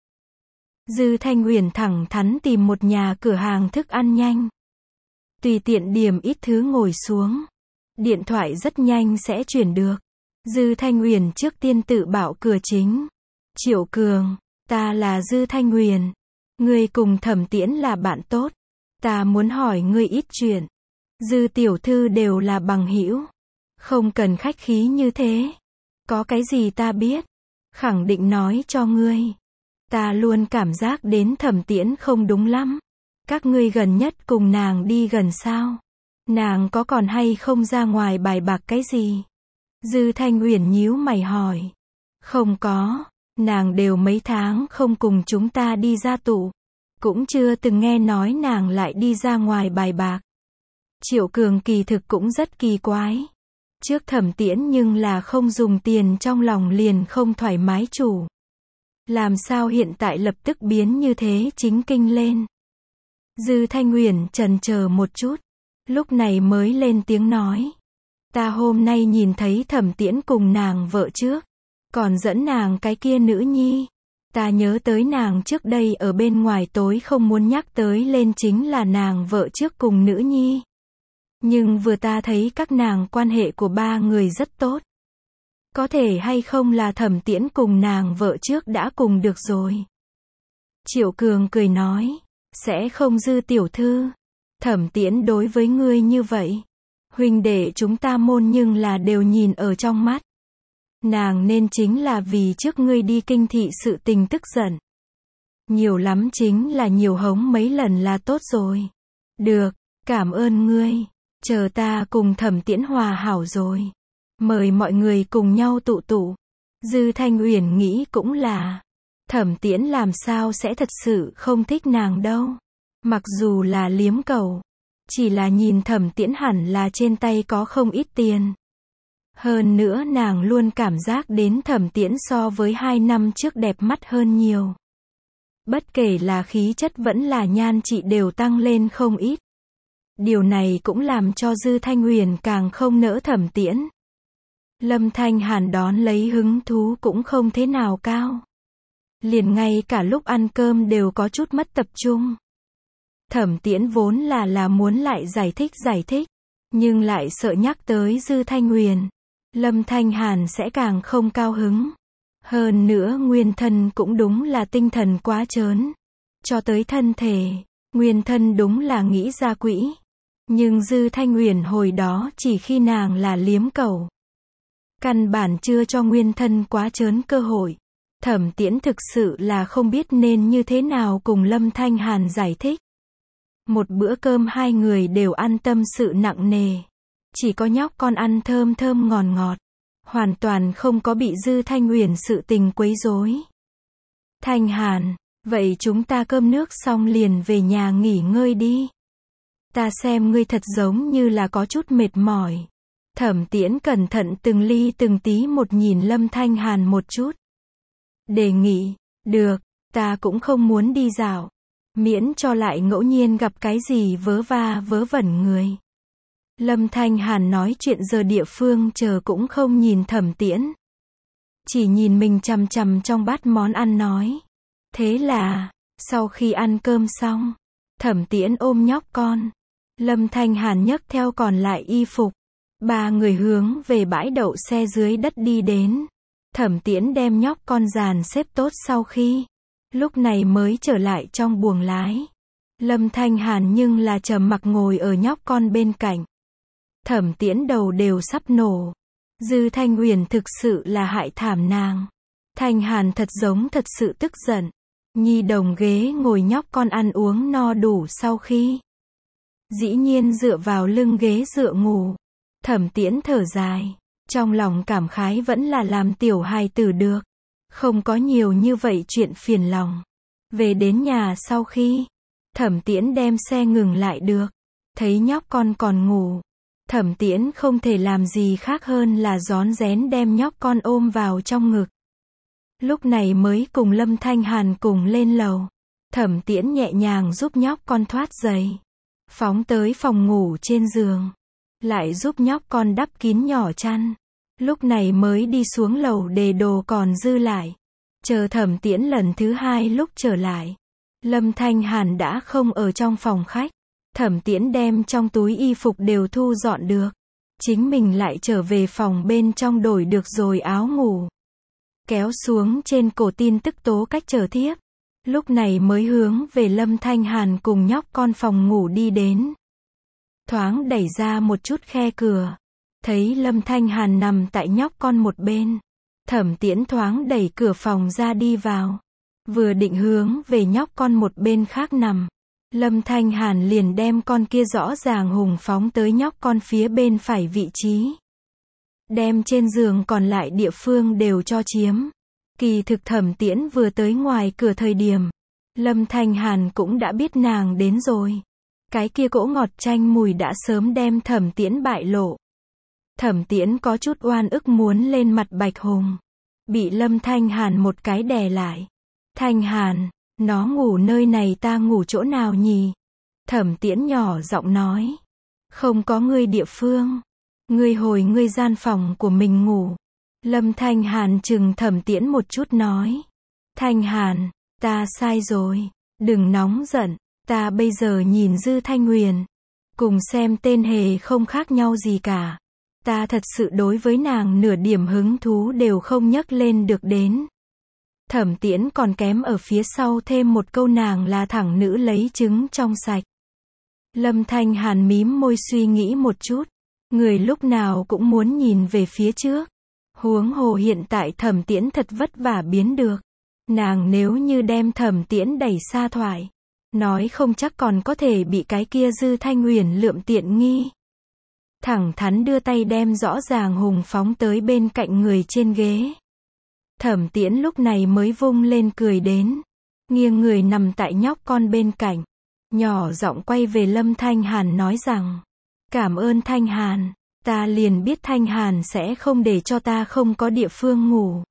Dư Thanh Uyển thẳng thắn tìm một nhà cửa hàng thức ăn nhanh. Tùy tiện điểm ít thứ ngồi xuống. Điện thoại rất nhanh sẽ chuyển được. Dư Thanh Uyển trước tiên tự bảo cửa chính. Triệu Cường, ta là Dư Thanh Uyển. Ngươi cùng Thẩm Tiễn là bạn tốt. Ta muốn hỏi ngươi ít chuyện. Dư tiểu thư đều là bằng hữu. Không cần khách khí như thế. Có cái gì ta biết. Khẳng định nói cho ngươi. Ta luôn cảm giác đến Thẩm Tiễn không đúng lắm. Các ngươi gần nhất cùng nàng đi gần sao? Nàng có còn hay không ra ngoài bài bạc cái gì? Dư Thanh Uyển nhíu mày hỏi. Không có. Nàng đều mấy tháng không cùng chúng ta đi ra tụ. Cũng chưa từng nghe nói nàng lại đi ra ngoài bài bạc. Triệu Cường kỳ thực cũng rất kỳ quái. Trước Thẩm Tiễn nhưng là không dùng tiền trong lòng liền không thoải mái chủ. Làm sao hiện tại lập tức biến như thế chính kinh lên. Dư Thanh Uyển chần chờ một chút. Lúc này mới lên tiếng nói. Ta hôm nay nhìn thấy Thẩm Tiễn cùng nàng vợ trước. Còn dẫn nàng cái kia nữ nhi. Ta nhớ tới nàng trước đây ở bên ngoài tối không muốn nhắc tới lên chính là nàng vợ trước cùng nữ nhi. Nhưng vừa ta thấy các nàng quan hệ của ba người rất tốt. Có thể hay không là Thẩm Tiễn cùng nàng vợ trước đã cùng được rồi. Triệu Cường cười nói. Sẽ không Dư tiểu thư. Thẩm Tiễn đối với ngươi như vậy. Huynh đệ chúng ta môn nhưng là đều nhìn ở trong mắt. Nàng nên chính là vì trước ngươi đi kinh thị sự tình tức giận. Nhiều lắm chính là nhiều hống mấy lần là tốt rồi. Được, cảm ơn ngươi. Chờ ta cùng Thẩm Tiễn hòa hảo rồi. Mời mọi người cùng nhau tụ tụ. Dư Thanh Uyển nghĩ cũng là. Thẩm Tiễn làm sao sẽ thật sự không thích nàng đâu. Mặc dù là liếm cầu. Chỉ là nhìn Thẩm Tiễn hẳn là trên tay có không ít tiền. Hơn nữa nàng luôn cảm giác đến Thẩm Tiễn so với hai năm trước đẹp mắt hơn nhiều. Bất kể là khí chất vẫn là nhan trị đều tăng lên không ít. Điều này cũng làm cho Dư Thanh Uyển càng không nỡ Thẩm Tiễn. Lâm Thanh Hàn đón lấy hứng thú cũng không thế nào cao. Liền ngay cả lúc ăn cơm đều có chút mất tập trung. Thẩm Tiễn vốn là là muốn lại giải thích giải thích. Nhưng lại sợ nhắc tới Dư Thanh Uyển. Lâm Thanh Hàn sẽ càng không cao hứng. Hơn nữa nguyên thân cũng đúng là tinh thần quá trớn. Cho tới thân thể, nguyên thân đúng là nghĩ ra quỹ. Nhưng Dư Thanh Uyển hồi đó chỉ khi nàng là liếm cầu. Căn bản chưa cho nguyên thân quá trớn cơ hội. Thẩm Tiễn thực sự là không biết nên như thế nào cùng Lâm Thanh Hàn giải thích. Một bữa cơm hai người đều ăn tâm sự nặng nề. Chỉ có nhóc con ăn thơm thơm ngọt ngọt. Hoàn toàn không có bị Dư Thanh Uyển sự tình quấy rối. Thanh Hàn, vậy chúng ta cơm nước xong liền về nhà nghỉ ngơi đi. Ta xem ngươi thật giống như là có chút mệt mỏi. Thẩm Tiễn cẩn thận từng ly từng tí một nhìn Lâm Thanh Hàn một chút. Đề nghị, được, ta cũng không muốn đi dạo. Miễn cho lại ngẫu nhiên gặp cái gì vớ va vớ vẩn người. Lâm Thanh Hàn nói chuyện giờ địa phương chờ cũng không nhìn Thẩm Tiễn. Chỉ nhìn mình chằm chằm trong bát món ăn nói. Thế là, sau khi ăn cơm xong, Thẩm Tiễn ôm nhóc con. Lâm Thanh Hàn nhấc theo còn lại y phục. Ba người hướng về bãi đậu xe dưới đất đi đến. Thẩm Tiễn đem nhóc con dàn xếp tốt sau khi. Lúc này mới trở lại trong buồng lái. Lâm Thanh Hàn nhưng là trầm mặc ngồi ở nhóc con bên cạnh. Thẩm Tiễn đầu đều sắp nổ. Dư Thanh Huyền thực sự là hại thảm nàng. Thanh Hàn thật giống thật sự tức giận. Nhi đồng ghế ngồi nhóc con ăn uống no đủ sau khi. Dĩ nhiên dựa vào lưng ghế dựa ngủ. Thẩm Tiễn thở dài. Trong lòng cảm khái vẫn là làm tiểu hài tử được. Không có nhiều như vậy chuyện phiền lòng. Về đến nhà sau khi. Thẩm Tiễn đem xe ngừng lại được. Thấy nhóc con còn ngủ. Thẩm Tiễn không thể làm gì khác hơn là rón rén đem nhóc con ôm vào trong ngực. Lúc này mới cùng Lâm Thanh Hàn cùng lên lầu. Thẩm Tiễn nhẹ nhàng giúp nhóc con thoát giày. Phóng tới phòng ngủ trên giường. Lại giúp nhóc con đắp kín nhỏ chăn. Lúc này mới đi xuống lầu để đồ còn dư lại. Chờ Thẩm Tiễn lần thứ hai lúc trở lại. Lâm Thanh Hàn đã không ở trong phòng khách. Thẩm Tiễn đem trong túi y phục đều thu dọn được. Chính mình lại trở về phòng bên trong đổi được rồi áo ngủ. Kéo xuống trên cổ tin tức tố cách chờ thiếp. Lúc này mới hướng về Lâm Thanh Hàn cùng nhóc con phòng ngủ đi đến. Thoáng đẩy ra một chút khe cửa. Thấy Lâm Thanh Hàn nằm tại nhóc con một bên. Thẩm Tiễn thoáng đẩy cửa phòng ra đi vào. Vừa định hướng về nhóc con một bên khác nằm. Lâm Thanh Hàn liền đem con kia rõ ràng hùng phóng tới nhóc con phía bên phải vị trí. Đem trên giường còn lại địa phương đều cho chiếm. Kỳ thực Thẩm Tiễn vừa tới ngoài cửa thời điểm. Lâm Thanh Hàn cũng đã biết nàng đến rồi. Cái kia cỗ ngọt chanh mùi đã sớm đem Thẩm Tiễn bại lộ. Thẩm Tiễn có chút oan ức muốn lên mặt Bạch Hùng. Bị Lâm Thanh Hàn một cái đè lại. Thanh Hàn, nó ngủ nơi này ta ngủ chỗ nào nhỉ? Thẩm Tiễn nhỏ giọng nói. Không có ngươi địa phương. Ngươi hồi ngươi gian phòng của mình ngủ. Lâm Thanh Hàn chừng Thẩm Tiễn một chút nói. Thanh Hàn, ta sai rồi. Đừng nóng giận. Ta bây giờ nhìn Dư Thanh Huyền. Cùng xem tên hề không khác nhau gì cả. Ta thật sự đối với nàng nửa điểm hứng thú đều không nhắc lên được đến. Thẩm Tiễn còn kém ở phía sau thêm một câu nàng là thẳng nữ lấy trứng trong sạch. Lâm Thanh Hàn mím môi suy nghĩ một chút. Người lúc nào cũng muốn nhìn về phía trước. Huống hồ hiện tại Thẩm Tiễn thật vất vả biến được. Nàng nếu như đem Thẩm Tiễn đẩy xa thoại. Nói không chắc còn có thể bị cái kia Dư Thanh Huyền lượm tiện nghi. Thẳng thắn đưa tay đem rõ ràng hùng phóng tới bên cạnh người trên ghế. Thẩm Tiễn lúc này mới vung lên cười đến. Nghiêng người nằm tại nhóc con bên cạnh. Nhỏ giọng quay về Lâm Thanh Hàn nói rằng. Cảm ơn Thanh Hàn. Ta liền biết Thanh Hàn sẽ không để cho ta không có địa phương ngủ.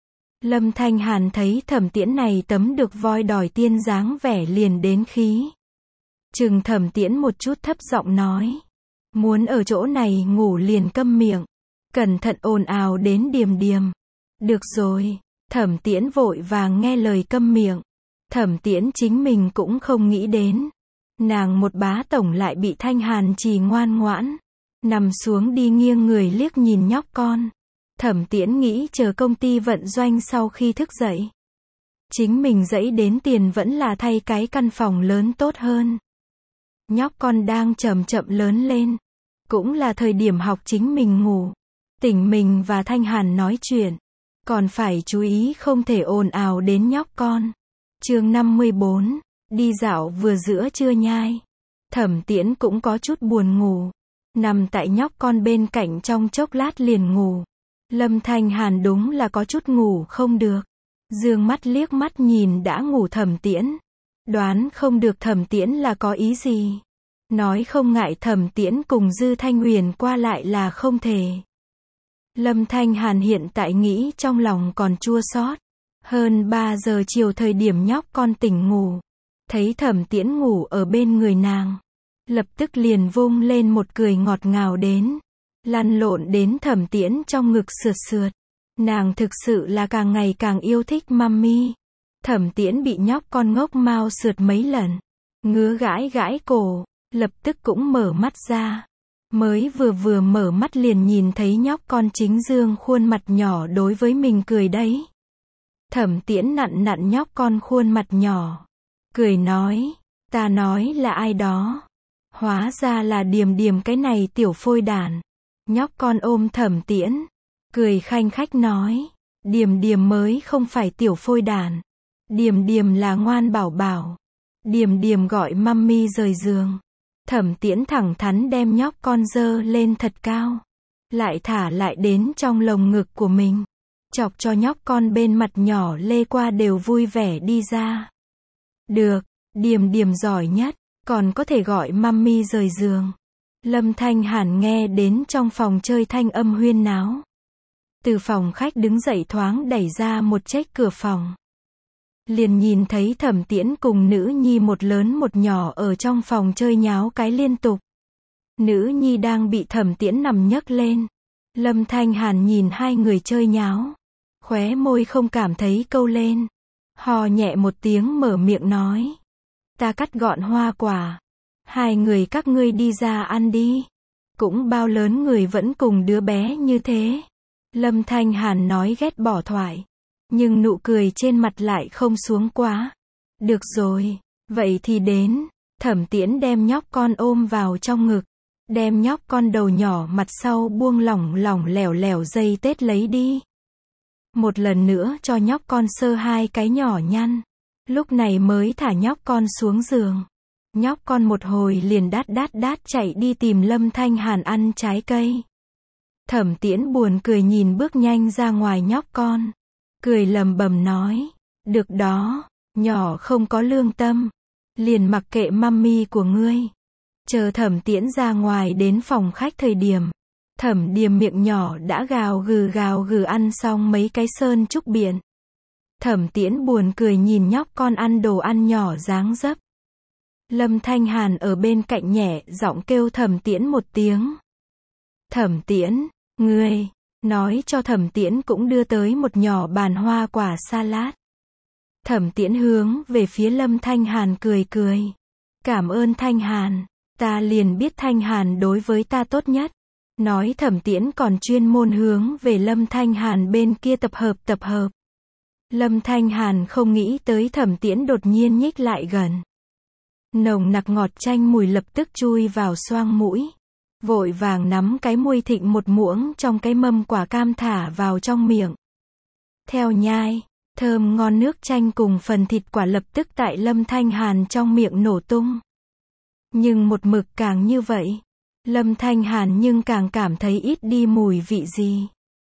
Lâm Thanh Hàn thấy Thẩm Tiễn này tấm được voi đòi tiên dáng vẻ liền đến khí. Chừng Thẩm Tiễn một chút thấp giọng nói. Muốn ở chỗ này ngủ liền câm miệng. Cẩn thận ồn ào đến điềm điềm. Được rồi. Thẩm Tiễn vội vàng nghe lời câm miệng. Thẩm Tiễn chính mình cũng không nghĩ đến. Nàng một bá tổng lại bị Thanh Hàn trì ngoan ngoãn. Nằm xuống đi nghiêng người liếc nhìn nhóc con. Thẩm Tiễn nghĩ chờ công ty vận doanh sau khi thức dậy. Chính mình dẫy đến tiền vẫn là thay cái căn phòng lớn tốt hơn. Nhóc con đang chậm chậm lớn lên. Cũng là thời điểm học chính mình ngủ. Tỉnh mình và Thanh Hàn nói chuyện. Còn phải chú ý không thể ồn ào đến nhóc con. Chương năm mươi bốn. Đi dạo vừa giữa trưa nhai. Thẩm Tiễn cũng có chút buồn ngủ. Nằm tại nhóc con bên cạnh trong chốc lát liền ngủ. Lâm Thanh Hàn đúng là có chút ngủ không được. Dương mắt liếc mắt nhìn đã ngủ Thẩm Tiễn. Đoán không được Thẩm Tiễn là có ý gì. Nói không ngại Thẩm Tiễn cùng Dư Thanh Huyền qua lại là không thể. Lâm Thanh Hàn hiện tại nghĩ trong lòng còn chua xót. Hơn ba giờ chiều thời điểm nhóc con tỉnh ngủ. Thấy Thẩm Tiễn ngủ ở bên người nàng. Lập tức liền vung lên một cười ngọt ngào đến. Lăn lộn đến Thẩm Tiễn trong ngực sượt sượt. Nàng thực sự là càng ngày càng yêu thích mami. Thẩm Tiễn bị nhóc con ngốc mau sượt mấy lần. Ngứa gãi gãi cổ. lập tức cũng mở mắt ra. Mới vừa vừa mở mắt liền nhìn thấy nhóc con chính dương khuôn mặt nhỏ đối với mình cười đấy. Thẩm Tiễn nặn nặn nhóc con khuôn mặt nhỏ, cười nói, ta nói là ai đó. Hóa ra là Điềm Điềm cái này tiểu phôi đản. Nhóc con ôm Thẩm Tiễn, cười khanh khách nói, Điềm Điềm mới không phải tiểu phôi đản. Điềm Điềm là ngoan bảo bảo. Điềm Điềm gọi mummy rời giường. Thẩm Tiễn thẳng thắn đem nhóc con dơ lên thật cao, lại thả lại đến trong lồng ngực của mình, chọc cho nhóc con bên mặt nhỏ lê qua đều vui vẻ đi ra. Được, Điềm Điềm giỏi nhất, còn có thể gọi mummy rời giường. Lâm Thanh Hàn nghe đến trong phòng chơi thanh âm huyên náo. Từ phòng khách đứng dậy thoáng đẩy ra một chiếc cửa phòng. Liền nhìn thấy Thẩm Tiễn cùng nữ nhi một lớn một nhỏ ở trong phòng chơi nháo cái liên tục. Nữ nhi đang bị Thẩm Tiễn nằm nhấc lên. Lâm Thanh Hàn nhìn hai người chơi nháo, khóe môi không cảm thấy câu lên. Hò nhẹ một tiếng mở miệng nói, ta cắt gọn hoa quả, hai người các ngươi đi ra ăn đi. Cũng bao lớn người vẫn cùng đứa bé như thế. Lâm Thanh Hàn nói ghét bỏ thoại, nhưng nụ cười trên mặt lại không xuống quá. Được rồi, vậy thì đến. Thẩm Tiễn đem nhóc con ôm vào trong ngực, đem nhóc con đầu nhỏ mặt sau buông lỏng lỏng lẻo lẻo dây tết lấy đi. Một lần nữa cho nhóc con sơ hai cái nhỏ nhăn. Lúc này mới thả nhóc con xuống giường. Nhóc con một hồi liền đát đát đát chạy đi tìm Lâm Thanh Hàn ăn trái cây. Thẩm Tiễn buồn cười nhìn bước nhanh ra ngoài nhóc con, cười lầm bầm nói, được đó, nhỏ không có lương tâm, liền mặc kệ mummy của ngươi. Chờ Thẩm Tiễn ra ngoài đến phòng khách thời điểm, Thẩm Điềm miệng nhỏ đã gào gừ gào gừ ăn xong mấy cái sơn trúc biển. Thẩm Tiễn buồn cười nhìn nhóc con ăn đồ ăn nhỏ dáng dấp. Lâm Thanh Hàn ở bên cạnh nhẹ giọng kêu Thẩm Tiễn một tiếng. Thẩm Tiễn, ngươi, nói cho Thẩm Tiễn cũng đưa tới một nhỏ bàn hoa quả salad. Thẩm Tiễn hướng về phía Lâm Thanh Hàn cười cười. Cảm ơn Thanh Hàn, ta liền biết Thanh Hàn đối với ta tốt nhất. Nói Thẩm Tiễn còn chuyên môn hướng về Lâm Thanh Hàn bên kia tập hợp tập hợp. Lâm Thanh Hàn không nghĩ tới Thẩm Tiễn đột nhiên nhích lại gần. Nồng nặc ngọt chanh mùi lập tức chui vào xoang mũi. Vội vàng nắm cái muôi thịnh một muỗng trong cái mâm quả cam thả vào trong miệng. Theo nhai, thơm ngon nước chanh cùng phần thịt quả lập tức tại Lâm Thanh Hàn trong miệng nổ tung. Nhưng một mực càng như vậy, Lâm Thanh Hàn nhưng càng cảm thấy ít đi mùi vị gì.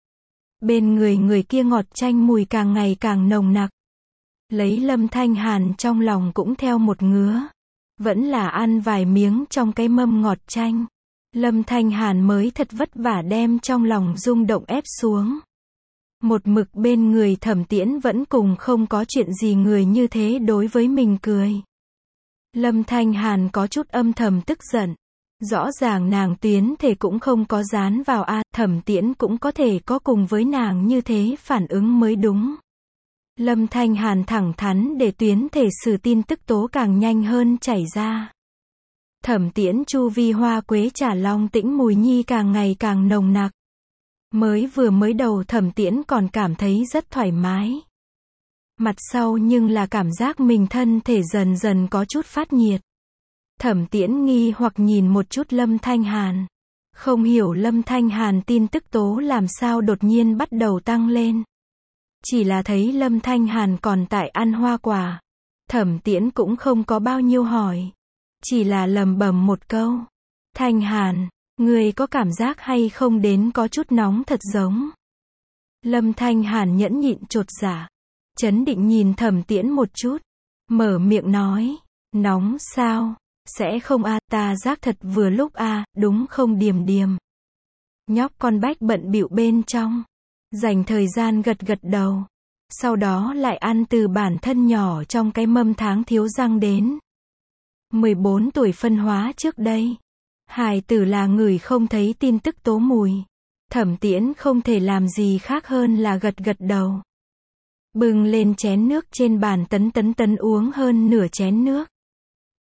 Bên người người kia ngọt chanh mùi càng ngày càng nồng nặc. Lấy Lâm Thanh Hàn trong lòng cũng theo một ngứa. Vẫn là ăn vài miếng trong cái mâm ngọt chanh. Lâm Thanh Hàn mới thật vất vả đem trong lòng rung động ép xuống. Một mực bên người Thẩm Tiễn vẫn cùng không có chuyện gì người như thế đối với mình cười. Lâm Thanh Hàn có chút âm thầm tức giận. Rõ ràng nàng tuyến thể cũng không có dán vào a, Thẩm Tiễn cũng có thể có cùng với nàng như thế phản ứng mới đúng. Lâm Thanh Hàn thẳng thắn để tuyến thể sử tin tức tố càng nhanh hơn chảy ra. Thẩm Tiễn chu vi hoa quế trà long tĩnh mùi nhi càng ngày càng nồng nặc. Mới vừa mới đầu Thẩm Tiễn còn cảm thấy rất thoải mái. Mặt sau nhưng là cảm giác mình thân thể dần dần có chút phát nhiệt. Thẩm Tiễn nghi hoặc nhìn một chút Lâm Thanh Hàn. Không hiểu Lâm Thanh Hàn tin tức tố làm sao đột nhiên bắt đầu tăng lên. Chỉ là thấy Lâm Thanh Hàn còn tại ăn hoa quả. Thẩm Tiễn cũng không có bao nhiêu hỏi. Chỉ là lầm bầm một câu. Thanh Hàn, người có cảm giác hay không đến có chút nóng thật giống. Lâm Thanh Hàn nhẫn nhịn chột dạ. Chấn định nhìn Thẩm Tiễn một chút. Mở miệng nói. Nóng sao? Sẽ không a, ta giác thật vừa lúc a, đúng không Điềm Điềm. Nhóc con bách bận bịu bên trong. Dành thời gian gật gật đầu. Sau đó lại ăn từ bản thân nhỏ trong cái mâm tháng thiếu răng đến. mười bốn tuổi phân hóa trước đây. Hài tử là người không thấy tin tức tố mùi. Thẩm Tiễn không thể làm gì khác hơn là gật gật đầu. Bưng lên chén nước trên bàn tấn tấn tấn uống hơn nửa chén nước.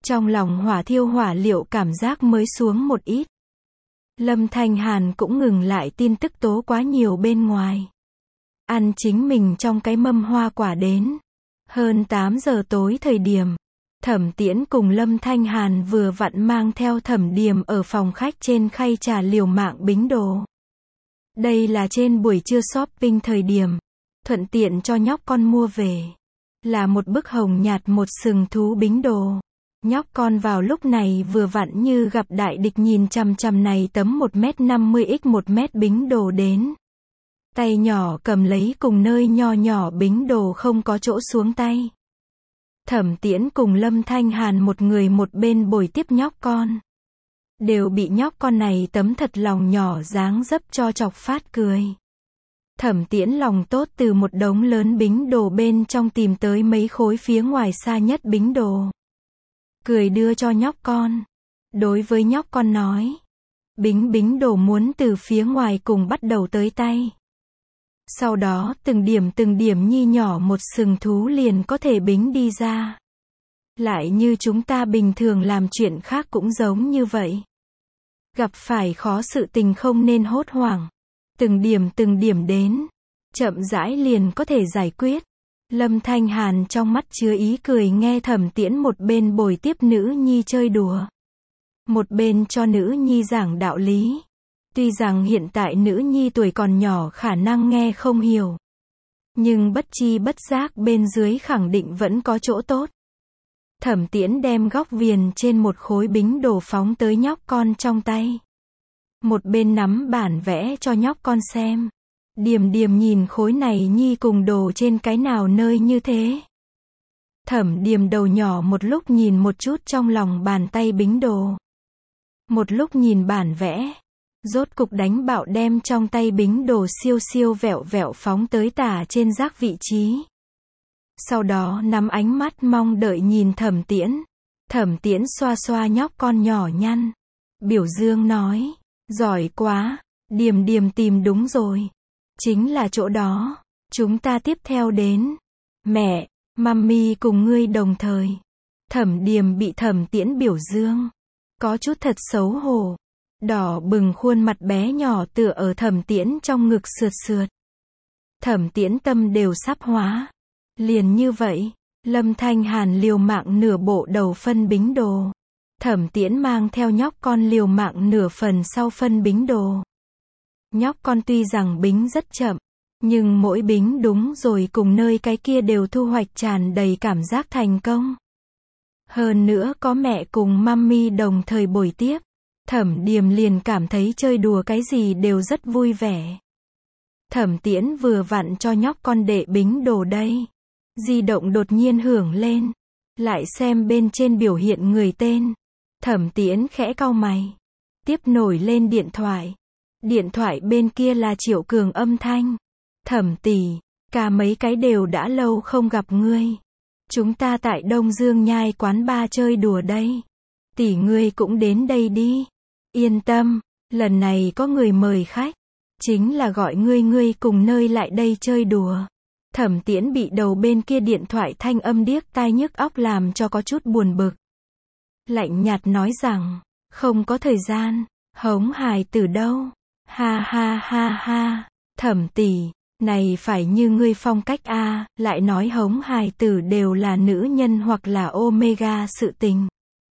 Trong lòng hỏa thiêu hỏa liệu cảm giác mới xuống một ít. Lâm Thanh Hàn cũng ngừng lại tin tức tố quá nhiều bên ngoài. Ăn chính mình trong cái mâm hoa quả đến. Hơn tám giờ tối thời điểm, Thẩm Tiễn cùng Lâm Thanh Hàn vừa vặn mang theo Thẩm Điềm ở phòng khách trên khay trà liều mạng bính đồ. Đây là trên buổi trưa shopping thời điểm, thuận tiện cho nhóc con mua về. Là một bức hồng nhạt một sừng thú bính đồ. Nhóc con vào lúc này vừa vặn như gặp đại địch nhìn chằm chằm này tấm một mét năm mươi x một mét bính đồ đến. Tay nhỏ cầm lấy cùng nơi nho nhỏ bính đồ không có chỗ xuống tay. Thẩm Tiễn cùng Lâm Thanh Hàn một người một bên bồi tiếp nhóc con. Đều bị nhóc con này tấm thật lòng nhỏ dáng dấp cho chọc phát cười. Thẩm Tiễn lòng tốt từ một đống lớn bính đồ bên trong tìm tới mấy khối phía ngoài xa nhất bính đồ. Cười đưa cho nhóc con. Đối với nhóc con nói. Bính bính đồ muốn từ phía ngoài cùng bắt đầu tới tay. Sau đó từng điểm từng điểm nhi nhỏ một sừng thú liền có thể bính đi ra. Lại như chúng ta bình thường làm chuyện khác cũng giống như vậy. Gặp phải khó sự tình không nên hốt hoảng. Từng điểm từng điểm đến. Chậm rãi liền có thể giải quyết. Lâm Thanh Hàn trong mắt chứa ý cười nghe Thẩm Tiễn một bên bồi tiếp nữ nhi chơi đùa. Một bên cho nữ nhi giảng đạo lý. Tuy rằng hiện tại nữ nhi tuổi còn nhỏ khả năng nghe không hiểu. Nhưng bất chi bất giác bên dưới khẳng định vẫn có chỗ tốt. Thẩm Tiễn đem góc viền trên một khối bính đồ phóng tới nhóc con trong tay. Một bên nắm bản vẽ cho nhóc con xem. Điềm điềm nhìn khối này nhi cùng đồ trên cái nào nơi như thế. Thẩm Điềm đầu nhỏ một lúc nhìn một chút trong lòng bàn tay bính đồ. Một lúc nhìn bản vẽ. Rốt cục đánh bạo đem trong tay bính đồ siêu siêu vẹo vẹo phóng tới tả trên rác vị trí. Sau đó nắm ánh mắt mong đợi nhìn Thẩm Tiễn. Thẩm Tiễn xoa xoa nhóc con nhỏ nhăn. Biểu dương nói. Giỏi quá. Điềm điềm tìm đúng rồi. Chính là chỗ đó. Chúng ta tiếp theo đến. Mẹ, mami cùng ngươi đồng thời. Thẩm Điềm bị Thẩm Tiễn biểu dương. Có chút thật xấu hổ. Đỏ bừng khuôn mặt bé nhỏ tựa ở Thẩm Tiễn trong ngực sượt sượt. Thẩm Tiễn tâm đều sắp hóa. Liền như vậy, Lâm Thanh Hàn liều mạng nửa bộ đầu phân bính đồ. Thẩm Tiễn mang theo nhóc con liều mạng nửa phần sau phân bính đồ. Nhóc con tuy rằng bính rất chậm, nhưng mỗi bính đúng rồi cùng nơi cái kia đều thu hoạch tràn đầy cảm giác thành công. Hơn nữa có mẹ cùng mami đồng thời bồi tiếp. Thẩm Điềm liền cảm thấy chơi đùa cái gì đều rất vui vẻ. Thẩm Tiễn vừa vặn cho nhóc con đệ bính đồ đây. Di động đột nhiên hưởng lên. Lại xem bên trên biểu hiện người tên. Thẩm Tiễn khẽ cau mày. Tiếp nổi lên điện thoại. Điện thoại bên kia là Triệu Cường âm thanh. Thẩm tỷ, cả mấy cái đều đã lâu không gặp ngươi. Chúng ta tại Đông Dương Nhai quán bar chơi đùa đây. Tỷ ngươi cũng đến đây đi. Yên tâm, lần này có người mời khách. Chính là gọi ngươi ngươi cùng nơi lại đây chơi đùa. Thẩm Tiễn bị đầu bên kia điện thoại thanh âm điếc tai nhức óc làm cho có chút buồn bực. Lạnh nhạt nói rằng, không có thời gian, hống hài từ đâu. Ha ha ha ha, Thẩm tỷ, này phải như ngươi phong cách a, lại nói hống hài tử đều là nữ nhân hoặc là omega sự tình.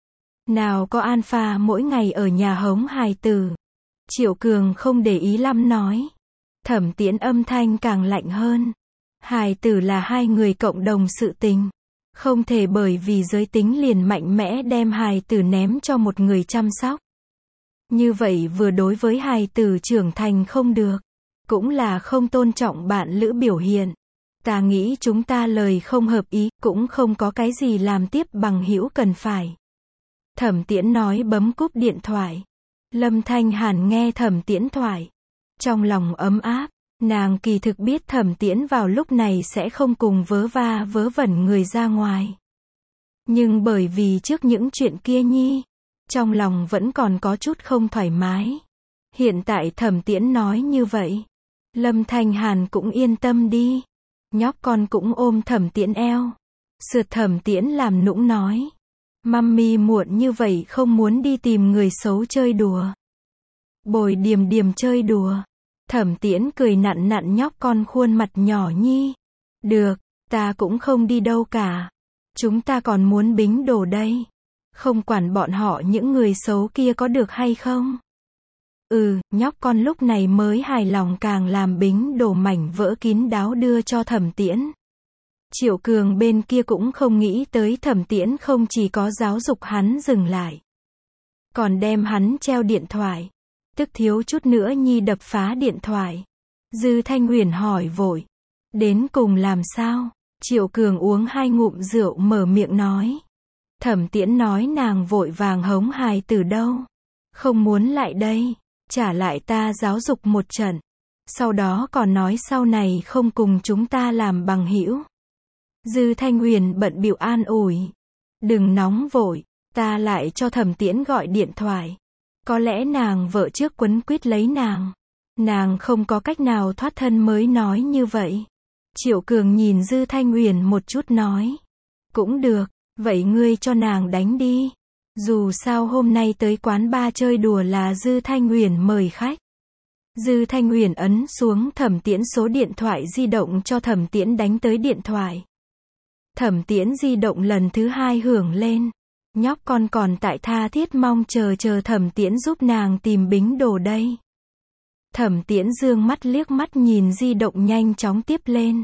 Nào có alpha mỗi ngày ở nhà hống hài tử. Triệu Cường không để ý lắm nói. Thẩm Tiễn âm thanh càng lạnh hơn. Hài tử là hai người cộng đồng sự tình. Không thể bởi vì giới tính liền mạnh mẽ đem hài tử ném cho một người chăm sóc. Như vậy vừa đối với hài tử trưởng thành không được. Cũng là không tôn trọng bạn lữ biểu hiện. Ta nghĩ chúng ta lời không hợp ý, cũng không có cái gì làm tiếp bằng hữu cần phải. Thẩm Tiễn nói bấm cúp điện thoại. Lâm Thanh Hàn nghe Thẩm Tiễn thoại. Trong lòng ấm áp, nàng kỳ thực biết Thẩm Tiễn vào lúc này sẽ không cùng vớ va vớ vẩn người ra ngoài. Nhưng bởi vì trước những chuyện kia nhi, trong lòng vẫn còn có chút không thoải mái. Hiện tại Thẩm Tiễn nói như vậy. Lâm Thanh Hàn cũng yên tâm đi. Nhóc con cũng ôm Thẩm Tiễn eo. Sượt Thẩm Tiễn làm nũng nói. Mummy muộn như vậy không muốn đi tìm người xấu chơi đùa. Bồi Điềm Điềm chơi đùa. Thẩm Tiễn cười nặn nặn nhóc con khuôn mặt nhỏ nhi. Được, ta cũng không đi đâu cả. Chúng ta còn muốn bính đồ đây. Không quản bọn họ những người xấu kia có được hay không. Ừ, nhóc con lúc này mới hài lòng càng làm bính đồ mảnh vỡ kín đáo đưa cho Thẩm Tiễn. Triệu Cường bên kia cũng không nghĩ tới Thẩm Tiễn không chỉ có giáo dục hắn dừng lại, còn đem hắn treo điện thoại. Tức thiếu chút nữa nhi đập phá điện thoại. Dư Thanh Huyền hỏi vội. Đến cùng làm sao? Triệu Cường uống hai ngụm rượu mở miệng nói. Thẩm Tiễn nói nàng vội vàng hống hài từ đâu. Không muốn lại đây. Trả lại ta giáo dục một trận. Sau đó còn nói sau này không cùng chúng ta làm bằng hữu. Dư Thanh Huyền bận bịu an ủi. Đừng nóng vội. Ta lại cho Thẩm Tiễn gọi điện thoại. Có lẽ nàng vợ trước quấn quýt lấy nàng. Nàng không có cách nào thoát thân mới nói như vậy. Triệu Cường nhìn Dư Thanh Huyền một chút nói. Cũng được, vậy ngươi cho nàng đánh đi. Dù sao hôm nay tới quán bar chơi đùa là Dư Thanh Huyền mời khách. Dư Thanh Huyền ấn xuống Thẩm Tiễn số điện thoại di động cho Thẩm Tiễn đánh tới điện thoại. Thẩm Tiễn di động lần thứ hai hưởng lên. Nhóc con còn tại tha thiết mong chờ chờ Thẩm Tiễn giúp nàng tìm bính đồ đây. Thẩm Tiễn dương mắt liếc mắt nhìn di động nhanh chóng tiếp lên.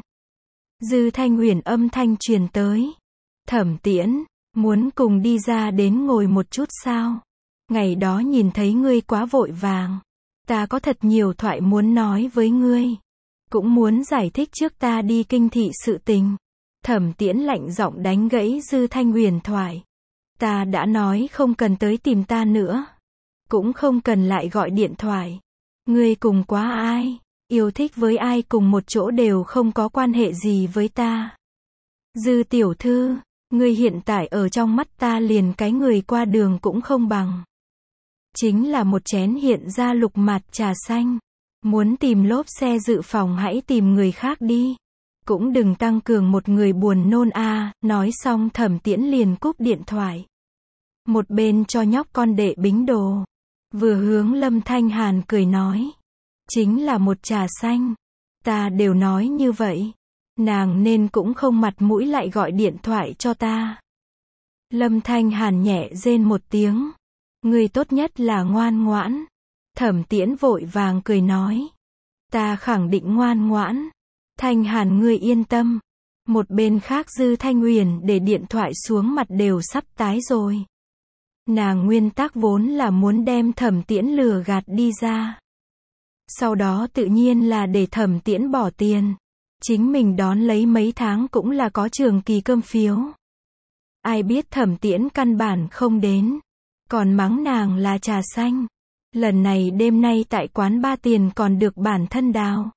Dư Thanh Huyền âm thanh truyền tới. Thẩm Tiễn, muốn cùng đi ra đến ngồi một chút sao? Ngày đó nhìn thấy ngươi quá vội vàng. Ta có thật nhiều thoại muốn nói với ngươi. Cũng muốn giải thích trước ta đi kinh thị sự tình. Thẩm Tiễn lạnh giọng đánh gãy Dư Thanh Huyền thoại. Ta đã nói không cần tới tìm ta nữa. Cũng không cần lại gọi điện thoại. Ngươi cùng quá ai, yêu thích với ai cùng một chỗ đều không có quan hệ gì với ta. Dư tiểu thư, ngươi hiện tại ở trong mắt ta liền cái người qua đường cũng không bằng. Chính là một chén hiện ra lục mạt trà xanh. Muốn tìm lốp xe dự phòng hãy tìm người khác đi. Cũng đừng tăng cường một người buồn nôn a. À. Nói xong Thẩm Tiễn liền cúp điện thoại. Một bên cho nhóc con đệ bính đồ. Vừa hướng Lâm Thanh Hàn cười nói. Chính là một trà xanh. Ta đều nói như vậy. Nàng nên cũng không mặt mũi lại gọi điện thoại cho ta. Lâm Thanh Hàn nhẹ rên một tiếng. Ngươi tốt nhất là ngoan ngoãn. Thẩm Tiễn vội vàng cười nói. Ta khẳng định ngoan ngoãn. Thanh Hàn ngươi yên tâm. Một bên khác Dư Thanh Huyền để điện thoại xuống mặt đều sắp tái rồi. Nàng nguyên tắc vốn là muốn đem Thẩm Tiễn lừa gạt đi ra. Sau đó tự nhiên là để Thẩm Tiễn bỏ tiền. Chính mình đón lấy mấy tháng cũng là có trường kỳ cơm phiếu. Ai biết Thẩm Tiễn căn bản không đến. Còn mắng nàng là trà xanh. Lần này đêm nay tại quán ba tiền còn được bản thân đào.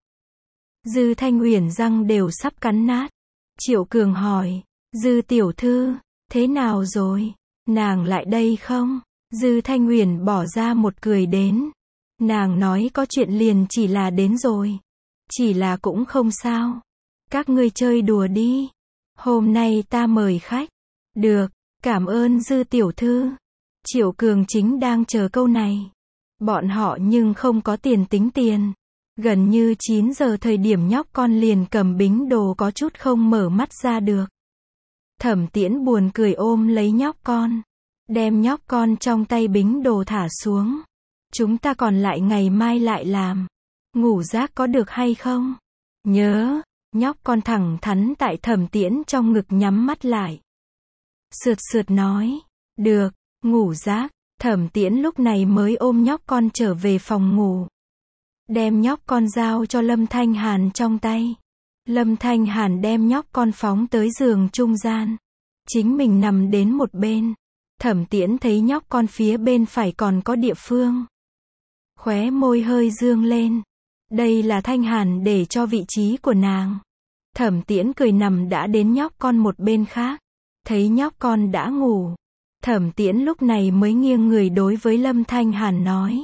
Dư Thanh Huyền răng đều sắp cắn nát. Triệu Cường hỏi. Dư tiểu thư, thế nào rồi? Nàng lại đây không? Dư Thanh Huyền bỏ ra một cười đến. Nàng nói có chuyện liền chỉ là đến rồi. Chỉ là cũng không sao. Các ngươi chơi đùa đi. Hôm nay ta mời khách. Được, cảm ơn Dư tiểu thư. Triệu Cường chính đang chờ câu này. Bọn họ nhưng không có tiền tính tiền. Gần như chín giờ thời điểm nhóc con liền cầm bính đồ có chút không mở mắt ra được. Thẩm Tiễn buồn cười ôm lấy nhóc con. Đem nhóc con trong tay bính đồ thả xuống. Chúng ta còn lại ngày mai lại làm. Ngủ rác có được hay không? Nhớ, nhóc con thẳng thắn tại Thẩm Tiễn trong ngực nhắm mắt lại. Sượt sượt nói. Được, ngủ rác. Thẩm Tiễn lúc này mới ôm nhóc con trở về phòng ngủ. Đem nhóc con giao cho Lâm Thanh Hàn trong tay. Lâm Thanh Hàn đem nhóc con phóng tới giường trung gian. Chính mình nằm đến một bên. Thẩm Tiễn thấy nhóc con phía bên phải còn có địa phương. Khóe môi hơi dương lên. Đây là Thanh Hàn để cho vị trí của nàng. Thẩm Tiễn cười nằm đã đến nhóc con một bên khác. Thấy nhóc con đã ngủ. Thẩm Tiễn lúc này mới nghiêng người đối với Lâm Thanh Hàn nói.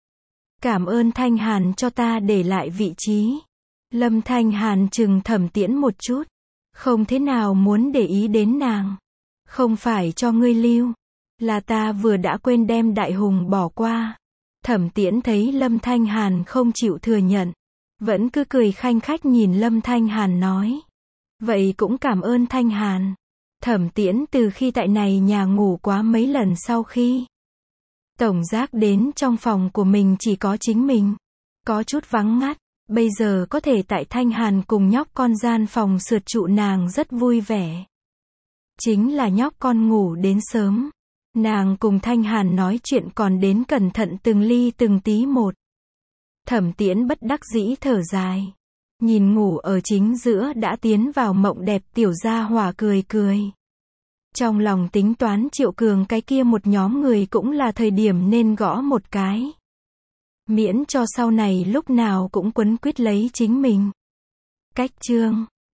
Cảm ơn Thanh Hàn cho ta để lại vị trí. Lâm Thanh Hàn chừng Thẩm Tiễn một chút. Không thế nào muốn để ý đến nàng. Không phải cho ngươi lưu. Là ta vừa đã quên đem Đại Hùng bỏ qua. Thẩm Tiễn thấy Lâm Thanh Hàn không chịu thừa nhận. Vẫn cứ cười khanh khách nhìn Lâm Thanh Hàn nói. Vậy cũng cảm ơn Thanh Hàn. Thẩm Tiễn từ khi tại này nhà ngủ quá mấy lần sau khi tổng giác đến trong phòng của mình chỉ có chính mình. Có chút vắng ngắt. Bây giờ có thể tại Thanh Hàn cùng nhóc con gian phòng sượt trụ nàng rất vui vẻ. Chính là nhóc con ngủ đến sớm. Nàng cùng Thanh Hàn nói chuyện còn đến cẩn thận từng ly từng tí một. Thẩm Tiễn bất đắc dĩ thở dài. Nhìn ngủ ở chính giữa đã tiến vào mộng đẹp tiểu gia hỏa cười cười. Trong lòng tính toán Triệu Cường cái kia một nhóm người cũng là thời điểm nên gõ một cái. Miễn cho sau này lúc nào cũng quấn quýt lấy chính mình. Cách chương